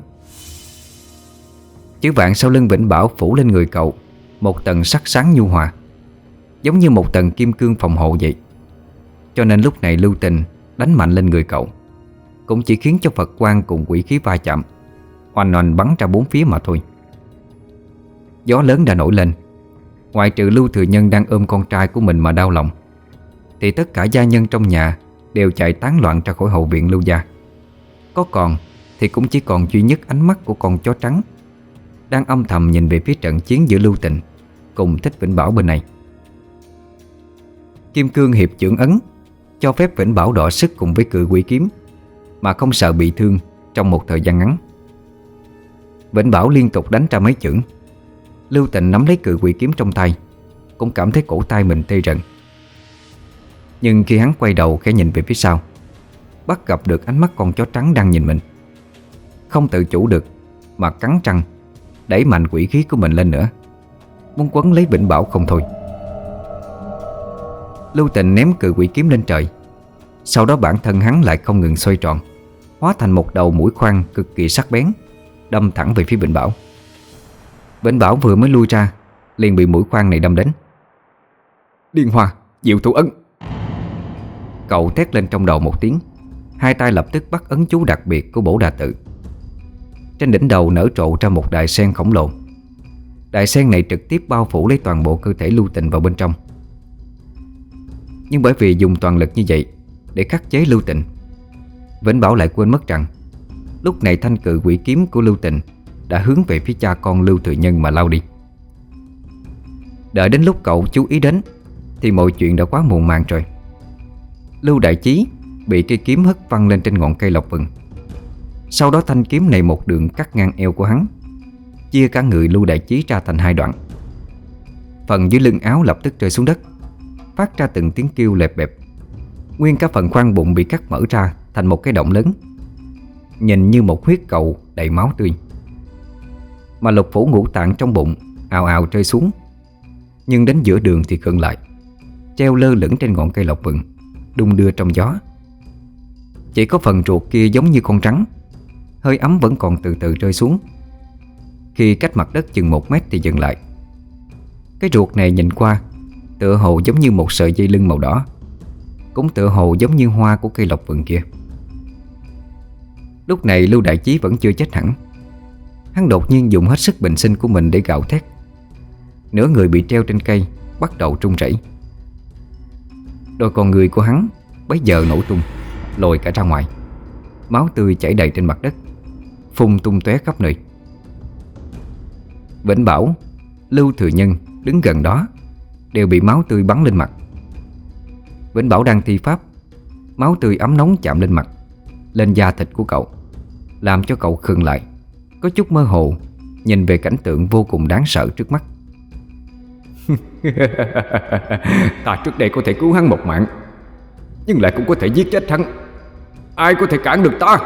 Chữ vạn sau lưng Vĩnh Bảo phủ lên người cậu một tầng sắc sáng nhu hòa, giống như một tầng kim cương phòng hộ vậy. Cho nên lúc này Lưu Tình đánh mạnh lên người cậu cũng chỉ khiến cho Phật quang cùng quỷ khí va chạm, oanh oanh bắn ra bốn phía mà thôi. Gió lớn đã nổi lên. Ngoại trừ Lưu Thừa Nhân đang ôm con trai của mình mà đau lòng, thì tất cả gia nhân trong nhà đều chạy tán loạn ra khỏi hậu viện Lưu gia. Có còn thì cũng chỉ còn duy nhất ánh mắt của con chó trắng đang âm thầm nhìn về phía trận chiến giữa Lưu Tình cùng Thích Vĩnh Bảo bên này. Kim cương hiệp chưởng ấn cho phép Vĩnh Bảo đọ sức cùng với cự quỷ kiếm mà không sợ bị thương trong một thời gian ngắn. Vĩnh Bảo liên tục đánh ra mấy chưởng. Lưu Tịnh nắm lấy cự quỷ kiếm trong tay, cũng cảm thấy cổ tay mình tê rần. Nhưng khi hắn quay đầu khẽ nhìn về phía sau, bắt gặp được ánh mắt con chó trắng đang nhìn mình. Không tự chủ được mà cắn răng đẩy mạnh quỷ khí của mình lên nữa, muốn quấn lấy Vĩnh Bảo không thôi. Lưu Tịnh ném cự quỷ kiếm lên trời. Sau đó bản thân hắn lại không ngừng xoay tròn, hóa thành một đầu mũi khoan cực kỳ sắc bén, đâm thẳng về phía Vĩnh Bảo. Vĩnh Bảo vừa mới lui ra, liền bị mũi khoan này đâm đến. Điên Hoa, diệu thủ ấn! Cậu thét lên trong đầu một tiếng, hai tay lập tức bắt ấn chú đặc biệt của Bổ Đà Tự. Trên đỉnh đầu nở rộ ra một đài sen khổng lồ. Đài sen này trực tiếp bao phủ lấy toàn bộ cơ thể Lưu Tịnh vào bên trong. Nhưng bởi vì dùng toàn lực như vậy để khắc chế Lưu Tịnh, Vĩnh Bảo lại quên mất rằng lúc này thanh cự quỷ kiếm của Lưu Tịnh đã hướng về phía cha con Lưu Thừa Nhân mà lao đi. Đợi đến lúc cậu chú ý đến thì mọi chuyện đã quá muộn màng rồi. Lưu Đại Chí bị cây kiếm hất văng lên trên ngọn cây lộc vừng. Sau đó thanh kiếm này một đường cắt ngang eo của hắn, chia cả người Lưu Đại Chí ra thành hai đoạn. Phần dưới lưng áo lập tức rơi xuống đất, phát ra từng tiếng kêu lẹp bẹp. Nguyên cả phần khoang bụng bị cắt mở ra thành một cái động lớn, nhìn như một huyết cầu đầy máu tươi. Mà lục phủ ngũ tạng trong bụng ào ào rơi xuống, nhưng đến giữa đường thì khựng lại, treo lơ lửng trên ngọn cây lộc vừng, đung đưa trong gió. Chỉ có phần ruột kia giống như con rắn, hơi ấm vẫn còn từ từ rơi xuống. Khi cách mặt đất chừng 1 mét thì dừng lại. Cái ruột này nhìn qua tựa hồ giống như một sợi dây lưng màu đỏ, cũng tựa hồ giống như hoa của cây lộc vừng kia. Lúc này Lưu Đại Chí vẫn chưa chết hẳn. Hắn đột nhiên dùng hết sức bình sinh của mình để gào thét. Nửa người bị treo trên cây bắt đầu run rẩy. Đôi con người của hắn bấy giờ nổ tung, lồi cả ra ngoài. Máu tươi chảy đầy trên mặt đất, phun tung tóe khắp nơi. Vĩnh Bảo, Lưu Thừa Nhân đứng gần đó đều bị máu tươi bắn lên mặt. Vĩnh Bảo đang thi pháp, máu tươi ấm nóng chạm lên mặt, lên da thịt của cậu, làm cho cậu khựng lại, có chút mơ hồ nhìn về cảnh tượng vô cùng đáng sợ trước mắt. Ta trước đây có thể cứu hắn một mạng, nhưng lại cũng có thể giết chết hắn. Ai có thể cản được ta?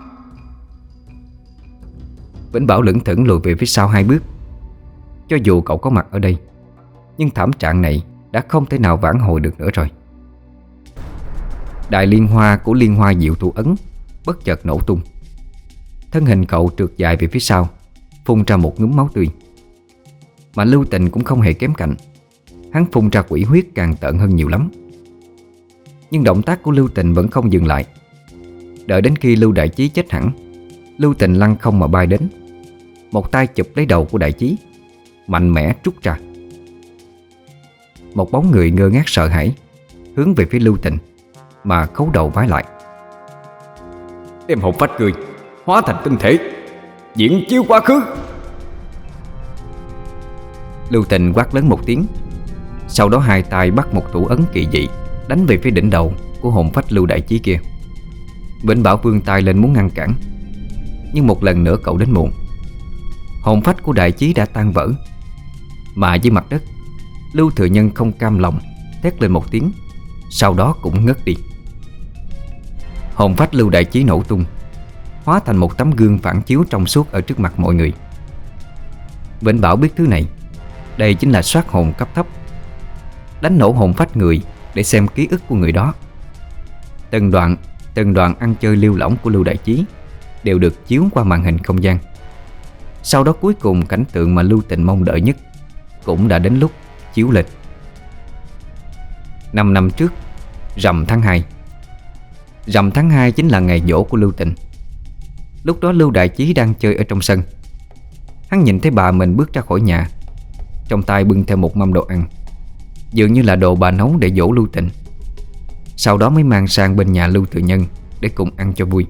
Vĩnh Bảo lững thững lùi về phía sau 2 bước. Cho dù cậu có mặt ở đây, nhưng thảm trạng này đã không thể nào vãn hồi được nữa rồi. Đại liên hoa của liên hoa diệu thủ ấn bất chợt nổ tung. Thân hình cậu trượt dài về phía sau, phun ra một ngụm máu tươi. Mà Lưu Tịnh cũng không hề kém cạnh. Hắn phun ra quỷ huyết càng tợn hơn nhiều lắm. Nhưng động tác của Lưu Tịnh vẫn không dừng lại. Đợi đến khi Lưu Đại Chí chết hẳn, Lưu Tịnh lăn không mà bay đến, một tay chụp lấy đầu của Đại Chí, mạnh mẽ trút ra. Một bóng người ngơ ngác sợ hãi hướng về phía Lưu Tịnh mà khấu đầu vái lại. Đem hồn phách người hóa thành tinh thể, diễn chiếu quá khứ. Lưu Tịnh quát lớn một tiếng. Sau đó hai tay bắt một thủ ấn kỳ dị đánh về phía đỉnh đầu của hồn phách Lưu Đại Chí kia. Vĩnh Bảo vươn tay lên muốn ngăn cản, nhưng một lần nữa cậu đến muộn. Hồn phách của Đại Chí đã tan vỡ. Mà dưới mặt đất, Lưu Thừa Nhân không cam lòng thét lên một tiếng, sau đó cũng ngất đi. Hồn phách Lưu Đại Chí nổ tung, hóa thành một tấm gương phản chiếu trong suốt ở trước mặt mọi người. Vĩnh Bảo biết thứ này, đây chính là soát hồn cấp thấp. Đánh nổ hồn phách người để xem ký ức của người đó. Từng đoạn ăn chơi lưu lỏng của Lưu Đại Chí đều được chiếu qua màn hình không gian. Sau đó cuối cùng cảnh tượng mà Lưu Tịnh mong đợi nhất cũng đã đến lúc chiếu lên. 5 năm trước, rằm tháng 2. Rằm tháng 2 chính là ngày giỗ của Lưu Tịnh. Lúc đó Lưu Đại Chí đang chơi ở trong sân. Hắn nhìn thấy bà mình bước ra khỏi nhà, trong tay bưng theo một mâm đồ ăn, dường như là đồ bà nấu để dỗ Lưu Tịnh. Sau đó mới mang sang bên nhà Lưu Thừa Nhân để cùng ăn cho vui.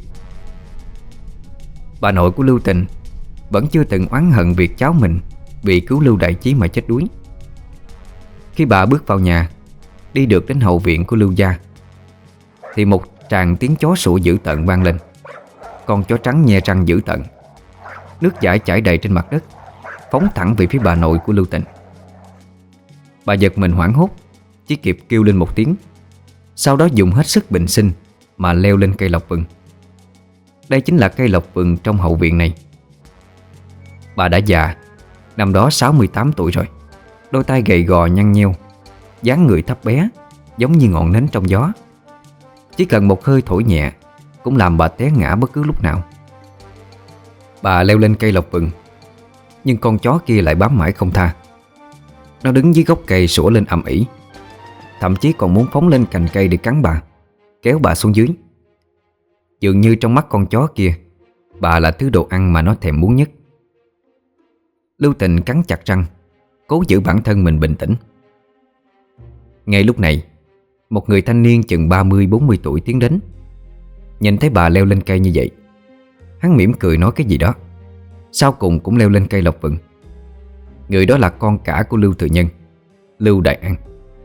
Bà nội của Lưu Tịnh vẫn chưa từng oán hận việc cháu mình vì cứu Lưu Đại Chí mà chết đuối. Khi bà bước vào nhà, Đi được đến hậu viện của Lưu gia thì một tràng tiếng chó sủa dữ tợn vang lên. Con chó trắng nhe răng dữ tợn, nước dãi chảy đầy trên mặt đất, phóng thẳng về phía bà nội của Lưu Tình. Bà giật mình hoảng hốt, chỉ kịp kêu lên một tiếng, sau đó dùng hết sức bình sinh mà leo lên cây lộc vừng. Đây chính là cây lộc vừng trong hậu viện này. Bà đã già, năm đó 68 tuổi rồi, đôi tay gầy gò nhăn nheo, dáng người thấp bé, giống như ngọn nến trong gió. Chỉ cần một hơi thổi nhẹ cũng làm bà té ngã bất cứ lúc nào. Bà leo lên cây lộc vừng, nhưng con chó kia lại bám mãi không tha. Nó đứng dưới gốc cây sủa lên ầm ĩ, thậm chí còn muốn phóng lên cành cây để cắn bà, kéo bà xuống dưới. Dường như trong mắt con chó kia, bà là thứ đồ ăn mà nó thèm muốn nhất. Lưu Tình cắn chặt răng, cố giữ bản thân mình bình tĩnh. Ngay lúc này, một người thanh niên chừng 30-40 tuổi tiến đến. Nhìn thấy bà leo lên cây như vậy, hắn mỉm cười nói cái gì đó, sau cùng cũng leo lên cây lộc vừng. Người đó là con cả của Lưu Thừa Nhân, Lưu Đại An.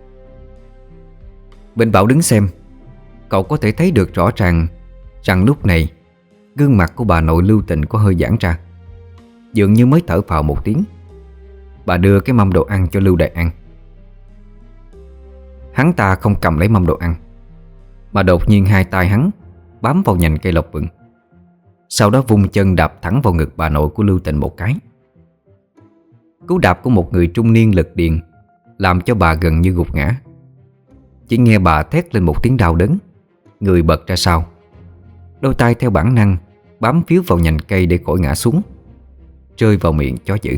Bên Bảo đứng xem, cậu có thể thấy được rõ ràng rằng lúc này gương mặt của bà nội Lưu Tình có hơi giãn ra, dường như mới thở phào một tiếng. Bà đưa cái mâm đồ ăn cho Lưu Đại An. Hắn ta không cầm lấy mâm đồ ăn, mà đột nhiên hai tay hắn bám vào nhành cây lộc vừng, sau đó vung chân đạp thẳng vào ngực bà nội của Lưu Tình một cái. Cú đạp của một người trung niên lực điền làm cho bà gần như gục ngã. Chỉ nghe bà thét lên một tiếng đau đớn, người bật ra sau, đôi tay theo bản năng bám phiếu vào nhành cây để khỏi ngã xuống, rơi vào miệng chó dữ.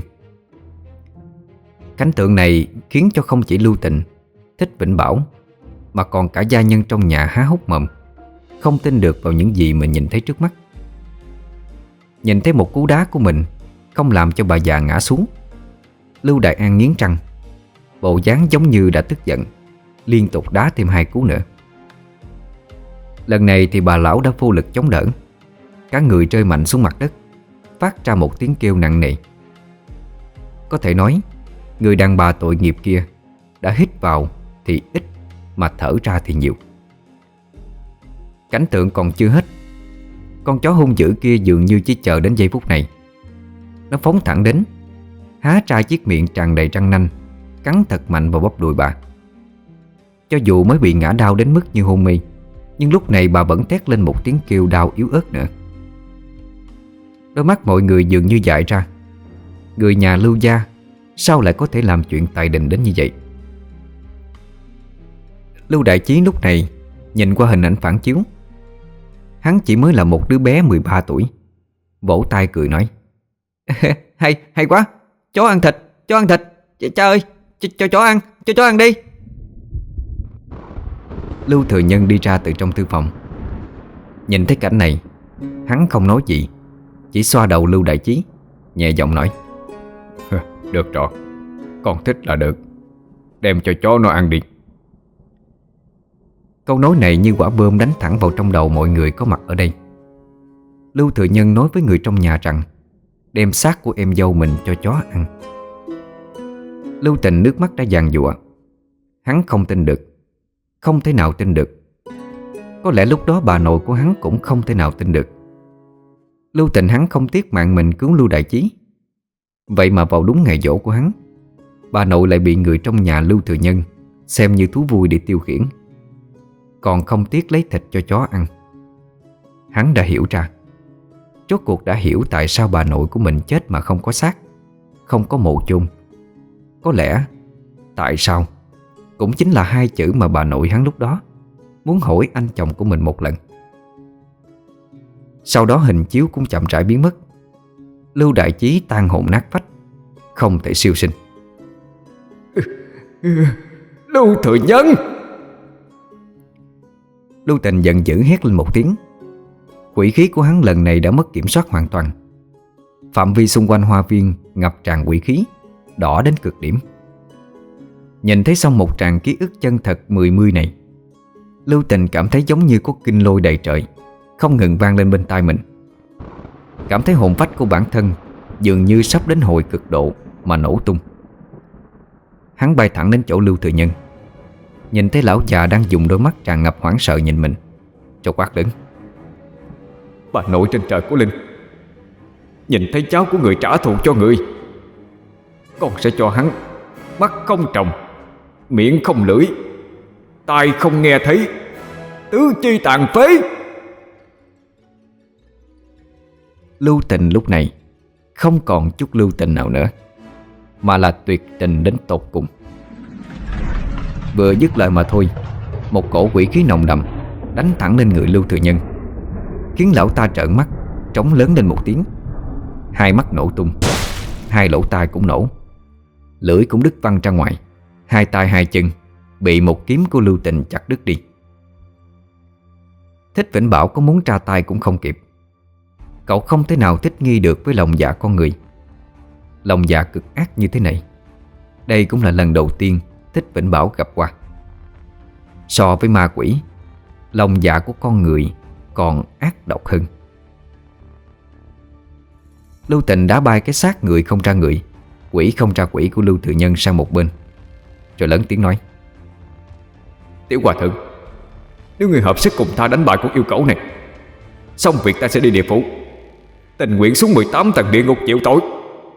Cảnh tượng này khiến cho không chỉ Lưu Tình, Thích Vĩnh Bảo, mà còn cả gia nhân trong nhà há hốc mồm, không tin được vào những gì mình nhìn thấy trước mắt. Nhìn thấy một cú đá của mình không làm cho bà già ngã xuống, Lưu Đại An nghiến răng, bộ dáng giống như đã tức giận, liên tục đá thêm 2 cú nữa. Lần này thì bà lão đã vô lực chống đỡ, cả người rơi mạnh xuống mặt đất, phát ra một tiếng kêu nặng nề. Có thể nói, người đàn bà tội nghiệp kia đã hít vào thì ít, mà thở ra thì nhiều. Cảnh tượng còn chưa hết, con chó hung dữ kia dường như chỉ chờ đến giây phút này. Nó phóng thẳng đến, há ra chiếc miệng tràn đầy răng nanh, cắn thật mạnh vào bắp đùi bà. Cho dù mới bị ngã đau đến mức như hôn mê, nhưng lúc này bà vẫn thét lên một tiếng kêu đau yếu ớt nữa. Đôi mắt mọi người dường như dại ra. Người nhà Lưu gia sao lại có thể làm chuyện tài đình đến như vậy? Lưu Đại Chí lúc này nhìn qua hình ảnh phản chiếu. Hắn chỉ mới là một đứa bé 13 tuổi, vỗ tay cười nói: Hay quá, chó ăn thịt, chó ăn thịt, cha ơi, cho chó ăn đi. Lưu Thừa Nhân đi ra từ trong thư phòng. Nhìn thấy cảnh này, hắn không nói gì, chỉ xoa đầu Lưu Đại Chí, nhẹ giọng nói: Được rồi, con thích là được, đem cho chó nó ăn đi. Câu nói này như quả bom đánh thẳng vào trong đầu mọi người có mặt ở đây. Lưu Thừa Nhân nói với người trong nhà rằng đem xác của em dâu mình cho chó ăn. Lưu Tình nước mắt đã giàn giụa. Hắn không tin được, không thể nào tin được. Có lẽ lúc đó bà nội của hắn cũng không thể nào tin được. Lưu Tình hắn không tiếc mạng mình cứu Lưu Đại Chí. Vậy mà vào đúng ngày giỗ của hắn, bà nội lại bị người trong nhà Lưu Thừa Nhân xem như thú vui để tiêu khiển, còn không tiếc lấy thịt cho chó ăn. Hắn đã hiểu ra, rốt cuộc đã hiểu tại sao bà nội của mình chết mà không có xác, không có mộ chôn. Có lẽ tại sao cũng chính là 2 chữ mà bà nội hắn lúc đó muốn hỏi anh chồng của mình một lần. Sau đó hình chiếu cũng chậm rãi biến mất. Lưu Đại Chí tan hồn nát phách, không thể siêu sinh. Lưu Thừa Nhân! Lưu Tình giận dữ hét lên một tiếng. Quỷ khí của hắn lần này đã mất kiểm soát hoàn toàn. Phạm vi xung quanh hoa viên ngập tràn quỷ khí, đỏ đến cực điểm. Nhìn thấy xong một tràng ký ức chân thật 10 này, Lưu Tình cảm thấy giống như có kinh lôi đầy trời không ngừng vang lên bên tai mình. Cảm thấy hồn phách của bản thân dường như sắp đến hồi cực độ mà nổ tung. Hắn bay thẳng đến chỗ Lưu Thừa Nhân, nhìn thấy lão già đang dùng đôi mắt tràn ngập hoảng sợ nhìn mình, cho quát lớn: Bà nội trên trời của Linh, nhìn thấy cháu của người trả thù cho người, con sẽ cho hắn mắt không tròng, miệng không lưỡi, tai không nghe thấy, tứ chi tàn phế. Lưu tình lúc này không còn chút lưu tình nào nữa, mà là tuyệt tình đến tột cùng. Vừa dứt lời mà thôi, một cổ quỷ khí nồng đậm đánh thẳng lên người Lưu Thừa Nhân, khiến lão ta trợn mắt, trống lớn lên một tiếng. Hai mắt nổ tung, hai lỗ tai cũng nổ, lưỡi cũng đứt văng ra ngoài, hai tay hai chân bị một kiếm của Lưu Tình chặt đứt đi. Thích Vĩnh Bảo có muốn tra tay cũng không kịp. Cậu không thể nào thích nghi được với lòng dạ con người. Lòng dạ cực ác như thế này, đây cũng là lần đầu tiên Thích Vĩnh Bảo gặp qua. So với ma quỷ, lòng dạ của con người còn ác độc hơn. Lưu Tình đã bay cái xác người không ra người, quỷ không ra quỷ của Lưu Thừa Nhân sang một bên, rồi lớn tiếng nói: Tiểu hòa thượng, nếu người hợp sức cùng ta đánh bại con yêu cẩu này, xong việc ta sẽ đi địa phủ, tình nguyện xuống 18 tầng địa ngục chịu tội.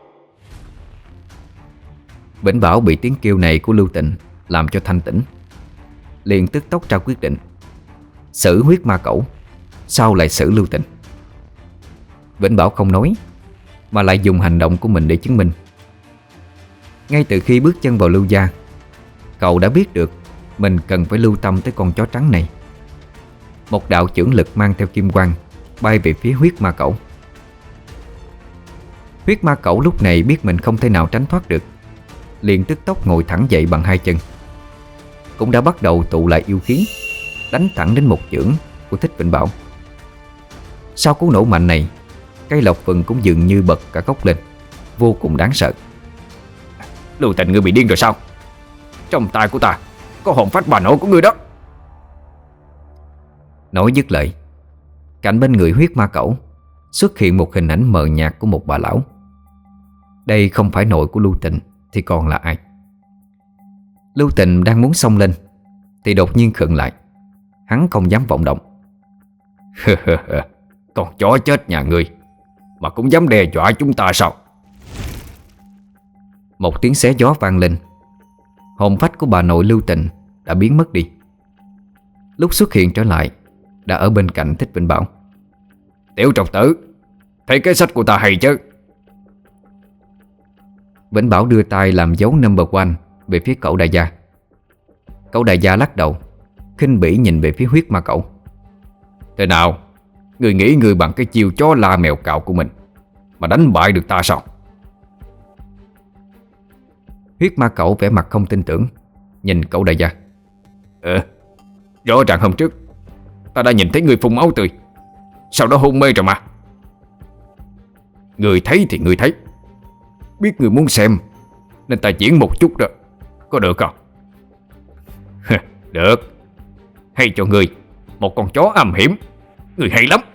Vĩnh Bảo bị tiếng kêu này của Lưu Tình làm cho thanh tỉnh, liền tức tốc ra quyết định xử huyết ma cẩu, sau lại xử Lưu Tình. Vĩnh Bảo không nói, mà lại dùng hành động của mình để chứng minh. Ngay từ khi bước chân vào Lưu gia, cậu đã biết được mình cần phải lưu tâm tới con chó trắng này. Một đạo chưởng lực mang theo kim quang bay về phía huyết ma cẩu. Huyết ma cẩu lúc này biết mình không thể nào tránh thoát được, liền tức tốc ngồi thẳng dậy bằng hai chân, cũng đã bắt đầu tụ lại yêu khí, đánh thẳng đến một chưởng của Thích Vĩnh Bảo. Sau cú nổ mạnh này, cây lộc vừng cũng dường như bật cả gốc lên, vô cùng đáng sợ. Lưu Tình, ngươi bị điên rồi sao? Trong tay của ta có hồn phách bà nội của ngươi đó. Nói dứt lời, cạnh bên người huyết ma cẩu xuất hiện một hình ảnh mờ nhạt của một bà lão. Đây không phải nội của Lưu Tình thì còn là ai? Lưu Tình đang muốn xông lên thì đột nhiên khựng lại. Hắn không dám vọng động. Con chó chết nhà ngươi mà cũng dám đe dọa chúng ta sao? Một tiếng xé gió vang lên. Hồn phách của bà nội Lưu Tình đã biến mất đi. Lúc xuất hiện trở lại đã ở bên cạnh Thích Vĩnh Bảo. Tiểu trọc tử, thấy cái sách của ta hay chứ? Vĩnh Bảo đưa tay làm dấu number 1 về phía cậu đại gia. Cậu đại gia lắc đầu, khinh bỉ nhìn về phía huyết ma cậu. Thế nào, người nghĩ người bằng cái chiêu chó la mèo cạo của mình mà đánh bại được ta sao? Huyết ma cậu vẻ mặt không tin tưởng, nhìn cậu đại gia. Rõ ràng hôm trước ta đã nhìn thấy người phun máu tươi, sau đó hôn mê rồi mà. Người thấy thì người thấy, biết người muốn xem nên ta diễn một chút đó, có được không? Được, hay cho người một con chó âm hiểm, người hay lắm.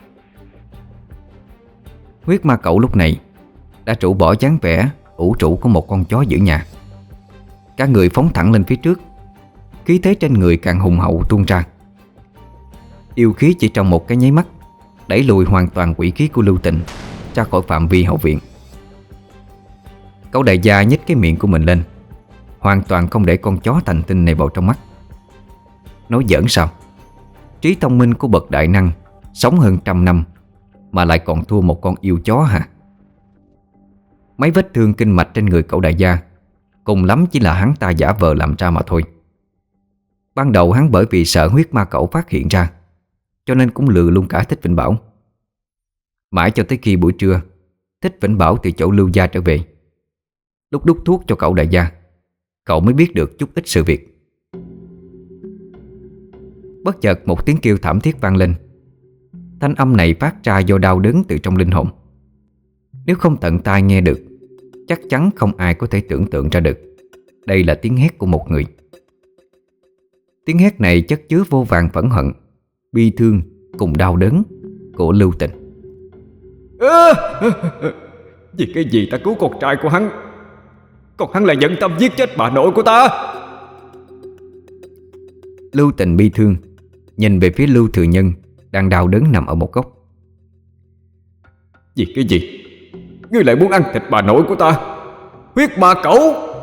Huyết ma cậu lúc này đã rũ bỏ dáng vẻ ủ trụ của một con chó giữ nhà. Cả người phóng thẳng lên phía trước, khí thế trên người càng hùng hậu tuôn ra. Yêu khí chỉ trong một cái nháy mắt đẩy lùi hoàn toàn quỷ khí của Lưu Tình ra khỏi phạm vi hậu viện. Cậu đại gia nhếch cái miệng của mình lên, hoàn toàn không để con chó thành tinh này vào trong mắt. Nói giỡn sao? Trí thông minh của bậc đại năng sống hơn 100 năm mà lại còn thua một con yêu chó hả? Mấy vết thương kinh mạch trên người cậu đại gia cùng lắm chỉ là hắn ta giả vờ làm ra mà thôi. Ban đầu hắn bởi vì sợ huyết ma cậu phát hiện ra, cho nên cũng lừa luôn cả Thích Vĩnh Bảo. Mãi cho tới khi buổi trưa, Thích Vĩnh Bảo từ chỗ Lưu gia trở về. Lúc đút thuốc cho cậu đại gia, cậu mới biết được chút ít sự việc. Bất chợt một tiếng kêu thảm thiết vang lên. Thanh âm này phát ra do đau đớn từ trong linh hồn. Nếu không tận tai nghe được, chắc chắn không ai có thể tưởng tượng ra được đây là tiếng hét của một người. Tiếng hét này chất chứa vô vàn phẫn hận, bi thương cùng đau đớn của Lưu Tình. Vì cái gì ta cứu con trai của hắn, còn hắn lại nhận tâm giết chết bà nội của ta? Lưu Tình bi thương nhìn về phía Lưu Thừa Nhân đang đau đớn nằm ở một góc. Vì cái gì ngươi lại muốn ăn thịt bà nội của ta? Huyết ma cẩu!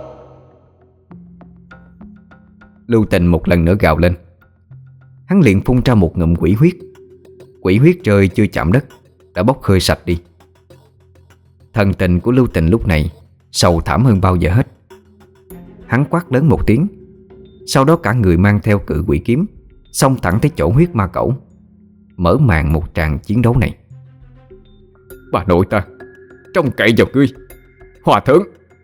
Lưu Tình một lần nữa gào lên. Hắn liền phun ra một ngụm quỷ huyết. Quỷ huyết rơi chưa chạm đất đã bốc hơi sạch đi. Thần tình của Lưu Tình lúc này sầu thảm hơn bao giờ hết. Hắn quát lớn một tiếng, sau đó cả người mang theo cự quỷ kiếm xông thẳng tới chỗ huyết ma cẩu, mở màn một tràng chiến đấu này. Bà nội ta trông cậy vào ngươi, Hòa Thượng!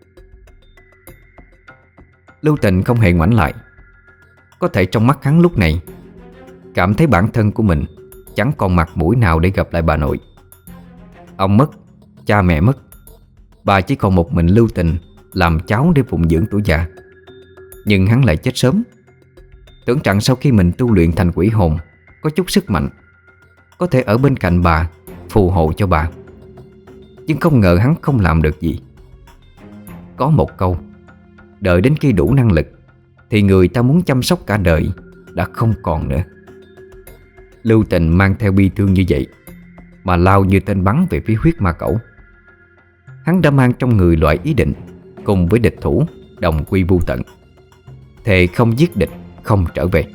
Lưu Tình không hề ngoảnh lại. Có thể trong mắt hắn lúc này cảm thấy bản thân của mình chẳng còn mặt mũi nào để gặp lại bà nội. Ông mất, cha mẹ mất, bà chỉ còn một mình Lưu Tình làm cháu để phụng dưỡng tuổi già. Nhưng hắn lại chết sớm. Tưởng rằng sau khi mình tu luyện thành quỷ hồn, có chút sức mạnh, có thể ở bên cạnh bà, phù hộ cho bà. Nhưng không ngờ hắn không làm được gì. Có một câu: đợi đến khi đủ năng lực thì người ta muốn chăm sóc cả đời đã không còn nữa. Lưu Tình mang theo bi thương như vậy mà lao như tên bắn về phía huyết ma cẩu. Hắn đã mang trong người loại ý định cùng với địch thủ đồng quy vu tận, thề không giết địch không trở về.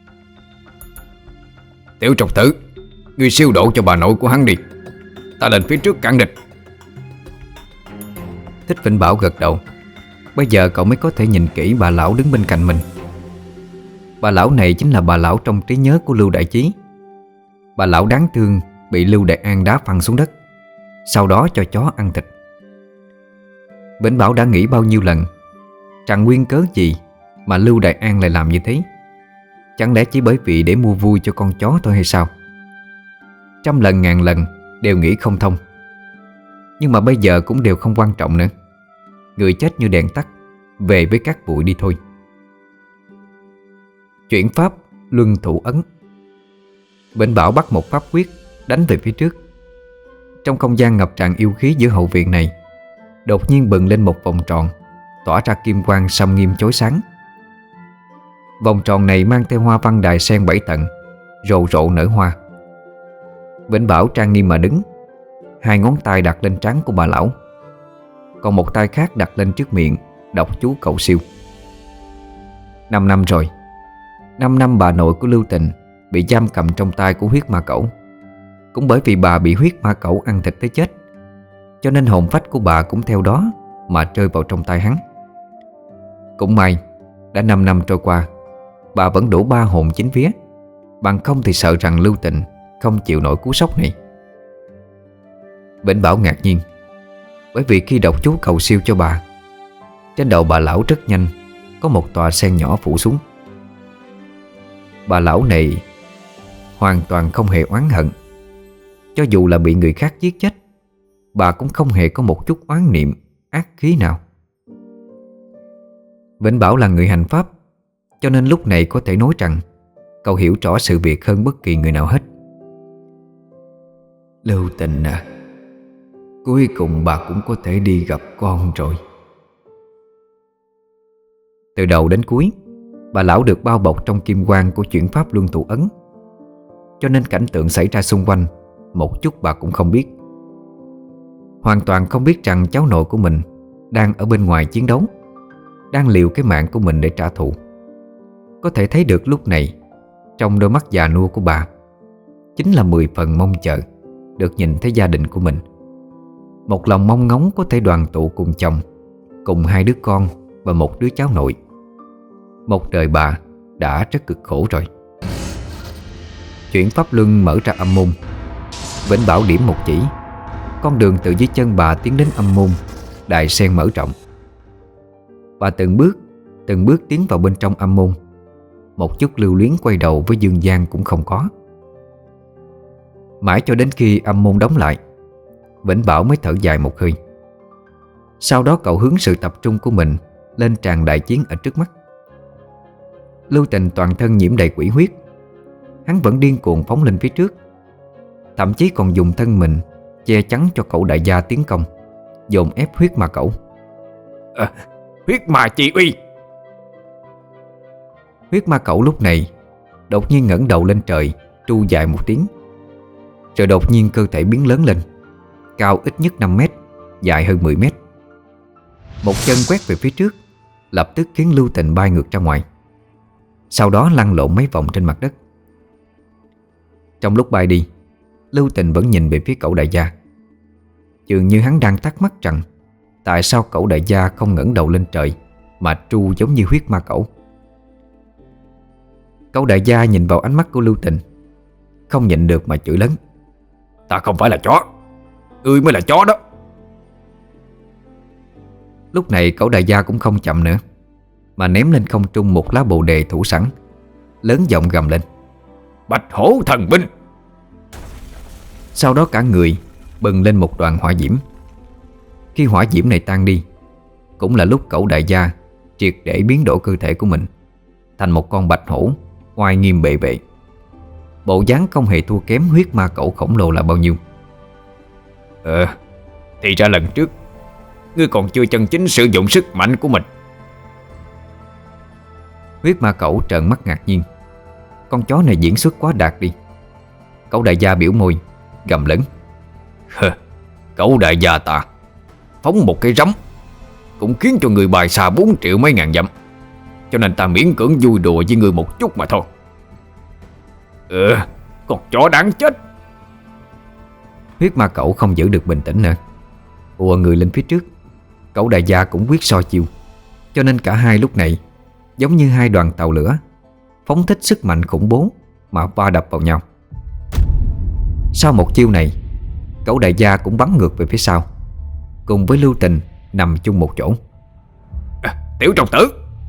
Tiểu trọc tử, ngươi siêu độ cho bà nội của hắn đi, ta lên phía trước cản địch. Thích Vĩnh Bảo gật đầu. Bây giờ cậu mới có thể nhìn kỹ bà lão đứng bên cạnh mình. Bà lão này chính là bà lão trong trí nhớ của Lưu Đại Chí. Bà lão đáng thương bị Lưu Đại An đá phăng xuống đất, sau đó cho chó ăn thịt. Vĩnh Bảo đã nghĩ bao nhiêu lần rằng nguyên cớ gì mà Lưu Đại An lại làm như thế. Chẳng lẽ chỉ bởi vì để mua vui cho con chó thôi hay sao? Trăm lần ngàn lần đều nghĩ không thông. Nhưng mà bây giờ cũng đều không quan trọng nữa. Người chết như đèn tắt, về với các bụi đi thôi. Chuyển pháp luân thủ ấn. Vĩnh Bảo bắt một pháp quyết đánh về phía trước. Trong không gian ngập tràn yêu khí giữa hậu viện này, đột nhiên bừng lên một vòng tròn, tỏa ra kim quang sâm nghiêm chói sáng. Vòng tròn này mang theo hoa văn đài sen 7 tầng, rộ rộ nở hoa. Vĩnh Bảo trang nghiêm mà đứng, hai ngón tay đặt lên trán của bà lão, còn một tay khác đặt lên trước miệng, đọc chú cầu siêu. 5 năm rồi, 5 năm bà nội của Lưu Tình bị giam cầm trong tay của huyết ma cẩu. Cũng bởi vì bà bị huyết ma cẩu ăn thịt tới chết, cho nên hồn phách của bà cũng theo đó mà rơi vào trong tay hắn. Cũng may đã 5 năm trôi qua, bà vẫn đủ 3 hồn chính vía. Bằng không thì sợ rằng Lưu Tình không chịu nổi cú sốc này. Vĩnh Bảo ngạc nhiên, bởi vì khi đọc chú cầu siêu cho bà, trên đầu bà lão rất nhanh có một tòa sen nhỏ phủ xuống. Bà lão này hoàn toàn không hề oán hận. Cho dù là bị người khác giết chết, bà cũng không hề có một chút oán niệm, ác khí nào. Vĩnh Bảo là người hành pháp, cho nên lúc này có thể nói rằng cậu hiểu rõ sự việc hơn bất kỳ người nào hết. Lưu Tình à, cuối cùng bà cũng có thể đi gặp con rồi. Từ đầu đến cuối, bà lão được bao bọc trong kim quang của chuyển pháp luân thủ ấn, cho nên cảnh tượng xảy ra xung quanh một chút bà cũng không biết. Hoàn toàn không biết rằng cháu nội của mình đang ở bên ngoài chiến đấu, đang liều cái mạng của mình để trả thù. Có thể thấy được lúc này, trong đôi mắt già nua của bà chính là 10 phần mong chờ được nhìn thấy gia đình của mình. Một lòng mong ngóng có thể đoàn tụ cùng chồng, cùng 2 đứa con và một đứa cháu nội. Một đời bà đã rất cực khổ rồi. Chuyển pháp luân mở ra âm môn. Vĩnh Bảo điểm một chỉ, con đường từ dưới chân bà tiến đến âm môn, đài sen mở rộng. Bà từng bước tiến vào bên trong âm môn. Một chút lưu luyến quay đầu với dương gian cũng không có. Mãi cho đến khi âm môn đóng lại, Vĩnh Bảo mới thở dài một hơi. Sau đó cậu hướng sự tập trung của mình lên tràng đại chiến ở trước mắt. Lưu Tình toàn thân nhiễm đầy quỷ huyết. Hắn vẫn điên cuồng phóng lên phía trước, thậm chí còn dùng thân mình che chắn cho cậu đại gia tiến công, dồn ép huyết ma cẩu. Huyết ma chi uy! Huyết ma cẩu lúc này đột nhiên ngẩng đầu lên trời, tru dài một tiếng. Rồi đột nhiên cơ thể biến lớn lên, cao ít nhất 5 mét, dài hơn 10 mét. Một chân quét về phía trước, lập tức khiến Lưu Tình bay ngược ra ngoài, sau đó lăn lộn mấy vòng trên mặt đất. Trong lúc bay đi, Lưu Tình vẫn nhìn về phía cẩu đại gia. Dường như hắn đang thắc mắc rằng tại sao cẩu đại gia không ngẩng đầu lên trời mà tru giống như huyết ma cẩu. Cẩu đại gia nhìn vào ánh mắt của Lưu Tình, không nhịn được mà chửi lớn: Ta không phải là chó, ngươi mới là chó đó. Lúc này cẩu đại gia cũng không chậm nữa, mà ném lên không trung một lá bồ đề thủ sẵn, lớn giọng gầm lên: Bạch hổ thần binh. Sau đó cả người bừng lên một đoàn hỏa diễm. Khi hỏa diễm này tan đi, cũng là lúc cẩu đại gia triệt để biến đổi cơ thể của mình thành một con bạch hổ oai nghiêm bệ vệ. Bộ dáng không hề thua kém huyết ma cẩu khổng lồ là bao nhiêu. Thì ra lần trước ngươi còn chưa chân chính sử dụng sức mạnh của mình. Huyết ma cẩu trợn mắt ngạc nhiên. Con chó này diễn xuất quá đạt đi. Cẩu đại gia biểu môi gầm lớn: Cẩu đại gia ta phóng một cái rắm cũng khiến cho người bài xa 4 triệu mấy ngàn dặm, cho nên ta miễn cưỡng vui đùa với người một chút mà thôi. Con chó đáng chết. Huyết ma cẩu không giữ được bình tĩnh nữa, ùa người lên phía trước. Cẩu đại gia cũng quyết soi chiêu, cho nên cả hai lúc này giống như hai đoàn tàu lửa phóng thích sức mạnh khủng bố mà va đập vào nhau. Sau một chiêu này, cẩu đại gia cũng bắn ngược về phía sau, cùng với Lưu Tình nằm chung một chỗ. Tiểu trọng tử!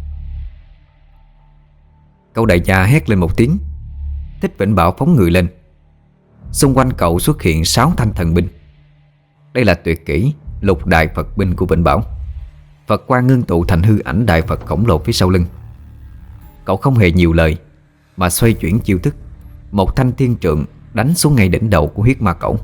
Cẩu đại gia hét lên một tiếng. Thích Vĩnh Bảo phóng người lên. Xung quanh cậu xuất hiện 6 thanh thần binh. Đây là tuyệt kỹ Lục Đại Phật binh của Vĩnh Bảo. Phật quang ngưng tụ thành hư ảnh đại Phật khổng lồ phía sau lưng. Cậu không hề nhiều lời mà xoay chuyển chiêu thức, một thanh thiên trượng đánh xuống ngay đỉnh đầu của huyết ma cẩu.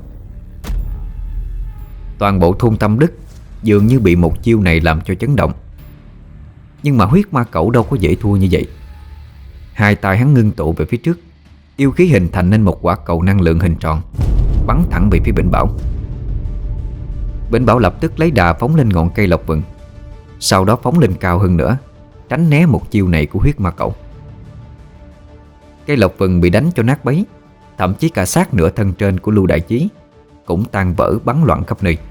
Toàn bộ thôn Tâm Đức dường như bị một chiêu này làm cho chấn động. Nhưng mà huyết ma cẩu đâu có dễ thua như vậy. Hai tay hắn ngưng tụ về phía trước, yêu khí hình thành nên một quả cầu năng lượng hình tròn, bắn thẳng về phía Vĩnh Bảo. Vĩnh Bảo lập tức lấy đà phóng lên ngọn cây lộc vừng, sau đó phóng lên cao hơn nữa, tránh né một chiêu này của huyết ma cẩu. Cây lộc vừng bị đánh cho nát bấy, thậm chí cả xác nửa thân trên của Lưu Đại Chí cũng tan vỡ bắn loạn khắp nơi.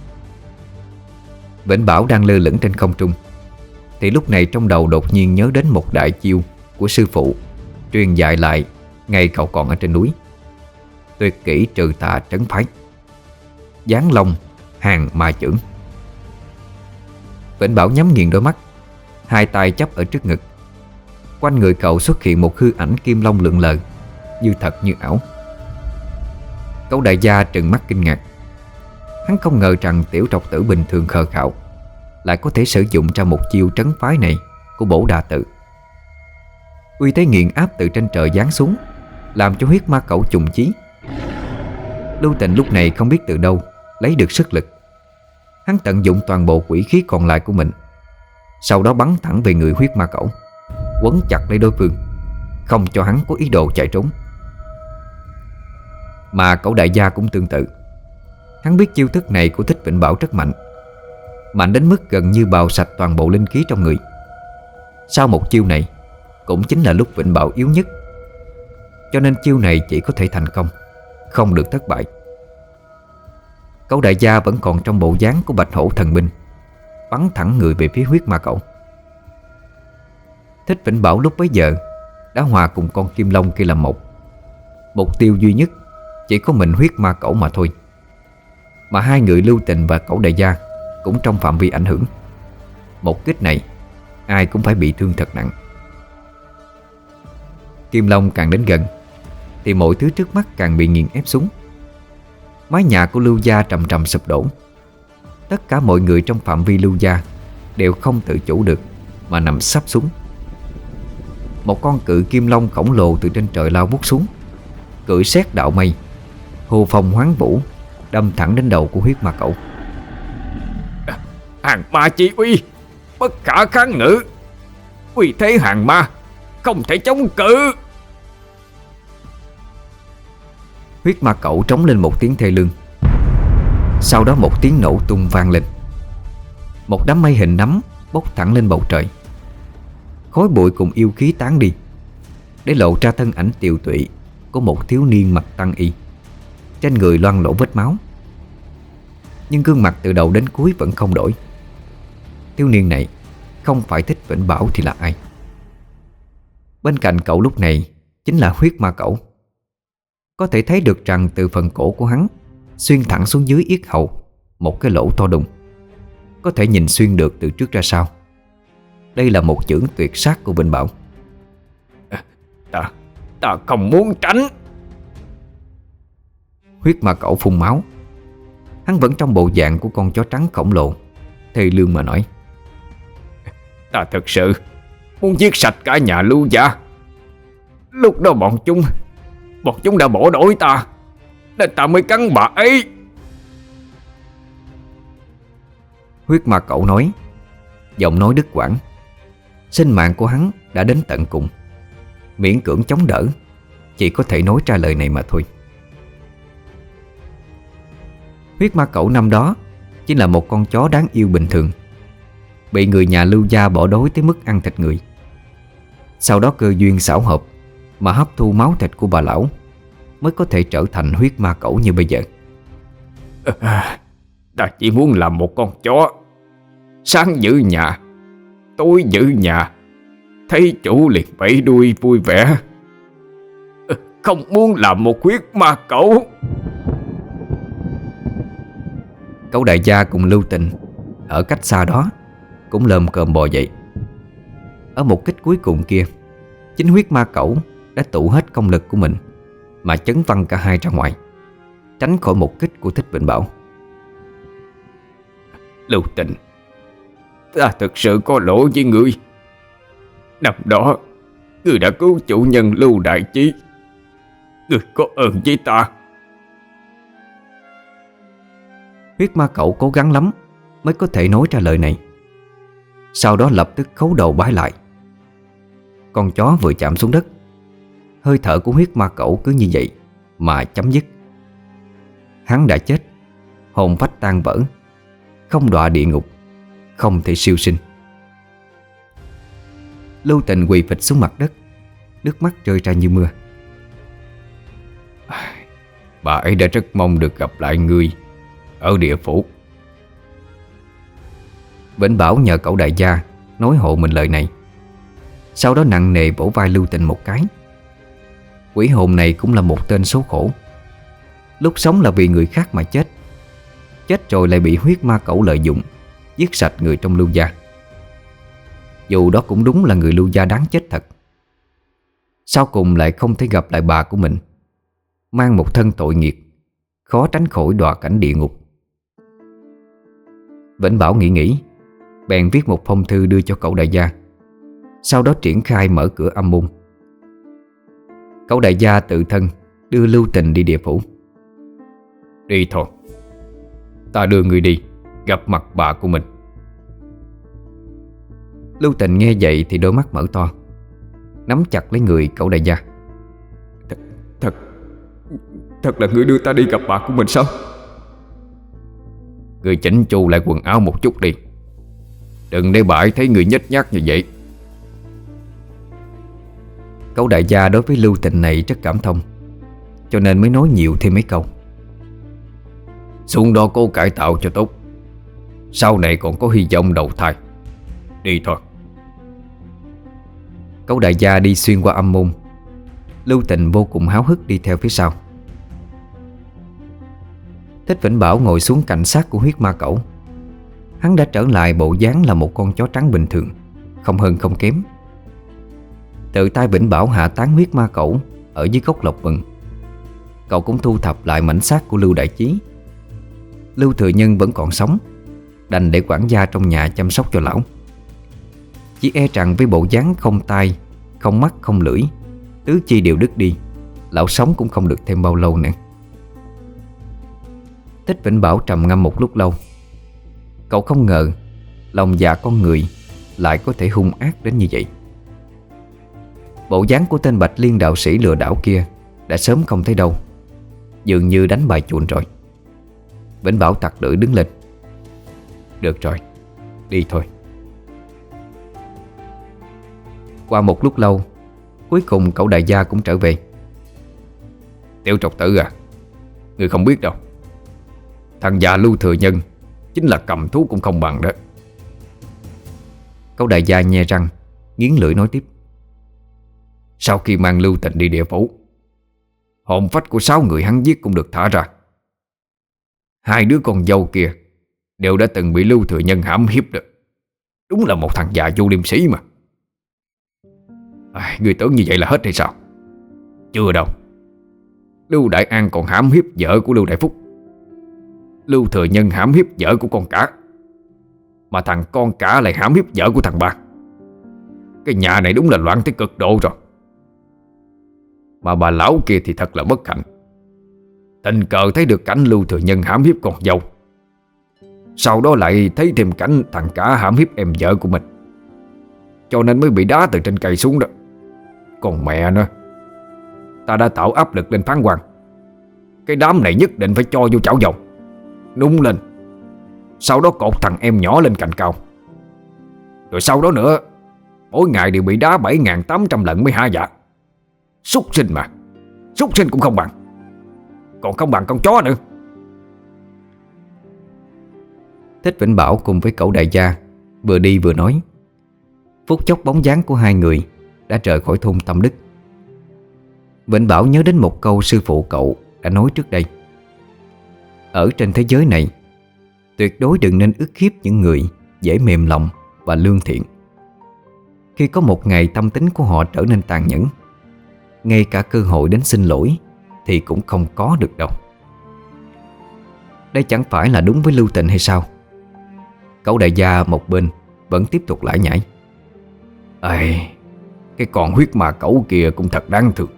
Vĩnh Bảo đang lơ lửng trên không trung, thì lúc này trong đầu đột nhiên nhớ đến một đại chiêu của sư phụ truyền dạy lại ngày cậu còn ở trên núi: tuyệt kỹ trừ tà trấn phái, giáng long hàng ma chưởng. Vĩnh Bảo nhắm nghiền đôi mắt, hai tay chắp ở trước ngực. Quanh người cậu xuất hiện một hư ảnh kim long lượn lờ, như thật như ảo. Cẩu đại gia trừng mắt kinh ngạc. Hắn không ngờ rằng tiểu trọc tử bình thường khờ khạo lại có thể sử dụng ra một chiêu trấn phái này của Bổ Đà Tự. Uy thế nghiền áp từ trên trời giáng xuống, làm cho huyết ma cẩu trùng chí. Lưu Tình lúc này không biết từ đâu lấy được sức lực. Hắn tận dụng toàn bộ quỷ khí còn lại của mình, sau đó bắn thẳng về người huyết ma cẩu, quấn chặt lấy đối phương, không cho hắn có ý đồ chạy trốn. Mà cẩu đại gia cũng tương tự. Hắn biết chiêu thức này của Thích Vĩnh Bảo rất mạnh, mạnh đến mức gần như bào sạch toàn bộ linh khí trong người. Sau một chiêu này cũng chính là lúc Vĩnh Bảo yếu nhất, cho nên chiêu này chỉ có thể thành công, không được thất bại. Cẩu đại gia vẫn còn trong bộ dáng của bạch hổ thần binh, bắn thẳng người về phía huyết ma cẩu. Thích Vĩnh Bảo lúc bấy giờ đã hòa cùng con kim long kia làm một. Mục tiêu duy nhất chỉ có mình huyết ma cẩu mà thôi. Mà hai người Lưu Tình và cẩu đại gia cũng trong phạm vi ảnh hưởng. Một kích này ai cũng phải bị thương thật nặng. Kim long càng đến gần thì mọi thứ trước mắt càng bị nghiền ép xuống. Mái nhà của Lưu gia trầm trầm sụp đổ. Tất cả mọi người trong phạm vi Lưu gia đều không tự chủ được mà nằm sắp xuống. Một con cự kim long khổng lồ từ trên trời lao vút xuống, cưỡi sét đạo mây, hô phong hoán vũ, đâm thẳng đến đầu của huyết ma cẩu. Hàng ma chi uy, bất khả kháng ngự. Uy thế hàng ma không thể chống cự. Huyết ma cẩu trống lên một tiếng thê lương. Sau đó một tiếng nổ tung vang lên. Một đám mây hình nắm bốc thẳng lên bầu trời. Khói bụi cùng yêu khí tán đi, để lộ ra thân ảnh tiều tụy của một thiếu niên mặc tăng y. Trên người loang lổ vết máu, nhưng gương mặt từ đầu đến cuối vẫn không đổi. Thiếu niên này không phải Thích Vĩnh Bảo thì là ai? Bên cạnh cậu lúc này chính là huyết ma cẩu. Có thể thấy được rằng từ phần cổ của hắn xuyên thẳng xuống dưới yết hầu một cái lỗ to đùng, có thể nhìn xuyên được từ trước ra sau. Đây là một chưởng tuyệt sát của Vĩnh Bảo. Ta không muốn tránh. Huyết ma cẩu phun máu. Hắn vẫn trong bộ dạng của con chó trắng khổng lồ, thê lương mà nói: Ta thực sự muốn giết sạch cả nhà Lưu gia. Lúc đó bọn chúng đã bỏ đuổi ta, nên ta mới cắn bà ấy. Huyết ma cẩu nói, giọng nói đứt quãng. Sinh mạng của hắn đã đến tận cùng, miễn cưỡng chống đỡ, chỉ có thể nói ra lời này mà thôi. Huyết ma cẩu năm đó chỉ là một con chó đáng yêu bình thường, bị người nhà Lưu gia bỏ đói tới mức ăn thịt người. Sau đó cơ duyên xảo hợp mà hấp thu máu thịt của bà lão, mới có thể trở thành huyết ma cẩu như bây giờ. Ta chỉ muốn làm một con chó, sáng giữ nhà, tối giữ nhà, thấy chủ liền vẫy đuôi vui vẻ. Không muốn làm một huyết ma cẩu. Cẩu đại gia cùng Lưu Tình ở cách xa đó cũng lồm cồm bò dậy. Ở một kích cuối cùng kia, chính huyết ma cẩu đã tụ hết công lực của mình mà chấn văng cả hai ra ngoài, tránh khỏi một kích của Thích Vĩnh Bảo. Lưu Tình, ta thực sự có lỗi với ngươi. Năm đó ngươi đã cứu chủ nhân Lưu Đại Chí, ngươi có ơn với ta. Huyết ma cẩu cố gắng lắm mới có thể nói ra lời này. Sau đó lập tức khấu đầu bái lại. Con chó vừa chạm xuống đất, hơi thở của huyết ma cẩu cứ như vậy mà chấm dứt. Hắn đã chết, hồn phách tan vỡ, không đọa địa ngục, không thể siêu sinh. Lưu Tình quỳ phịch xuống mặt đất, nước mắt rơi ra như mưa. Bà ấy đã rất mong được gặp lại ngươi ở địa phủ. Vĩnh Bảo nhờ cậu đại gia nói hộ mình lời này. Sau đó nặng nề vỗ vai Lưu Tình một cái. Quỷ hồn này cũng là một tên số khổ. Lúc sống là vì người khác mà chết, chết rồi lại bị huyết ma cẩu lợi dụng, giết sạch người trong Lưu gia. Dù đó cũng đúng là người Lưu gia đáng chết thật, sau cùng lại không thể gặp lại bà của mình, mang một thân tội nghiệp, khó tránh khỏi đọa cảnh địa ngục. Vĩnh Bảo nghĩ, bèn viết một phong thư đưa cho cậu đại gia. Sau đó triển khai mở cửa âm môn. Cậu đại gia tự thân đưa Lưu Tình đi địa phủ. Đi thôi, ta đưa người đi gặp mặt bà của mình. Lưu Tình nghe vậy thì đôi mắt mở to, nắm chặt lấy người cậu đại gia. Thật là người đưa ta đi gặp bà của mình sao? Người chỉnh chu lại quần áo một chút đi, đừng để bà ấy thấy người nhếch nhác như vậy. Cậu đại gia đối với Lưu Tình này rất cảm thông, cho nên mới nói nhiều thêm mấy câu. Xuống đó cố cải tạo cho tốt, sau này còn có hy vọng đầu thai. Đi thôi. Cậu đại gia đi xuyên qua âm môn. Lưu Tình vô cùng háo hức đi theo phía sau. Thích Vĩnh Bảo ngồi xuống cạnh xác của huyết ma cẩu. Hắn đã trở lại bộ dáng là một con chó trắng bình thường, không hơn không kém. Tự tay Vĩnh Bảo hạ tán huyết ma cẩu ở dưới gốc lộc vừng. Cậu cũng thu thập lại mảnh xác của Lưu Đại Chí. Lưu Thừa Nhân vẫn còn sống, đành để quản gia trong nhà chăm sóc cho lão. Chỉ e rằng với bộ dáng không tai, không mắt, không lưỡi, tứ chi đều đứt đi, lão sống cũng không được thêm bao lâu nữa. Thích Vĩnh Bảo trầm ngâm một lúc lâu. Cậu không ngờ lòng dạ con người lại có thể hung ác đến như vậy. Bộ dáng của tên Bạch Liên đạo sĩ lừa đảo kia đã sớm không thấy đâu, Dường như đánh bài chuồn rồi. Vĩnh Bảo tặc lưỡi đứng lên. Được rồi, đi thôi. Qua một lúc lâu, cuối cùng cậu đại gia cũng trở về. Tiểu trọc tử à, người không biết đâu, thằng già Lưu Thừa Nhân chính là cầm thú cũng không bằng đó. Cậu đại gia nhe răng, nghiến lưỡi nói tiếp. Sau khi mang Lưu Tình đi địa phủ, hồn phách của 6 người hắn giết cũng được thả ra. 2 đứa con dâu kia đều đã từng bị Lưu Thừa Nhân hãm hiếp được. Đúng là một thằng già vô liêm sỉ mà. Người tưởng như vậy là hết hay sao? Chưa đâu. Lưu Đại An còn hãm hiếp vợ của Lưu Đại Phúc. Lưu Thừa Nhân hãm hiếp vợ của con cả, mà thằng con cả lại hãm hiếp vợ của thằng ba. Cái nhà này đúng là loạn tới cực độ rồi. Mà bà lão kia thì thật là bất hạnh, tình cờ thấy được cảnh Lưu Thừa Nhân hãm hiếp con dâu, sau đó lại thấy thêm cảnh thằng cả hãm hiếp em vợ của mình, cho nên mới bị đá từ trên cây xuống đó. Còn mẹ nó, ta đã tạo áp lực lên phán quan, cái đám này nhất định phải cho vô chảo dầu, nung lên, sau đó cột thằng em nhỏ lên cành cao. Rồi sau đó nữa, mỗi ngày đều bị đá 7.800 lần mới hả dạ. Súc sinh mà, súc sinh cũng không bằng, còn không bằng con chó nữa. Thích Vĩnh Bảo cùng với cậu đại gia vừa đi vừa nói. Phút chốc bóng dáng của hai người đã rời khỏi thôn Tâm Đức. Vĩnh Bảo nhớ đến một câu sư phụ cậu đã nói trước đây: ở trên thế giới này, tuyệt đối đừng nên ức hiếp những người dễ mềm lòng và lương thiện. Khi có một ngày tâm tính của họ trở nên tàn nhẫn, ngay cả cơ hội đến xin lỗi thì cũng không có được đâu. Đây chẳng phải là đúng với Lưu Tình hay sao? Cậu đại gia một bên vẫn tiếp tục lải nhải. Cái con huyết ma cẩu kia cũng thật đáng thương.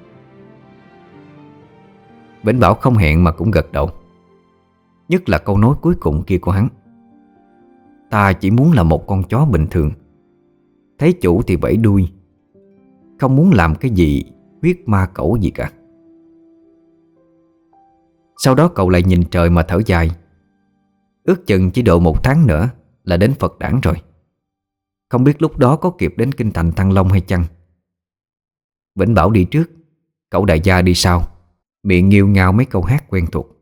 Vĩnh Bảo không hẹn mà cũng gật đầu. Nhất là câu nói cuối cùng kia của hắn: ta chỉ muốn là một con chó bình thường, thấy chủ thì vẫy đuôi, không muốn làm cái gì huyết ma cẩu gì cả. Sau đó cậu lại nhìn trời mà thở dài. Ước chừng chỉ độ 1 tháng nữa là đến Phật đản rồi. Không biết lúc đó có kịp đến kinh thành Thăng Long hay chăng. Vĩnh Bảo đi trước, cậu đại gia đi sau, miệng nghêu ngao mấy câu hát quen thuộc.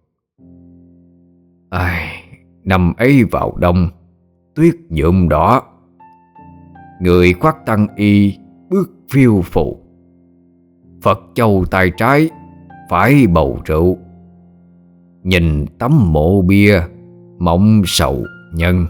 Năm ấy vào đông, tuyết nhuộm đỏ, người khoác tăng y bước phiêu phù, Phật châu tay trái phải bầu rượu, nhìn tấm mộ bia mộng sầu nhân.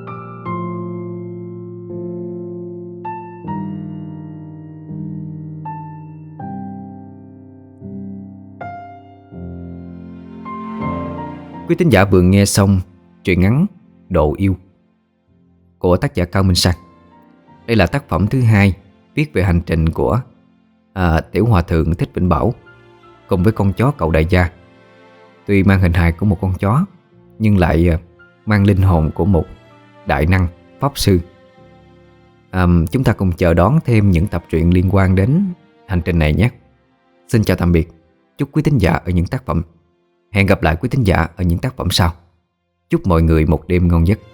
Quý thính giả vừa nghe xong truyện ngắn Độ Yêu của tác giả Cao Minh Sang. Đây là tác phẩm thứ 2 viết về hành trình của Tiểu Hòa Thượng Thích Vĩnh Bảo cùng với con chó cậu đại gia. Tuy mang hình hài của một con chó, nhưng lại mang linh hồn của một đại năng pháp sư. Chúng ta cùng chờ đón thêm những tập truyện liên quan đến hành trình này nhé. Xin chào tạm biệt. Chúc quý thính giả ở những tác phẩm. Hẹn gặp lại quý thính giả ở những tác phẩm sau. Chúc mọi người một đêm ngon giấc.